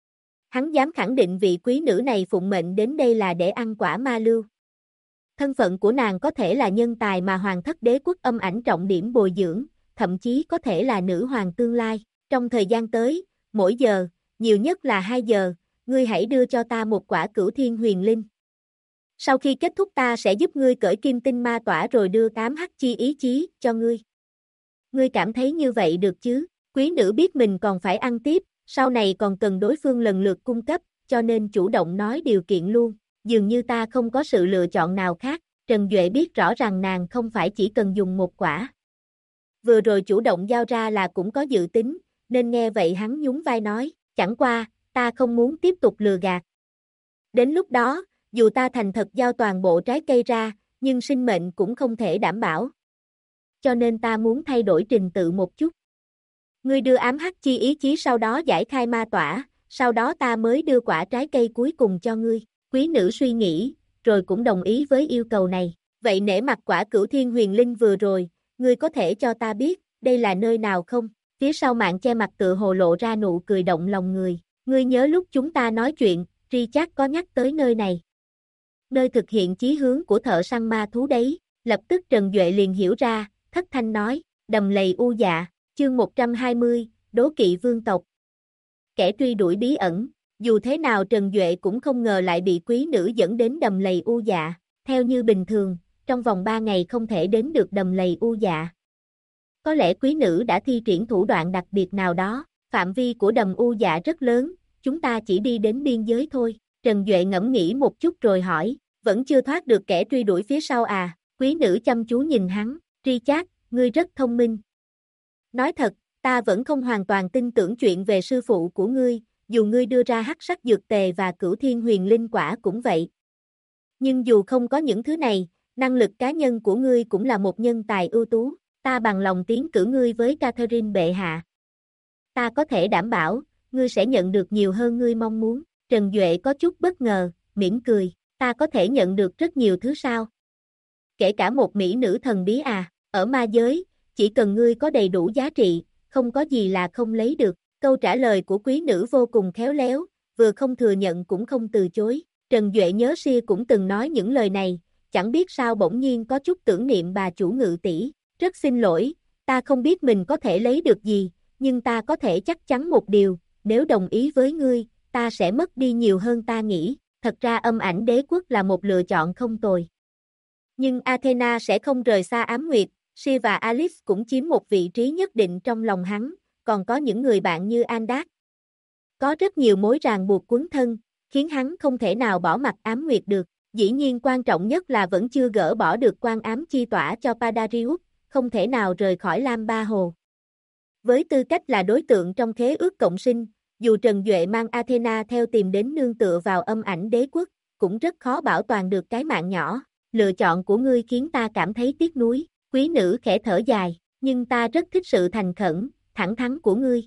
Hắn dám khẳng định vị quý nữ này phụng mệnh đến đây là để ăn quả ma lưu. Thân phận của nàng có thể là nhân tài mà hoàng thất đế quốc âm ảnh trọng điểm bồi dưỡng, thậm chí có thể là nữ hoàng tương lai. Trong thời gian tới, mỗi giờ, nhiều nhất là 2 giờ, ngươi hãy đưa cho ta một quả cửu thiên huyền linh. Sau khi kết thúc ta sẽ giúp ngươi cởi kim tinh ma tỏa rồi đưa 8H chi ý chí cho ngươi. Ngươi cảm thấy như vậy được chứ? Quý nữ biết mình còn phải ăn tiếp, sau này còn cần đối phương lần lượt cung cấp, cho nên chủ động nói điều kiện luôn. Dường như ta không có sự lựa chọn nào khác, Trần Duệ biết rõ rằng nàng không phải chỉ cần dùng một quả. Vừa rồi chủ động giao ra là cũng có dự tính, nên nghe vậy hắn nhún vai nói, chẳng qua, ta không muốn tiếp tục lừa gạt. Đến lúc đó, dù ta thành thật giao toàn bộ trái cây ra, nhưng sinh mệnh cũng không thể đảm bảo. Cho nên ta muốn thay đổi trình tự một chút. Ngươi đưa ám hắc chi ý chí sau đó giải khai ma tỏa, sau đó ta mới đưa quả trái cây cuối cùng cho ngươi. Quý nữ suy nghĩ, rồi cũng đồng ý với yêu cầu này. Vậy nể mặt quả cửu thiên huyền linh vừa rồi, ngươi có thể cho ta biết, đây là nơi nào không? Phía sau màn che mặt tựa hồ lộ ra nụ cười động lòng người. Ngươi nhớ lúc chúng ta nói chuyện, Richard có nhắc tới nơi này. Nơi thực hiện chí hướng của thợ săn ma thú đấy. Lập tức Trần Duệ liền hiểu ra, thất thanh nói, đầm lầy u dạ, chương 120, đố kỵ vương tộc. Kẻ truy đuổi bí ẩn, dù thế nào Trần Duệ cũng không ngờ lại bị quý nữ dẫn đến đầm lầy u dạ. Theo như bình thường, trong vòng 3 ngày không thể đến được đầm lầy u dạ. Có lẽ quý nữ đã thi triển thủ đoạn đặc biệt nào đó, Phạm vi của đầm U Dạ rất lớn, chúng ta chỉ đi đến biên giới thôi. Trần Duệ ngẫm nghĩ một chút rồi hỏi, vẫn chưa thoát được kẻ truy đuổi phía sau à? Quý nữ chăm chú nhìn hắn, Richard, ngươi rất thông minh. Nói thật, ta vẫn không hoàn toàn tin tưởng chuyện về sư phụ của ngươi, dù ngươi đưa ra hắc sắc dược tề và cửu thiên huyền linh quả cũng vậy. Nhưng dù không có những thứ này, năng lực cá nhân của ngươi cũng là một nhân tài ưu tú, ta bằng lòng tiến cử ngươi với Catherine bệ hạ. Ta có thể đảm bảo, ngươi sẽ nhận được nhiều hơn ngươi mong muốn. Trần Duệ có chút bất ngờ, mỉm cười, ta có thể nhận được rất nhiều thứ sao? Kể cả một mỹ nữ thần bí à, ở ma giới, chỉ cần ngươi có đầy đủ giá trị, không có gì là không lấy được. Câu trả lời của quý nữ vô cùng khéo léo, vừa không thừa nhận cũng không từ chối. Trần Duệ nhớ Sia cũng từng nói những lời này, chẳng biết sao bỗng nhiên có chút tưởng niệm bà chủ Ngự tỷ. Rất xin lỗi, ta không biết mình có thể lấy được gì, nhưng ta có thể chắc chắn một điều, nếu đồng ý với ngươi, ta sẽ mất đi nhiều hơn ta nghĩ. Thật ra Âm Ảnh Đế Quốc là một lựa chọn không tồi. Nhưng Athena sẽ không rời xa Ám Nguyệt, Sia và Alice cũng chiếm một vị trí nhất định trong lòng hắn, còn có những người bạn như Andak. Có rất nhiều mối ràng buộc quấn thân, khiến hắn không thể nào bỏ mặc Ám Nguyệt được. Dĩ nhiên quan trọng nhất là vẫn chưa gỡ bỏ được quan ám chi tỏa cho Padarius, không thể nào rời khỏi Lam Ba Hồ. Với tư cách là đối tượng trong khế ước cộng sinh, dù Trần Duệ mang Athena theo tìm đến nương tựa vào Âm Ảnh Đế Quốc, cũng rất khó bảo toàn được cái mạng nhỏ. Lựa chọn của ngươi khiến ta cảm thấy tiếc nuối. Quý nữ khẽ thở dài, nhưng ta rất thích sự thành khẩn, thẳng thắn của ngươi.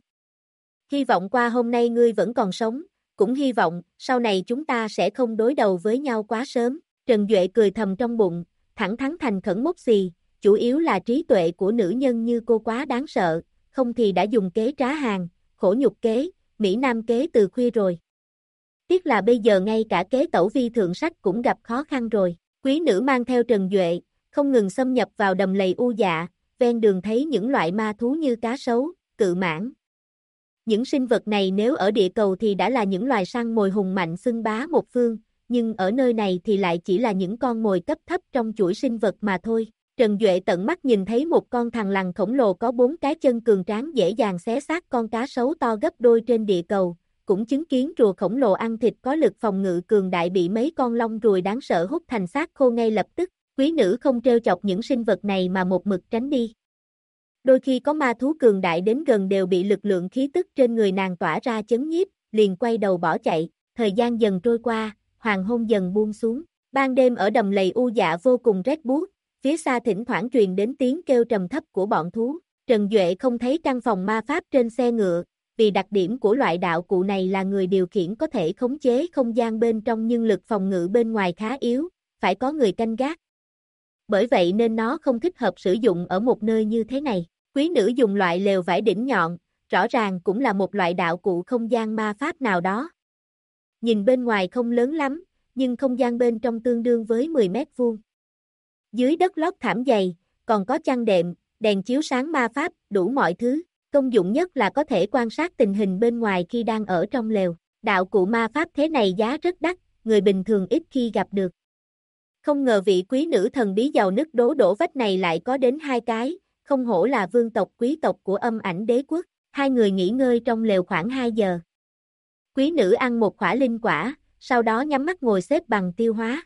Hy vọng qua hôm nay ngươi vẫn còn sống, cũng hy vọng sau này chúng ta sẽ không đối đầu với nhau quá sớm. Trần Duệ cười thầm trong bụng, thẳng thắn thành khẩn mốc xì, chủ yếu là trí tuệ của nữ nhân như cô quá đáng sợ, không thì đã dùng kế trá hàng, khổ nhục kế, Mỹ Nam kế từ khuya rồi. Tiếc là bây giờ ngay cả kế tẩu vi thượng sách cũng gặp khó khăn rồi. Quý nữ mang theo Trần Duệ, không ngừng xâm nhập vào đầm lầy U Dạ, ven đường thấy những loại ma thú như cá sấu, cự mãng. Những sinh vật này nếu ở địa cầu thì đã là những loài săn mồi hùng mạnh xưng bá một phương, nhưng ở nơi này thì lại chỉ là những con mồi cấp thấp trong chuỗi sinh vật mà thôi. Trần Duệ tận mắt nhìn thấy một con thằn lằn khổng lồ có 4 cái chân cường tráng dễ dàng xé xác con cá sấu to gấp đôi trên địa cầu, cũng chứng kiến rùa khổng lồ ăn thịt có lực phòng ngự cường đại bị mấy con long ruồi đáng sợ hút thành xác khô ngay lập tức. Quý nữ không trêu chọc những sinh vật này mà một mực tránh đi. Đôi khi có ma thú cường đại đến gần đều bị lực lượng khí tức trên người nàng tỏa ra chấn nhiếp, liền quay đầu bỏ chạy. Thời gian dần trôi qua, hoàng hôn dần buông xuống. Ban đêm ở đầm lầy U Dạ vô cùng rét buốt, phía xa thỉnh thoảng truyền đến tiếng kêu trầm thấp của bọn thú. Trần Duệ không thấy căn phòng ma pháp trên xe ngựa, vì đặc điểm của loại đạo cụ này là người điều khiển có thể khống chế không gian bên trong nhưng lực phòng ngự bên ngoài khá yếu, phải có người canh gác. Bởi vậy nên nó không thích hợp sử dụng ở một nơi như thế này. Quý nữ dùng loại lều vải đỉnh nhọn, rõ ràng cũng là một loại đạo cụ không gian ma pháp nào đó. Nhìn bên ngoài không lớn lắm, nhưng không gian bên trong tương đương với 10 mét vuông. Dưới đất lót thảm dày, còn có chăn đệm, đèn chiếu sáng ma pháp, đủ mọi thứ. Công dụng nhất là có thể quan sát tình hình bên ngoài khi đang ở trong lều. Đạo cụ ma pháp thế này giá rất đắt, người bình thường ít khi gặp được. Không ngờ vị quý nữ thần bí giàu nứt đổ vách này lại có đến 2 cái, không hổ là vương tộc quý tộc của Âm Ảnh Đế Quốc. Hai người nghỉ ngơi trong lều khoảng 2 giờ. Quý nữ ăn một khỏa linh quả, sau đó nhắm mắt ngồi xếp bằng tiêu hóa.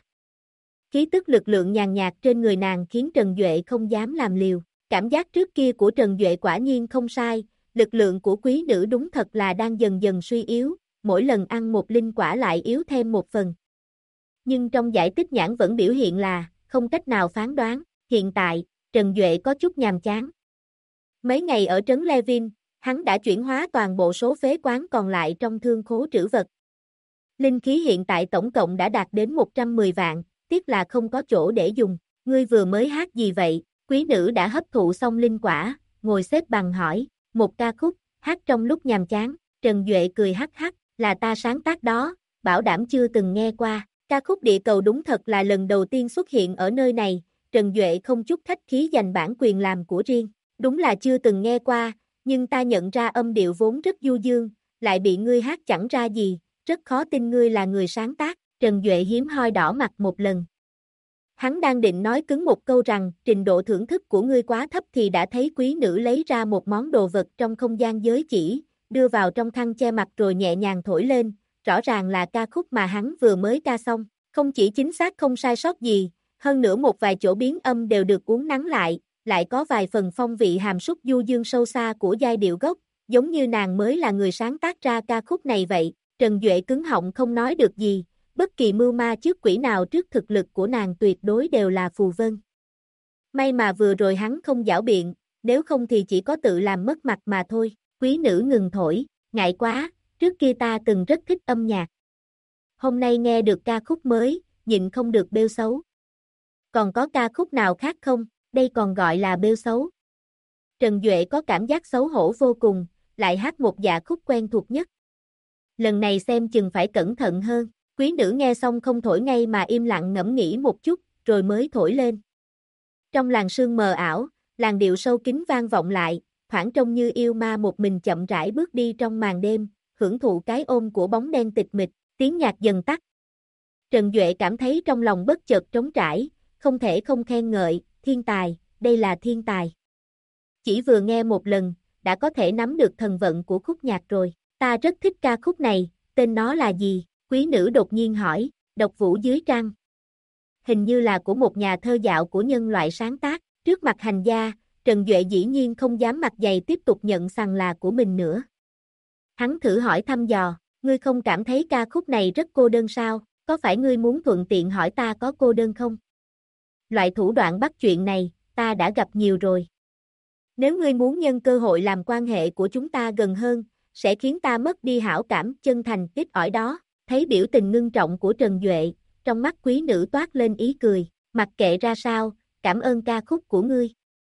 Khí tức lực lượng nhàn nhạt trên người nàng khiến Trần Duệ không dám làm liều. Cảm giác trước kia của Trần Duệ quả nhiên không sai, lực lượng của quý nữ đúng thật là đang dần dần suy yếu, mỗi lần ăn một linh quả lại yếu thêm một phần. Nhưng trong giải tích nhãn vẫn biểu hiện là, không cách nào phán đoán, hiện tại, Trần Duệ có chút nhàm chán. Mấy ngày ở trấn Levin, hắn đã chuyển hóa toàn bộ số phế quán còn lại trong thương khố trữ vật. Linh khí hiện tại tổng cộng đã đạt đến 110 vạn, tiếc là không có chỗ để dùng. Ngươi vừa mới hát gì vậy? Quý nữ đã hấp thụ xong linh quả, ngồi xếp bằng hỏi, một ca khúc, hát trong lúc nhàm chán. Trần Duệ cười hắc hắc, là ta sáng tác đó, bảo đảm chưa từng nghe qua. Ca khúc địa cầu đúng thật là lần đầu tiên xuất hiện ở nơi này, Trần Duệ không chút khách khí giành bản quyền làm của riêng. Đúng là chưa từng nghe qua, nhưng ta nhận ra âm điệu vốn rất du dương, lại bị ngươi hát chẳng ra gì, rất khó tin ngươi là người sáng tác. Trần Duệ hiếm hoi đỏ mặt một lần. Hắn đang định nói cứng một câu rằng trình độ thưởng thức của ngươi quá thấp thì đã thấy quý nữ lấy ra một món đồ vật trong không gian giới chỉ, đưa vào trong khăn che mặt rồi nhẹ nhàng thổi lên, rõ ràng là ca khúc mà hắn vừa mới ca xong, không chỉ chính xác không sai sót gì, hơn nữa một vài chỗ biến âm đều được uốn nắn lại có vài phần phong vị hàm súc du dương sâu xa của giai điệu gốc, giống như nàng mới là người sáng tác ra ca khúc này vậy. Trần Duệ cứng họng không nói được gì, bất kỳ mưu ma trước quỷ nào trước thực lực của nàng tuyệt đối đều là phù vân. May mà vừa rồi hắn không giảo biện, nếu không thì chỉ có tự làm mất mặt mà thôi. Quý nữ ngừng thổi, ngại quá, trước kia ta từng rất thích âm nhạc. Hôm nay nghe được ca khúc mới, nhịn không được bêu xấu. Còn có ca khúc nào khác không, đây còn gọi là bêu xấu. Trần Duệ có cảm giác xấu hổ vô cùng, lại hát một dạ khúc quen thuộc nhất. Lần này xem chừng phải cẩn thận hơn. Quý nữ nghe xong không thổi ngay mà im lặng ngẫm nghĩ một chút, rồi mới thổi lên. Trong làn sương mờ ảo, làn điệu sâu kín vang vọng lại, thoảng trông như yêu ma một mình chậm rãi bước đi trong màn đêm, hưởng thụ cái ôm của bóng đen tịch mịch, tiếng nhạc dần tắt. Trần Duệ cảm thấy trong lòng bất chợt trống trải, không thể không khen ngợi, thiên tài, đây là thiên tài. Chỉ vừa nghe một lần, đã có thể nắm được thần vận của khúc nhạc rồi. Ta rất thích ca khúc này, tên nó là gì? Quý nữ đột nhiên hỏi, Độc Vũ Dưới Trăng. Hình như là của một nhà thơ dạo của nhân loại sáng tác. Trước mặt hành gia, Trần Duệ dĩ nhiên không dám mặt dày tiếp tục nhận sằng là của mình nữa. Hắn thử hỏi thăm dò, ngươi không cảm thấy ca khúc này rất cô đơn sao? Có phải ngươi muốn thuận tiện hỏi ta có cô đơn không? Loại thủ đoạn bắt chuyện này, ta đã gặp nhiều rồi. Nếu ngươi muốn nhân cơ hội làm quan hệ của chúng ta gần hơn, sẽ khiến ta mất đi hảo cảm chân thành ít ỏi đó. Thấy biểu tình ngưng trọng của Trần Duệ, trong mắt quý nữ toát lên ý cười, mặc kệ ra sao, cảm ơn ca khúc của ngươi.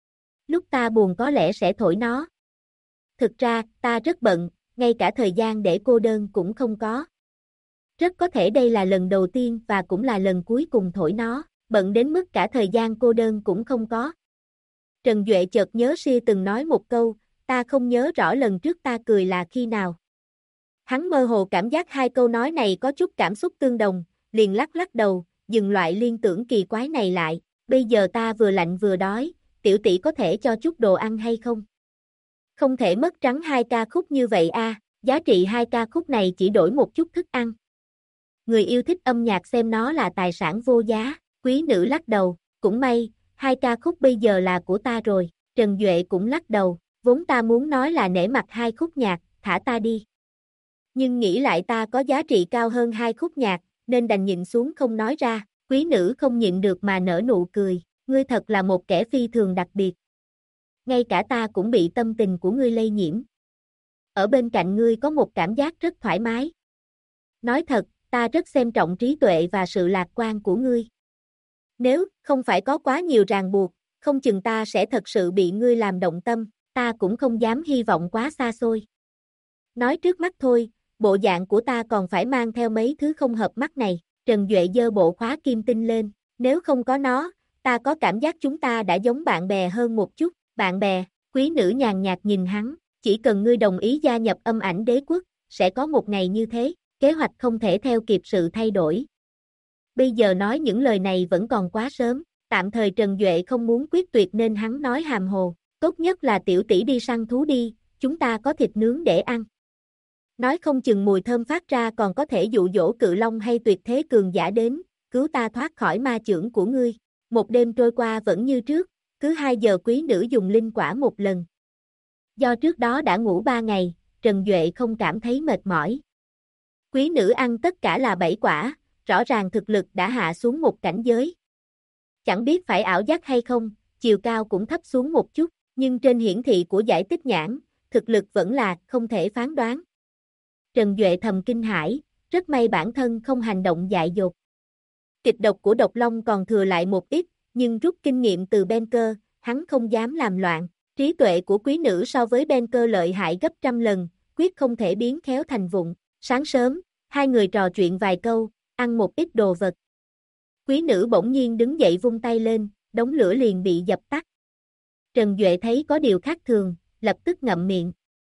Lúc ta buồn có lẽ sẽ thổi nó. Thực ra, ta rất bận, ngay cả thời gian để cô đơn cũng không có. Rất có thể đây là lần đầu tiên và cũng là lần cuối cùng thổi nó, bận đến mức cả thời gian cô đơn cũng không có. Trần Duệ chợt nhớ Sia từng nói một câu, ta không nhớ rõ lần trước ta cười là khi nào. Hắn mơ hồ cảm giác hai câu nói này có chút cảm xúc tương đồng, liền lắc lắc đầu, dừng loại liên tưởng kỳ quái này lại. Bây giờ ta vừa lạnh vừa đói, tiểu tỷ có thể cho chút đồ ăn hay không? Không thể mất trắng hai ca khúc như vậy a, giá trị hai ca khúc này chỉ đổi một chút thức ăn. Người yêu thích âm nhạc xem nó là tài sản vô giá. Quý nữ lắc đầu, cũng may, hai ca khúc bây giờ là của ta rồi. Trần Duệ cũng lắc đầu, vốn ta muốn nói là nể mặt hai khúc nhạc, thả ta đi. Nhưng nghĩ lại ta có giá trị cao hơn hai khúc nhạc, nên đành nhịn xuống không nói ra. Quý nữ không nhịn được mà nở nụ cười, ngươi thật là một kẻ phi thường đặc biệt. Ngay cả ta cũng bị tâm tình của ngươi lây nhiễm. Ở bên cạnh ngươi có một cảm giác rất thoải mái. Nói thật, ta rất xem trọng trí tuệ và sự lạc quan của ngươi. Nếu không phải có quá nhiều ràng buộc, không chừng ta sẽ thật sự bị ngươi làm động tâm, ta cũng không dám hy vọng quá xa xôi. Nói trước mắt thôi, bộ dạng của ta còn phải mang theo mấy thứ không hợp mắt này. Trần Duệ giơ bộ khóa kim tinh lên, nếu không có nó, ta có cảm giác chúng ta đã giống bạn bè hơn một chút. Bạn bè? Quý nữ nhàn nhạt nhìn hắn, chỉ cần ngươi đồng ý gia nhập âm ảnh đế quốc, sẽ có một ngày như thế, kế hoạch không thể theo kịp sự thay đổi. Bây giờ nói những lời này vẫn còn quá sớm, tạm thời Trần Duệ không muốn quyết tuyệt nên hắn nói hàm hồ, tốt nhất là tiểu tỷ đi săn thú đi, chúng ta có thịt nướng để ăn. Nói không chừng mùi thơm phát ra còn có thể dụ dỗ cự long hay tuyệt thế cường giả đến, cứu ta thoát khỏi ma chưởng của ngươi. Một đêm trôi qua vẫn như trước, cứ 2 giờ quý nữ dùng linh quả một lần. Do trước đó đã ngủ 3 ngày, Trần Duệ không cảm thấy mệt mỏi. Quý nữ ăn tất cả là 7 quả, rõ ràng thực lực đã hạ xuống một cảnh giới. Chẳng biết phải ảo giác hay không, chiều cao cũng thấp xuống một chút, nhưng trên hiển thị của giải tích nhãn, thực lực vẫn là không thể phán đoán. Trần Duệ thầm kinh hãi, rất may bản thân không hành động dại dột. Kịch độc của độc long còn thừa lại một ít, nhưng rút kinh nghiệm từ Banker, hắn không dám làm loạn. Trí tuệ của quý nữ so với Banker lợi hại gấp trăm lần, quyết không thể biến khéo thành vụn. Sáng sớm, hai người trò chuyện vài câu, ăn một ít đồ vật. Quý nữ bỗng nhiên đứng dậy vung tay lên, đống lửa liền bị dập tắt. Trần Duệ thấy có điều khác thường, lập tức ngậm miệng.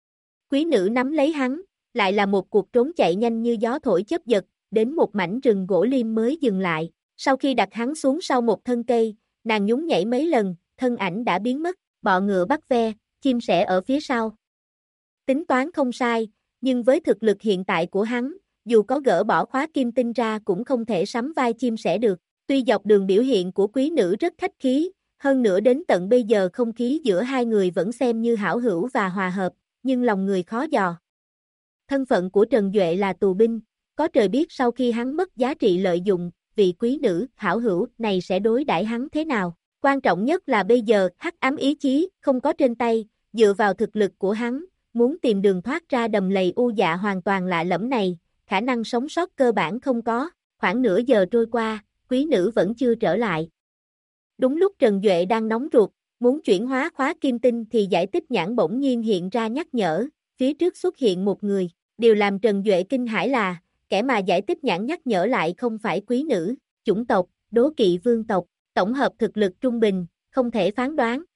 Quý nữ nắm lấy hắn, lại là một cuộc trốn chạy nhanh như gió thổi chớp giật, đến một mảnh rừng gỗ liêm mới dừng lại. Sau khi đặt hắn xuống sau một thân cây, nàng nhún nhảy mấy lần, thân ảnh đã biến mất, bọ ngựa bắt ve, chim sẻ ở phía sau. tính toán không sai, nhưng với thực lực hiện tại của hắn, dù có gỡ bỏ khóa kim tinh ra cũng không thể sắm vai chim sẻ được. Tuy dọc đường biểu hiện của quý nữ rất khách khí, hơn nữa đến tận bây giờ không khí giữa hai người vẫn xem như hảo hữu và hòa hợp, nhưng lòng người khó dò. Thân phận của Trần Duệ là tù binh, có trời biết sau khi hắn mất giá trị lợi dụng, vị quý nữ hảo hữu này sẽ đối đãi hắn thế nào. Quan trọng nhất là bây giờ hắc ám ý chí không có trên tay, dựa vào thực lực của hắn, muốn tìm đường thoát ra đầm lầy u dạ hoàn toàn lạ lẫm này, khả năng sống sót cơ bản không có. Khoảng nửa giờ trôi qua, quý nữ vẫn chưa trở lại. Đúng lúc Trần Duệ đang nóng ruột, muốn chuyển hóa khóa kim tinh thì giải tích nhãn bỗng nhiên hiện ra nhắc nhở, phía trước xuất hiện một người. Điều làm Trần Duệ kinh hãi là, kẻ mà giải tích nhãn nhắc nhở lại không phải quý nữ, chủng tộc, đố kỵ vương tộc, tổng hợp thực lực trung bình, không thể phán đoán.